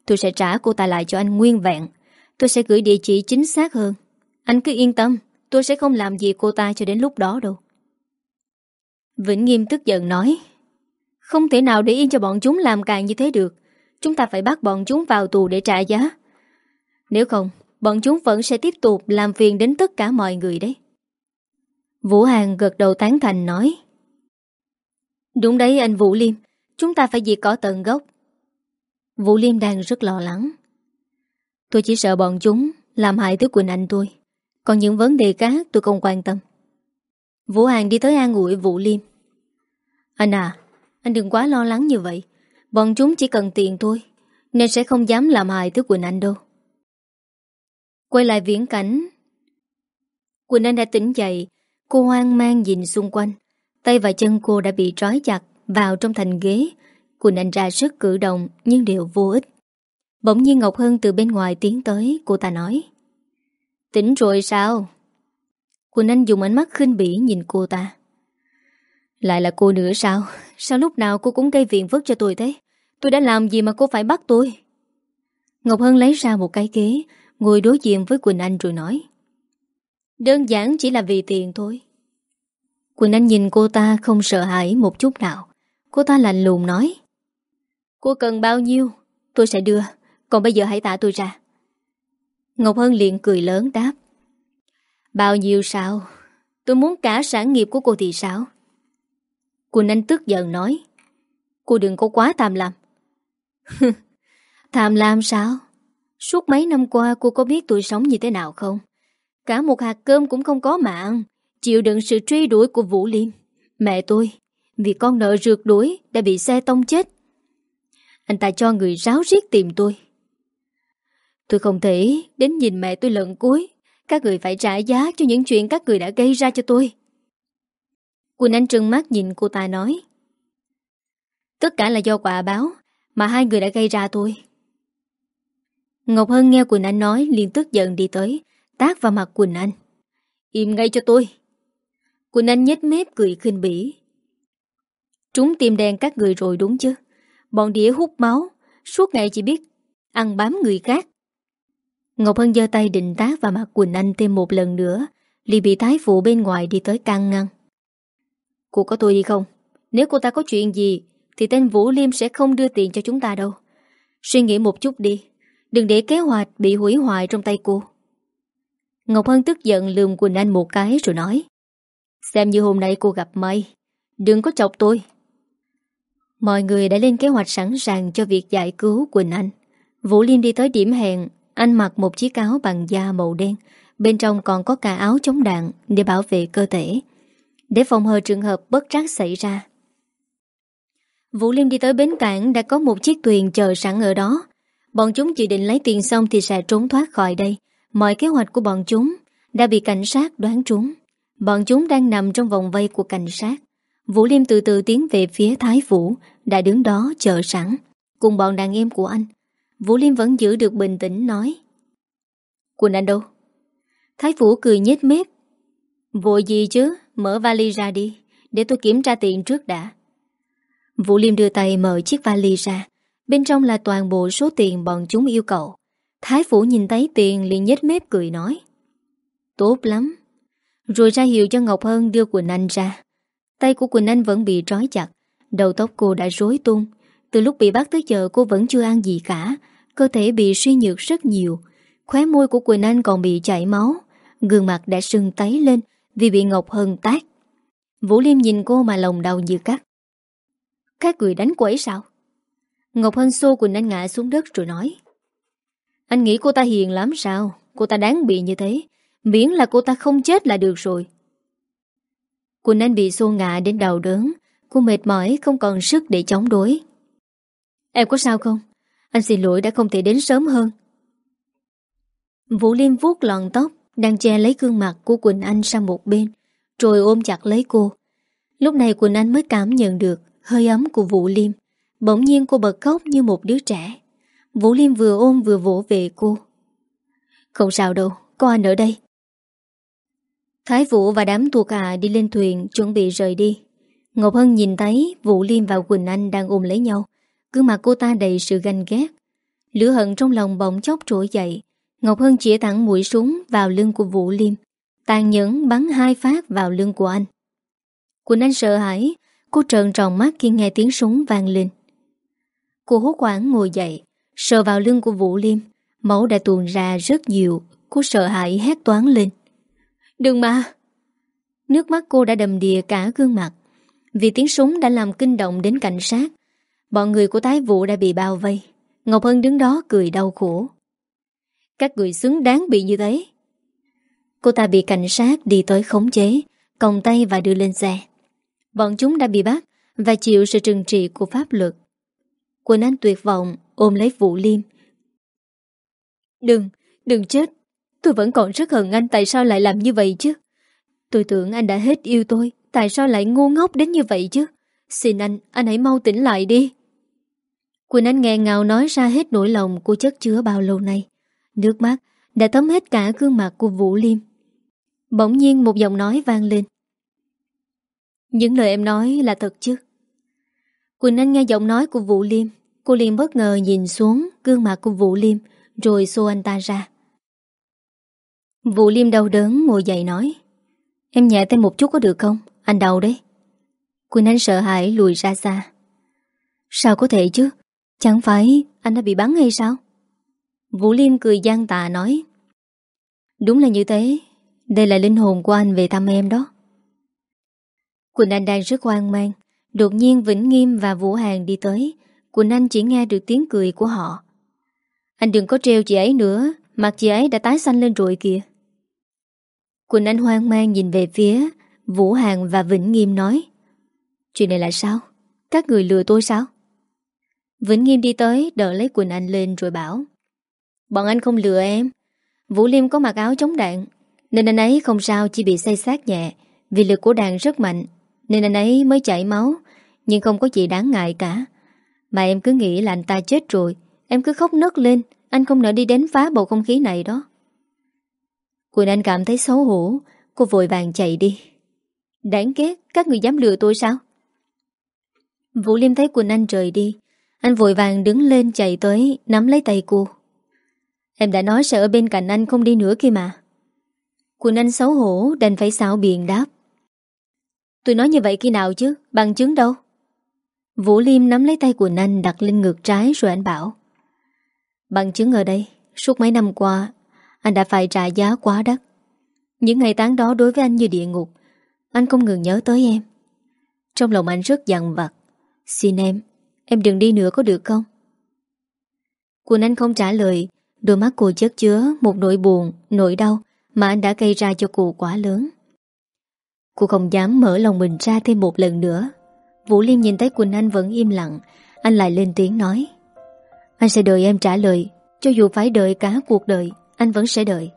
Tôi sẽ trả cô ta lại cho anh nguyên vẹn. Tôi sẽ gửi địa chỉ chính xác hơn. Anh cứ yên tâm, tôi sẽ không làm gì cô ta cho đến lúc đó đâu. Vĩnh Nghiêm tức giận nói: Không thể nào để yên cho bọn chúng làm càng như thế được. Chúng ta phải bắt bọn chúng vào tù để trả giá. Nếu không, bọn chúng vẫn sẽ tiếp tục làm phiền đến tất cả mọi người đấy. Vũ Hàng gật đầu tán thành nói: Đúng đấy anh Vũ Liêm, chúng ta phải diệt cỏ tận gốc. Vũ Liêm đang rất lo lắng. Tôi chỉ sợ bọn chúng làm hại tới Quỳnh Anh tôi. Còn những vấn đề khác tôi không quan tâm. Vũ Hàng đi tới an ủi Vũ Liêm: Anh à, anh đừng quá lo lắng như vậy. Bọn chúng chỉ cần tiền thôi, nên sẽ không dám làm hại tới Quỳnh Anh đâu. Quay lại viễn cảnh, Quỳnh Anh đã tỉnh dậy. Cô hoang mang nhìn xung quanh. Tay và chân cô đã bị trói chặt vào trong thành ghế. Quỳnh Anh ra sức cử động nhưng đều vô ích. Bỗng nhiên Ngọc Hân từ bên ngoài tiến tới. Cô ta nói: Tỉnh rồi sao? Quỳnh Anh dùng ánh mắt khinh bỉ nhìn cô ta. Lại là cô nữa sao? Sao lúc nào cô cũng gây phiền phức cho tôi thế? Tôi đã làm gì mà cô phải bắt tôi? Ngọc Hân lấy ra một cái ghế, ngồi đối diện với Quỳnh Anh rồi nói: Đơn giản chỉ là vì tiền thôi. Quỳnh Anh nhìn cô ta không sợ hãi một chút nào. Cô ta lạnh lùng nói: Cô cần bao nhiêu tôi sẽ đưa. Còn bây giờ hãy thả tôi ra. Ngọc Hân liền cười lớn đáp: Bao nhiêu sao? Tôi muốn cả sản nghiệp của cô thì sao? Quỳnh Anh tức giận nói: Cô đừng có quá tham lam. Tham lam sao? Suốt mấy năm qua cô có biết tôi sống như thế nào không? Cả một hạt cơm cũng không có mà ăn, chịu đựng sự truy đuổi của Vũ Liêm. Mẹ tôi vì con nợ rượt đuổi đã bị xe tông chết. Anh ta cho người ráo riết tìm tôi. Tôi không thể đến nhìn mẹ tôi lần cuối. Các người phải trả giá cho những chuyện các người đã gây ra cho tôi. Quỳnh Anh trừng mắt nhìn cô ta nói: Tất cả là do quả báo mà hai người đã gây ra tôi. Ngọc Hân nghe Quỳnh Anh nói liền tức giận đi tới, tát vào mặt Quỳnh Anh: Im ngay cho tôi. Quỳnh Anh nhếch mép cười khinh bỉ: Trúng tim đen các người rồi đúng chứ? Bọn đĩa hút máu, suốt ngày chỉ biết ăn bám người khác. Ngọc Hân giơ tay định tát vào mặt Quỳnh Anh thêm một lần nữa, liền bị thái phụ bên ngoài đi tới can ngăn. Cô có tôi đi không? Nếu cô ta có chuyện gì thì tên Vũ Liêm sẽ không đưa tiền cho chúng ta đâu. Suy nghĩ một chút đi, đừng để kế hoạch bị hủy hoại trong tay cô. Ngọc Hân tức giận lườm Quỳnh Anh một cái rồi nói: Xem như hôm nay cô gặp may, đừng có chọc tôi. Mọi người đã lên kế hoạch sẵn sàng cho việc giải cứu Quỳnh Anh. Vũ Liêm đi tới điểm hẹn. Anh mặc một chiếc áo bằng da màu đen, bên trong còn có cả áo chống đạn để bảo vệ cơ thể, để phòng hờ trường hợp bất trắc xảy ra. Vũ Liêm đi tới bến cảng, đã có một chiếc thuyền chờ sẵn ở đó. Bọn chúng dự định lấy tiền xong thì sẽ trốn thoát khỏi đây. Mọi kế hoạch của bọn chúng đã bị cảnh sát đoán trúng. Bọn chúng đang nằm trong vòng vây của cảnh sát. Vũ Liêm từ từ tiến về phía Thái Vũ đã đứng đó chờ sẵn cùng bọn đàn em của anh. Vũ Liêm vẫn giữ được bình tĩnh nói: Quỳnh Anh đâu? Thái Vũ cười nhếch mép: Vội gì chứ, mở vali ra đi, để tôi kiểm tra tiền trước đã. Vũ Liêm đưa tay mở chiếc vali ra. Bên trong là toàn bộ số tiền bọn chúng yêu cầu. Thái Vũ nhìn thấy tiền liền nhếch mép cười nói: Tốt lắm. Rồi ra hiệu cho Ngọc Hân đưa Quỳnh Anh ra. Tay của Quỳnh Anh vẫn bị trói chặt, đầu tóc cô đã rối tung. Từ lúc bị bắt tới giờ cô vẫn chưa ăn gì cả. Cơ thể bị suy nhược rất nhiều. Khóe môi của Quỳnh Anh còn bị chảy máu. Gương mặt đã sưng tấy lên vì bị Ngọc Hân tát. Vũ Liêm nhìn cô mà lòng đau như cắt. Các người đánh cô ấy sao? Ngọc Hân xô Quỳnh Anh ngã xuống đất rồi nói: Anh nghĩ cô ta hiền lắm sao? Cô ta đáng bị như thế, miễn là cô ta không chết là được rồi. Quỳnh Anh bị xô ngã đến đau đớn. Cô mệt mỏi không còn sức để chống đối. Em có sao không? Anh xin lỗi đã không thể đến sớm hơn. Vũ Liêm vuốt lọn tóc đang che lấy gương mặt của Quỳnh Anh sang một bên, rồi ôm chặt lấy cô. Lúc này Quỳnh Anh mới cảm nhận được hơi ấm của Vũ Liêm. Bỗng nhiên cô bật khóc như một đứa trẻ. Vũ Liêm vừa ôm vừa vỗ về cô. Không sao đâu, có anh ở đây. Thái Vũ và đám thuộc hạ đi lên thuyền chuẩn bị rời đi. Ngọc Hân nhìn thấy Vũ Liêm và Quỳnh Anh đang ôm lấy nhau. Gương mặt cô ta đầy sự ganh ghét. Lửa hận trong lòng bỗng chốc trỗi dậy. Ngọc Hân chĩa thẳng mũi súng vào lưng của Vũ Liêm, tàn nhẫn bắn hai phát vào lưng của anh. Quỳnh Anh sợ hãi, cô trợn tròn mắt khi nghe tiếng súng vang lên. Cô hốt hoảng ngồi dậy, sờ vào lưng của Vũ Liêm. Máu đã tuôn ra rất nhiều. Cô sợ hãi hét toáng lên: "Đừng mà!" Nước mắt cô đã đầm đìa cả gương mặt, vì tiếng súng đã làm kinh động đến cảnh sát. Bọn người của Thái Vũ đã bị bao vây. Ngọc Hân đứng đó cười đau khổ: "Các người xứng đáng bị như thế." Cô ta bị cảnh sát đi tới khống chế, còng tay và đưa lên xe. Bọn chúng đã bị bắt và chịu sự trừng trị của pháp luật. Quỳnh Anh tuyệt vọng ôm lấy Vũ Liêm: "Đừng, đừng chết. Tôi vẫn còn rất hận anh, tại sao lại làm như vậy chứ? Tôi tưởng anh đã hết yêu tôi, tại sao lại ngu ngốc đến như vậy chứ? Xin anh, anh hãy mau tỉnh lại đi." Quỳnh Anh nghẹn ngào nói ra hết nỗi lòng cô chất chứa bao lâu nay. Nước mắt đã thấm hết cả gương mặt của Vũ Liêm. Bỗng nhiên một giọng nói vang lên: "Những lời em nói là thật chứ?" Quỳnh Anh nghe giọng nói của Vũ Liêm, cô liền bất ngờ nhìn xuống gương mặt của Vũ Liêm, rồi xô anh ta ra. Vũ Liêm đau đớn ngồi dậy nói: "Em nhẹ thêm một chút có được không? Anh đau đấy." Quỳnh Anh sợ hãi lùi ra xa. "Sao có thể chứ? Chẳng phải anh đã bị bắn hay sao?" Vũ Liêm cười gian tà nói: "Đúng là như thế. Đây là linh hồn của anh về thăm em đó." Quỳnh Anh đang rất hoang mang. Đột nhiên Vĩnh Nghiêm và Vũ Hàng đi tới. Quỳnh Anh chỉ nghe được tiếng cười của họ. "Anh đừng có trêu chị ấy nữa, mặt chị ấy đã tái xanh lên rồi kìa." Quỳnh Anh hoang mang nhìn về phía Vũ Hàng và Vĩnh Nghiêm nói: "Chuyện này là sao? Các người lừa tôi sao?" Vĩnh Nghiêm đi tới đỡ lấy Quỳnh Anh lên rồi bảo: "Bọn anh không lừa em. Vũ Liêm có mặc áo chống đạn, nên anh ấy không sao, chỉ bị xây xát nhẹ. Vì lực của đạn rất mạnh nên anh ấy mới chảy máu, nhưng không có gì đáng ngại cả. Mà em cứ nghĩ là anh ta chết rồi, em cứ khóc nấc lên. Anh không nỡ đi đến phá bầu không khí này đó." Quỳnh Anh cảm thấy xấu hổ. Cô vội vàng chạy đi. "Đáng ghét, các người dám lừa tôi sao?" Vũ Liêm thấy Quỳnh Anh rời đi, anh vội vàng đứng lên chạy tới nắm lấy tay cô. "Em đã nói sẽ ở bên cạnh anh, không đi nữa kia mà." Quỳnh Anh xấu hổ đành phải xạo biện đáp: "Tôi nói như vậy khi nào chứ, bằng chứng đâu?" Vũ Liêm nắm lấy tay Quỳnh Anh đặt lên ngực trái rồi anh bảo: "Bằng chứng ở đây. Suốt mấy năm qua anh đã phải trả giá quá đắt. Những ngày tháng đó đối với anh như địa ngục. Anh không ngừng nhớ tới em. Trong lòng anh rất dằn vặt. Xin em, em đừng đi nữa có được không?" Quỳnh Anh không trả lời. Đôi mắt cô chất chứa một nỗi buồn, nỗi đau mà anh đã gây ra cho cô quá lớn. Cô không dám mở lòng mình ra thêm một lần nữa. Vũ Liêm nhìn thấy Quỳnh Anh vẫn im lặng, anh lại lên tiếng nói: "Anh sẽ đợi em trả lời. Cho dù phải đợi cả cuộc đời, anh vẫn sẽ đợi."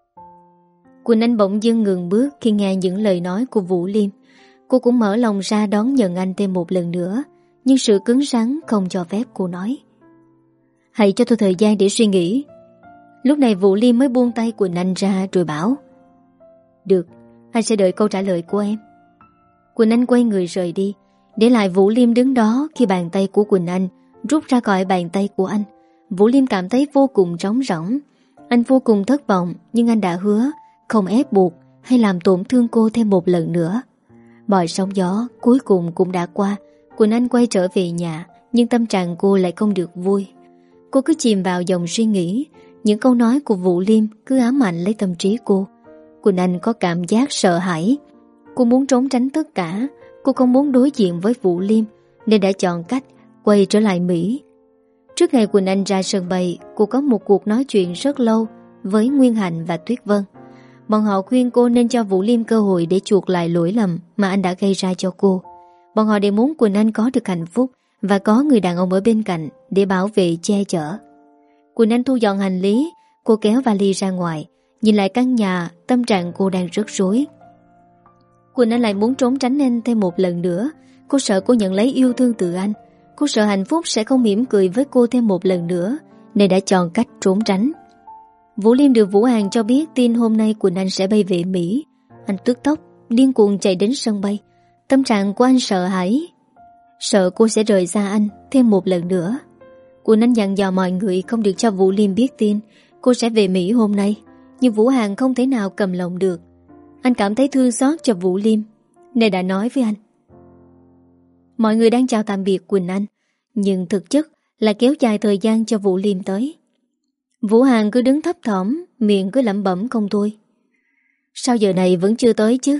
Quỳnh Anh bỗng dưng ngừng bước khi nghe những lời nói của Vũ Liêm. Cô cũng mở lòng ra đón nhận anh thêm một lần nữa, nhưng sự cứng rắn không cho phép cô nói: "Hãy cho tôi thời gian để suy nghĩ." Lúc này Vũ Liêm mới buông tay Quỳnh Anh ra rồi bảo: "Được, anh sẽ đợi câu trả lời của em." Quỳnh Anh quay người rời đi, để lại Vũ Liêm đứng đó. Khi bàn tay của Quỳnh Anh rút ra khỏi bàn tay của anh, Vũ Liêm cảm thấy vô cùng trống rỗng. Anh vô cùng thất vọng, nhưng anh đã hứa không ép buộc hay làm tổn thương cô thêm một lần nữa. Mọi sóng gió cuối cùng cũng đã qua. Quỳnh Anh quay trở về nhà, nhưng tâm trạng cô lại không được vui. Cô cứ chìm vào dòng suy nghĩ. Những câu nói của Vũ Liêm cứ ám ảnh lấy tâm trí cô. Quỳnh Anh có cảm giác sợ hãi. Cô muốn trốn tránh tất cả. Cô không muốn đối diện với Vũ Liêm, nên đã chọn cách quay trở lại Mỹ. Trước ngày Quỳnh Anh ra sân bay, cô có một cuộc nói chuyện rất lâu với Nguyên Hạnh và Tuyết Vân. Bọn họ khuyên cô nên cho Vũ Liêm cơ hội để chuộc lại lỗi lầm mà anh đã gây ra cho cô. Bọn họ đều muốn Quỳnh Anh có được hạnh phúc và có người đàn ông ở bên cạnh để bảo vệ che chở. Quỳnh Anh thu dọn hành lý. Cô kéo vali ra ngoài, nhìn lại căn nhà. Tâm trạng cô đang rất rối. Quỳnh Anh lại muốn trốn tránh anh thêm một lần nữa. Cô sợ cô nhận lấy yêu thương từ anh. Cô sợ hạnh phúc sẽ không mỉm cười với cô thêm một lần nữa, nên đã chọn cách trốn tránh. Vũ Liêm được Vũ Hàng cho biết tin hôm nay Quỳnh Anh sẽ bay về Mỹ. Anh tức tốc điên cuồng chạy đến sân bay. Tâm trạng của anh sợ hãi, sợ cô sẽ rời xa anh thêm một lần nữa. Quỳnh Anh dặn dò mọi người không được cho Vũ Liêm biết tin cô sẽ về Mỹ hôm nay. Nhưng Vũ Hàng không thể nào cầm lòng được. Anh cảm thấy thương xót cho Vũ Liêm nên đã nói với anh. Mọi người đang chào tạm biệt Quỳnh Anh, nhưng thực chất là kéo dài thời gian cho Vũ Liêm tới. Vũ Hàng cứ đứng thấp thỏm, miệng cứ lẩm bẩm không thôi. Sao giờ này vẫn chưa tới chứ?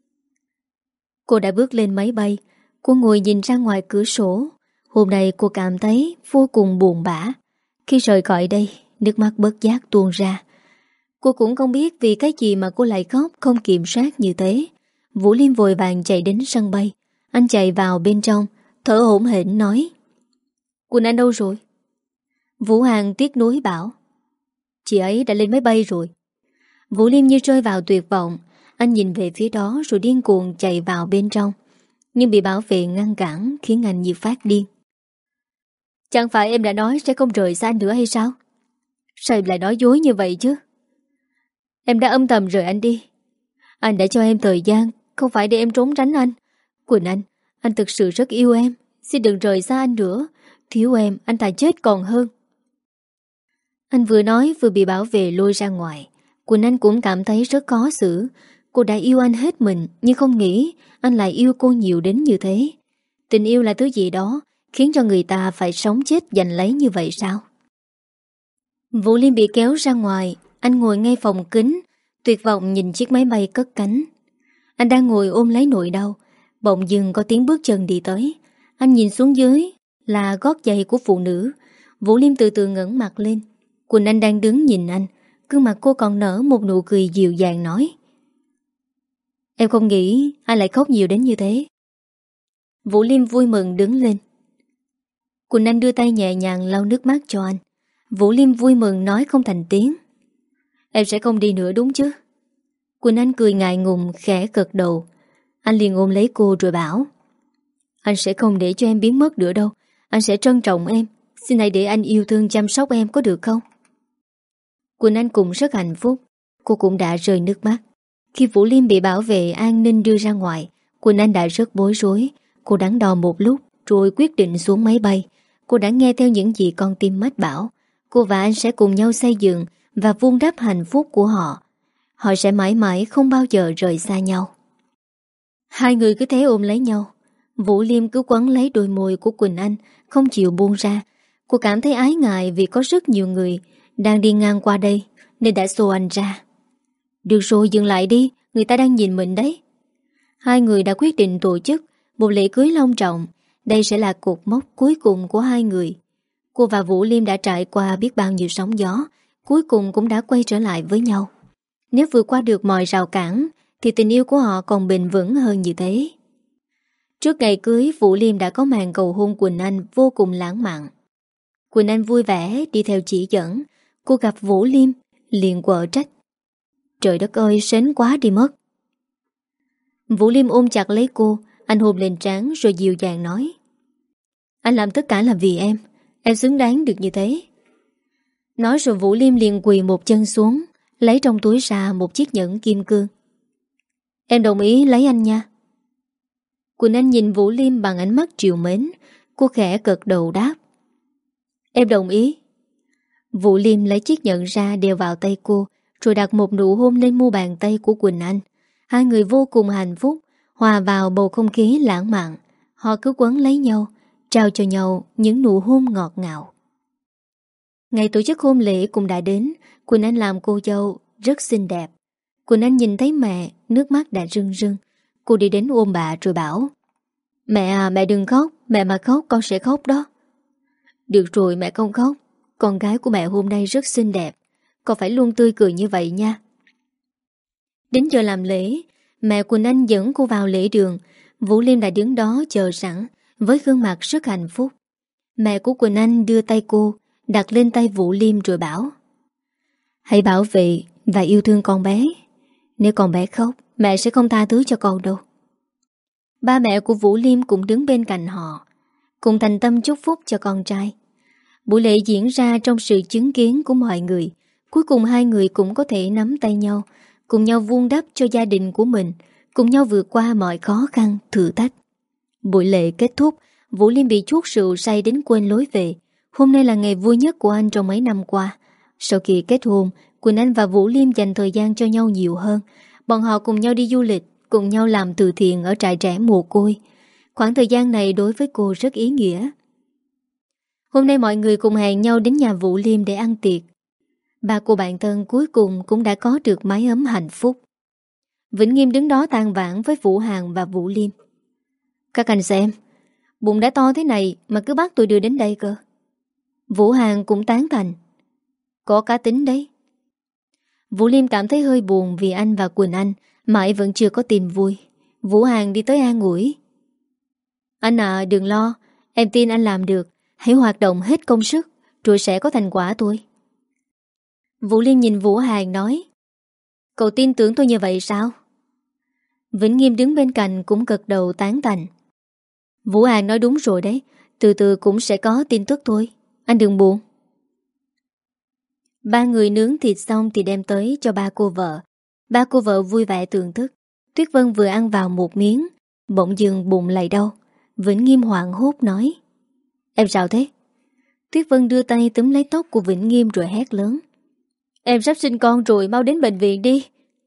Cô đã bước lên máy bay. Cô ngồi nhìn ra ngoài cửa sổ. Hôm nay cô cảm thấy vô cùng buồn bã. Khi rời khỏi đây, nước mắt bất giác tuôn ra. Cô cũng không biết vì cái gì mà cô lại khóc không kiểm soát như thế. Vũ Liêm vội vàng chạy đến sân bay. Anh chạy vào bên trong, thở hổn hển nói. Quỳnh Anh đâu rồi? Vũ Hàng tiếc nuối bảo. Chị ấy đã lên máy bay rồi. Vũ Liêm như rơi vào tuyệt vọng. Anh nhìn về phía đó rồi điên cuồng chạy vào bên trong, nhưng bị bảo vệ ngăn cản khiến anh như phát điên. Chẳng phải em đã nói sẽ không rời xa anh nữa hay sao? Sao em lại nói dối như vậy chứ? Em đã âm thầm rời anh đi. Anh đã cho em thời gian, không phải để em trốn tránh anh. Quỳnh Anh, anh thực sự rất yêu em. Xin đừng rời xa anh nữa. Thiếu em, anh thà chết còn hơn. Anh vừa nói vừa bị bảo vệ lôi ra ngoài. Quỳnh Anh cũng cảm thấy rất khó xử. Cô đã yêu anh hết mình, nhưng không nghĩ anh lại yêu cô nhiều đến như thế. Tình yêu là thứ gì đó khiến cho người ta phải sống chết giành lấy như vậy sao? Vũ Liêm bị kéo ra ngoài. Anh ngồi ngay phòng kính, tuyệt vọng nhìn chiếc máy bay cất cánh. Anh đang ngồi ôm lấy nỗi đau. Bỗng dưng có tiếng bước chân đi tới. Anh nhìn xuống dưới là gót giày của phụ nữ. Vũ Liêm từ từ ngẩng mặt lên. Quỳnh Anh đang đứng nhìn anh. Gương mặt cô còn nở một nụ cười dịu dàng nói. Em không nghĩ anh lại khóc nhiều đến như thế. Vũ Liêm vui mừng đứng lên. Quỳnh Anh đưa tay nhẹ nhàng lau nước mắt cho anh. Vũ Liêm vui mừng nói không thành tiếng. Em sẽ không đi nữa đúng chứ? Quỳnh Anh cười ngại ngùng khẽ gật đầu. Anh liền ôm lấy cô rồi bảo. Anh sẽ không để cho em biến mất nữa đâu. Anh sẽ trân trọng em. Xin hãy để anh yêu thương chăm sóc em có được không? Quỳnh Anh cũng rất hạnh phúc. Cô cũng đã rơi nước mắt. Khi Vũ Liêm bị bảo vệ an ninh đưa ra ngoài, Quỳnh Anh đã rất bối rối. Cô đắn đo một lúc rồi quyết định xuống máy bay. Cô đã nghe theo những gì con tim mách bảo. Cô và anh sẽ cùng nhau xây dựng và vun đắp hạnh phúc của họ. Họ sẽ mãi mãi không bao giờ rời xa nhau. Hai người cứ thế ôm lấy nhau. Vũ Liêm cứ quấn lấy đôi môi của Quỳnh Anh, không chịu buông ra. Cô cảm thấy ái ngại vì có rất nhiều người đang đi ngang qua đây nên đã xô anh ra. Được rồi, dừng lại đi, người ta đang nhìn mình đấy. Hai người đã quyết định tổ chức một lễ cưới long trọng. Đây sẽ là cột mốc cuối cùng của hai người. Cô và Vũ Liêm đã trải qua biết bao nhiêu sóng gió, cuối cùng cũng đã quay trở lại với nhau. Nếu vượt qua được mọi rào cản thì tình yêu của họ còn bền vững hơn như thế. Trước ngày cưới, Vũ Liêm đã có màn cầu hôn Quỳnh Anh vô cùng lãng mạn. Quỳnh Anh vui vẻ đi theo chỉ dẫn. Cô gặp Vũ Liêm liền quở trách. Trời đất ơi, sến quá đi mất. Vũ Liêm ôm chặt lấy cô. Anh hôn lên trán rồi dịu dàng nói. Anh làm tất cả là vì em. Em xứng đáng được như thế. Nói rồi Vũ Liêm liền quỳ một chân xuống, lấy trong túi ra một chiếc nhẫn kim cương. Em đồng ý lấy anh nha. Quỳnh Anh nhìn Vũ Liêm bằng ánh mắt trìu mến. Cô khẽ gật đầu đáp. Em đồng ý. Vũ Liêm lấy chiếc nhẫn ra đeo vào tay cô, rồi đặt một nụ hôn lên mu bàn tay của Quỳnh Anh. Hai người vô cùng hạnh phúc, hòa vào bầu không khí lãng mạn. Họ cứ quấn lấy nhau, trao cho nhau những nụ hôn ngọt ngào. Ngày tổ chức hôn lễ cũng đã đến. Quỳnh Anh làm cô dâu rất xinh đẹp. Quỳnh Anh nhìn thấy mẹ, nước mắt đã rưng rưng. Cô đi đến ôm bà rồi bảo. Mẹ à, mẹ đừng khóc. Mẹ mà khóc con sẽ khóc đó. Được rồi, mẹ không khóc. Con gái của mẹ hôm nay rất xinh đẹp. Con phải luôn tươi cười như vậy nha. Đến giờ làm lễ, mẹ Quỳnh Anh dẫn cô vào lễ đường. Vũ Liêm đã đứng đó chờ sẵn với gương mặt rất hạnh phúc. Mẹ của Quỳnh Anh đưa tay cô đặt lên tay Vũ Liêm rồi bảo. Hãy bảo vệ và yêu thương con bé. Nếu con bé khóc, mẹ sẽ không tha thứ cho con đâu. Ba mẹ của Vũ Liêm cũng đứng bên cạnh họ, cùng thành tâm chúc phúc cho con trai. Buổi lễ diễn ra trong sự chứng kiến của mọi người. Cuối cùng hai người cũng có thể nắm tay nhau, cùng nhau vun đắp cho gia đình của mình, cùng nhau vượt qua mọi khó khăn, thử thách. Buổi lễ kết thúc, Vũ Liêm bị chuốt rượu say đến quên lối về. Hôm nay là ngày vui nhất của anh trong mấy năm qua. Sau khi kết hôn, Quỳnh Anh và Vũ Liêm dành thời gian cho nhau nhiều hơn. Bọn họ cùng nhau đi du lịch, cùng nhau làm từ thiện ở trại trẻ mồ côi. Khoảng thời gian này đối với cô rất ý nghĩa. Hôm nay mọi người cùng hẹn nhau đến nhà Vũ Liêm để ăn tiệc. Ba cô bạn thân cuối cùng cũng đã có được mái ấm hạnh phúc. Vĩnh Nghiêm đứng đó than vãn với Vũ Hàn và Vũ Liêm. Các anh xem, bụng đã to thế này mà cứ bắt tôi đưa đến đây cơ. Vũ Hàn cũng tán thành. Có cá tính đấy. Vũ Liêm cảm thấy hơi buồn vì anh và Quỳnh Anh mãi vẫn chưa có tin vui. Vũ Hàn đi tới an ủi. Anh à, đừng lo, em tin anh làm được. Hãy hoạt động hết công sức, rồi sẽ có thành quả thôi. Vũ Liêm nhìn Vũ Hàn nói. Cậu tin tưởng tôi như vậy sao? Vĩnh Nghiêm đứng bên cạnh cũng gật đầu tán thành. Vũ Hàn nói đúng rồi đấy, từ từ cũng sẽ có tin tức thôi. Anh đừng buồn. Ba người nướng thịt xong thì đem tới cho ba cô vợ. Ba cô vợ vui vẻ thưởng thức. Tuyết Vân vừa ăn vào một miếng, bỗng dưng bụng lại đau. Vĩnh Nghiêm hoảng hốt nói. Em sao thế? Tuyết Vân đưa tay túm lấy tóc của Vĩnh Nghiêm rồi hét lớn. Em sắp sinh con rồi, mau đến bệnh viện đi.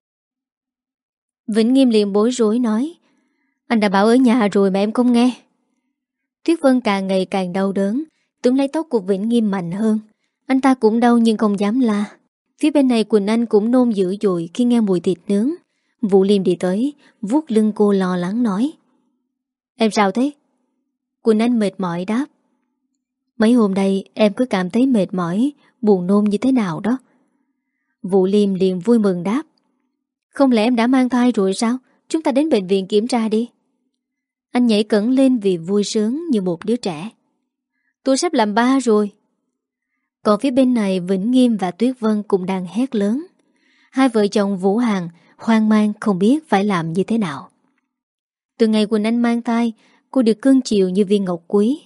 Vĩnh Nghiêm liền bối rối nói. Anh đã bảo ở nhà rồi mà em không nghe. Tuyết Vân càng ngày càng đau đớn, túm lấy tóc của Vĩnh Nghiêm mạnh hơn. Anh ta cũng đau nhưng không dám la. Phía bên này Quỳnh Anh cũng nôn dữ dội khi nghe mùi thịt nướng. Vũ Liêm đi tới, vuốt lưng cô lo lắng nói. Em sao thế? Quỳnh Anh mệt mỏi đáp. Mấy hôm nay em cứ cảm thấy mệt mỏi, buồn nôn như thế nào đó. Vũ Liêm liền vui mừng đáp. Không lẽ em đã mang thai rồi sao? Chúng ta đến bệnh viện kiểm tra đi. Anh nhảy cẫng lên vì vui sướng như một đứa trẻ. Tôi sắp làm ba rồi. Còn phía bên này Vĩnh Nghiêm và Tuyết Vân cũng đang hét lớn. Hai vợ chồng Vũ Hàn hoang mang không biết phải làm như thế nào. Từ ngày Quỳnh Anh mang thai, cô được cưng chiều như viên ngọc quý.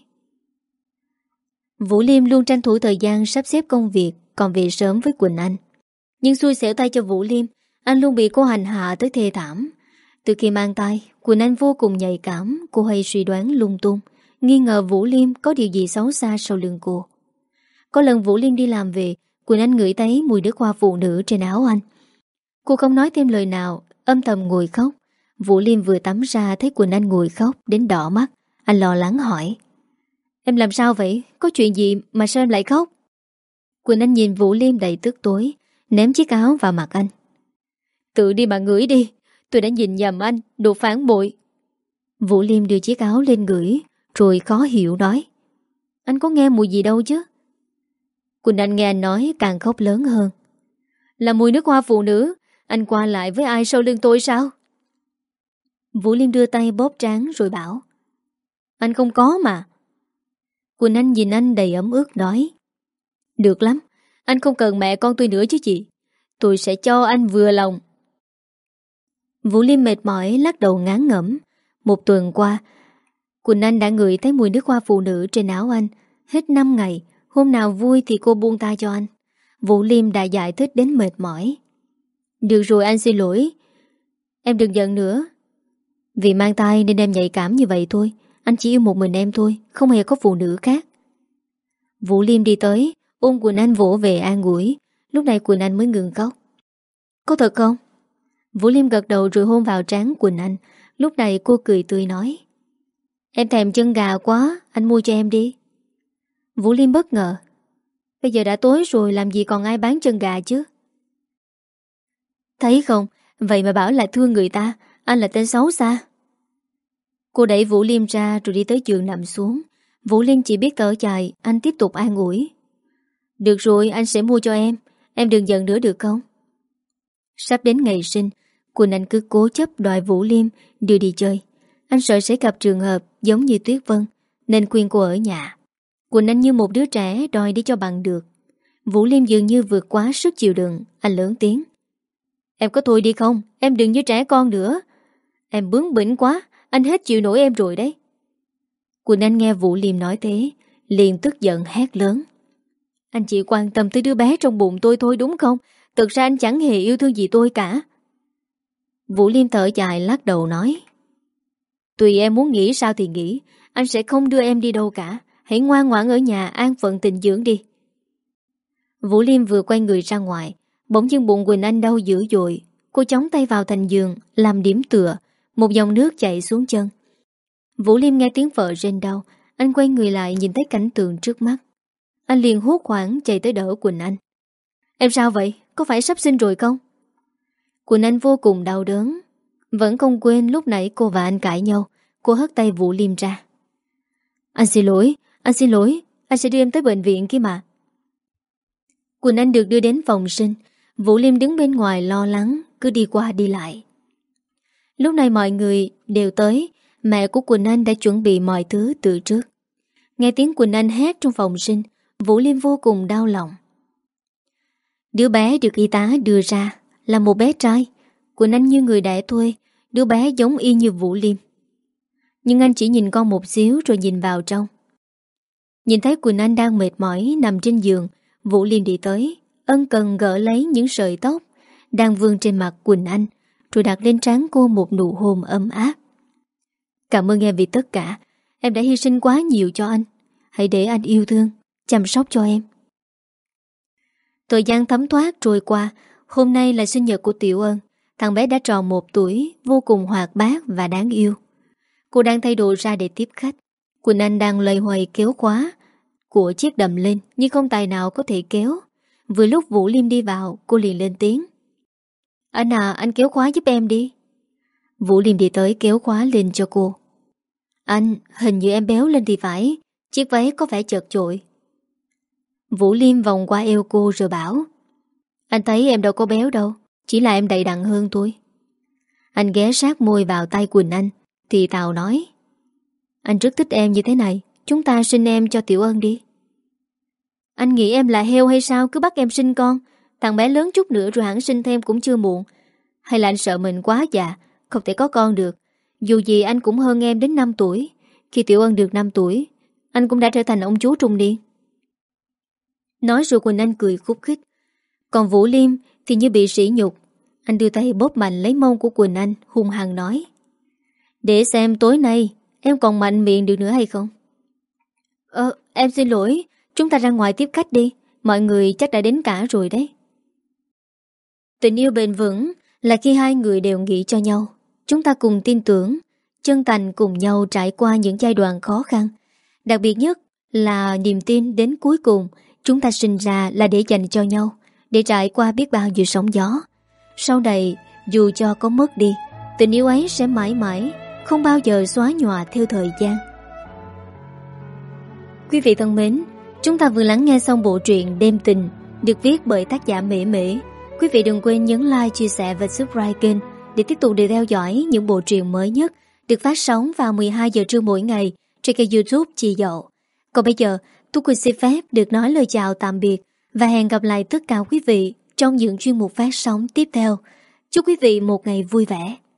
Vũ Liêm luôn tranh thủ thời gian sắp xếp công việc, còn về sớm với Quỳnh Anh. Nhưng xui xẻo tay cho Vũ Liêm, anh luôn bị cô hành hạ tới thê thảm. Từ khi mang thai, Quỳnh Anh vô cùng nhạy cảm, cô hay suy đoán lung tung, nghi ngờ Vũ Liêm có điều gì xấu xa sau lưng cô. Có lần Vũ Liêm đi làm về, Quỳnh Anh ngửi thấy mùi nước hoa phụ nữ trên áo anh. Cô không nói thêm lời nào, âm thầm ngồi khóc. Vũ Liêm vừa tắm ra thấy Quỳnh Anh ngồi khóc đến đỏ mắt. Anh lo lắng hỏi. Em làm sao vậy? Có chuyện gì mà sao em lại khóc? Quỳnh Anh nhìn Vũ Liêm đầy tức tối, ném chiếc áo vào mặt anh. Tự đi mà ngửi đi, tôi đã nhìn nhầm anh, đồ phản bội. Vũ Liêm đưa chiếc áo lên ngửi, rồi khó hiểu nói. Anh có nghe mùi gì đâu chứ? Quỳnh Anh nghe anh nói càng khóc lớn hơn. Là mùi nước hoa phụ nữ, anh qua lại với ai sau lưng tôi sao? Vũ Liêm đưa tay bóp trán rồi bảo. Anh không có mà. Quỳnh Anh nhìn anh đầy ấm ức nói. Được lắm, anh không cần mẹ con tôi nữa chứ chị. Tôi sẽ cho anh vừa lòng. Vũ Liêm mệt mỏi lắc đầu ngán ngẩm. Một tuần qua, Quỳnh Anh đã ngửi thấy mùi nước hoa phụ nữ trên áo anh. Hết năm ngày, hôm nào vui thì cô buông tay cho anh. Vũ Liêm đã giải thích đến mệt mỏi. Được rồi, anh xin lỗi. Em đừng giận nữa. Vì mang thai nên em nhạy cảm như vậy thôi. Anh chỉ yêu một mình em thôi, không hề có phụ nữ khác. Vũ Liêm đi tới, ôm Quỳnh Anh vỗ về an ủi. Lúc này Quỳnh Anh mới ngừng khóc. Có thật không? Vũ Liêm gật đầu rồi hôn vào trán Quỳnh Anh. Lúc này cô cười tươi nói. Em thèm chân gà quá, anh mua cho em đi. Vũ Liêm bất ngờ. Bây giờ đã tối rồi, làm gì còn ai bán chân gà chứ? Thấy không, vậy mà bảo là thương người ta. Anh là tên xấu xa. Cô đẩy Vũ Liêm ra rồi đi tới giường nằm xuống. Vũ Liêm chỉ biết thở dài. Anh tiếp tục an ủi. Được rồi, anh sẽ mua cho em. Em đừng giận nữa được không? Sắp đến ngày sinh, Quỳnh Anh cứ cố chấp đòi Vũ Liêm đưa đi chơi. Anh sợ sẽ gặp trường hợp giống như Tuyết Vân, nên khuyên cô ở nhà. Quỳnh Anh như một đứa trẻ đòi đi cho bằng được. Vũ Liêm dường như vượt quá sức chịu đựng. Anh lớn tiếng. Em có thôi đi không? Em đừng như trẻ con nữa. Em bướng bỉnh quá, anh hết chịu nổi em rồi đấy. Quỳnh Anh nghe Vũ Liêm nói thế, liền tức giận hét lớn. Anh chỉ quan tâm tới đứa bé trong bụng tôi thôi đúng không? Thực ra anh chẳng hề yêu thương gì tôi cả. Vũ Liêm thở dài lắc đầu nói. Tùy em muốn nghĩ sao thì nghĩ, anh sẽ không đưa em đi đâu cả. hãy ngoan ngoãn ở nhà an phận tịnh dưỡng đi. Vũ Liêm vừa quay người ra ngoài, bỗng dưng bụng Quỳnh Anh đau dữ dội. Cô chống tay vào thành giường, làm điểm tựa, một dòng nước chảy xuống chân. Vũ Liêm nghe tiếng vợ rên đau, anh quay người lại nhìn thấy cảnh tượng trước mắt. Anh liền hốt hoảng chạy tới đỡ Quỳnh Anh. Em sao vậy? Có phải sắp sinh rồi không? Quỳnh Anh vô cùng đau đớn, vẫn không quên lúc nãy cô và anh cãi nhau. Cô hất tay Vũ Liêm ra. Anh xin lỗi, anh xin lỗi, anh sẽ đưa em tới bệnh viện kia mà. Quỳnh Anh được đưa đến phòng sinh. Vũ Liêm đứng bên ngoài lo lắng, cứ đi qua đi lại. Lúc này mọi người đều tới. Mẹ của Quỳnh Anh đã chuẩn bị mọi thứ từ trước. Nghe tiếng Quỳnh Anh hét trong phòng sinh, Vũ Liêm vô cùng đau lòng. Đứa bé được y tá đưa ra là một bé trai. Quỳnh Anh như người đẻ thuê, đứa bé giống y như Vũ Liêm. Nhưng anh chỉ nhìn con một xíu rồi nhìn vào trong. Nhìn thấy Quỳnh Anh đang mệt mỏi nằm trên giường, Vũ Liêm đi tới, ân cần gỡ lấy những sợi tóc đang vương trên mặt Quỳnh Anh, rồi đặt lên trán cô một nụ hôn ấm áp. Cảm ơn em vì tất cả. Em đã hy sinh quá nhiều cho anh. Hãy để anh yêu thương, chăm sóc cho em. Thời gian thấm thoát trôi qua. Hôm nay là sinh nhật của Tiểu Ân. Thằng bé đã tròn một tuổi, vô cùng hoạt bát và đáng yêu. Cô đang thay đồ ra để tiếp khách. Quỳnh Anh đang loay hoay kéo khóa của chiếc đầm lên, nhưng không tài nào có thể kéo. Vừa lúc Vũ Liêm đi vào, cô liền lên tiếng. Anh à, anh kéo khóa giúp em đi. Vũ Liêm đi tới kéo khóa lên cho cô. Anh, hình như em béo lên thì phải. Chiếc váy có vẻ chật chội. Vũ Liêm vòng qua eo cô rồi bảo. Anh thấy em đâu có béo đâu, chỉ là em đầy đặn hơn thôi. Anh ghé sát môi vào tay Quỳnh Anh, thì Tào nói. Anh rất thích em như thế này, chúng ta sinh em cho Tiểu Ân đi. Anh nghĩ em là heo hay sao, cứ bắt em sinh con. Thằng bé lớn chút nữa rồi hẳn sinh thêm cũng chưa muộn. Hay là anh sợ mình quá già, không thể có con được. Dù gì anh cũng hơn em đến năm tuổi. Khi Tiểu Ân được năm tuổi, anh cũng đã trở thành ông chú trung niên. Nói rồi Quỳnh Anh cười khúc khích. Còn Vũ Liêm thì như bị sỉ nhục. Anh đưa tay bóp mạnh lấy mông của Quỳnh Anh, hung hăng nói. Để xem tối nay em còn mạnh miệng được nữa hay không. Ờ, em xin lỗi. Chúng ta ra ngoài tiếp khách đi. Mọi người chắc đã đến cả rồi đấy. Tình yêu bền vững là khi hai người đều nghĩ cho nhau. Chúng ta cùng tin tưởng, chân thành cùng nhau trải qua những giai đoạn khó khăn. Đặc biệt nhất là niềm tin đến cuối cùng. Chúng ta sinh ra là để dành cho nhau, để trải qua biết bao nhiêu sóng gió. Sau này, dù cho có mất đi, tình yêu ấy sẽ mãi mãi không bao giờ xóa nhòa theo thời gian. Quý vị thân mến, chúng ta vừa lắng nghe xong bộ truyện Đêm Tình được viết bởi tác giả Mễ Mễ. Quý vị đừng quên nhấn like, chia sẻ và subscribe kênh để tiếp tục được theo dõi những bộ truyện mới nhất được phát sóng vào mười hai giờ trưa mỗi ngày trên kênh YouTube Chị Dậu. Còn bây giờ, tôi Quỳnh xin phép được nói lời chào tạm biệt và hẹn gặp lại tất cả quý vị trong những chuyên mục phát sóng tiếp theo. Chúc quý vị một ngày vui vẻ.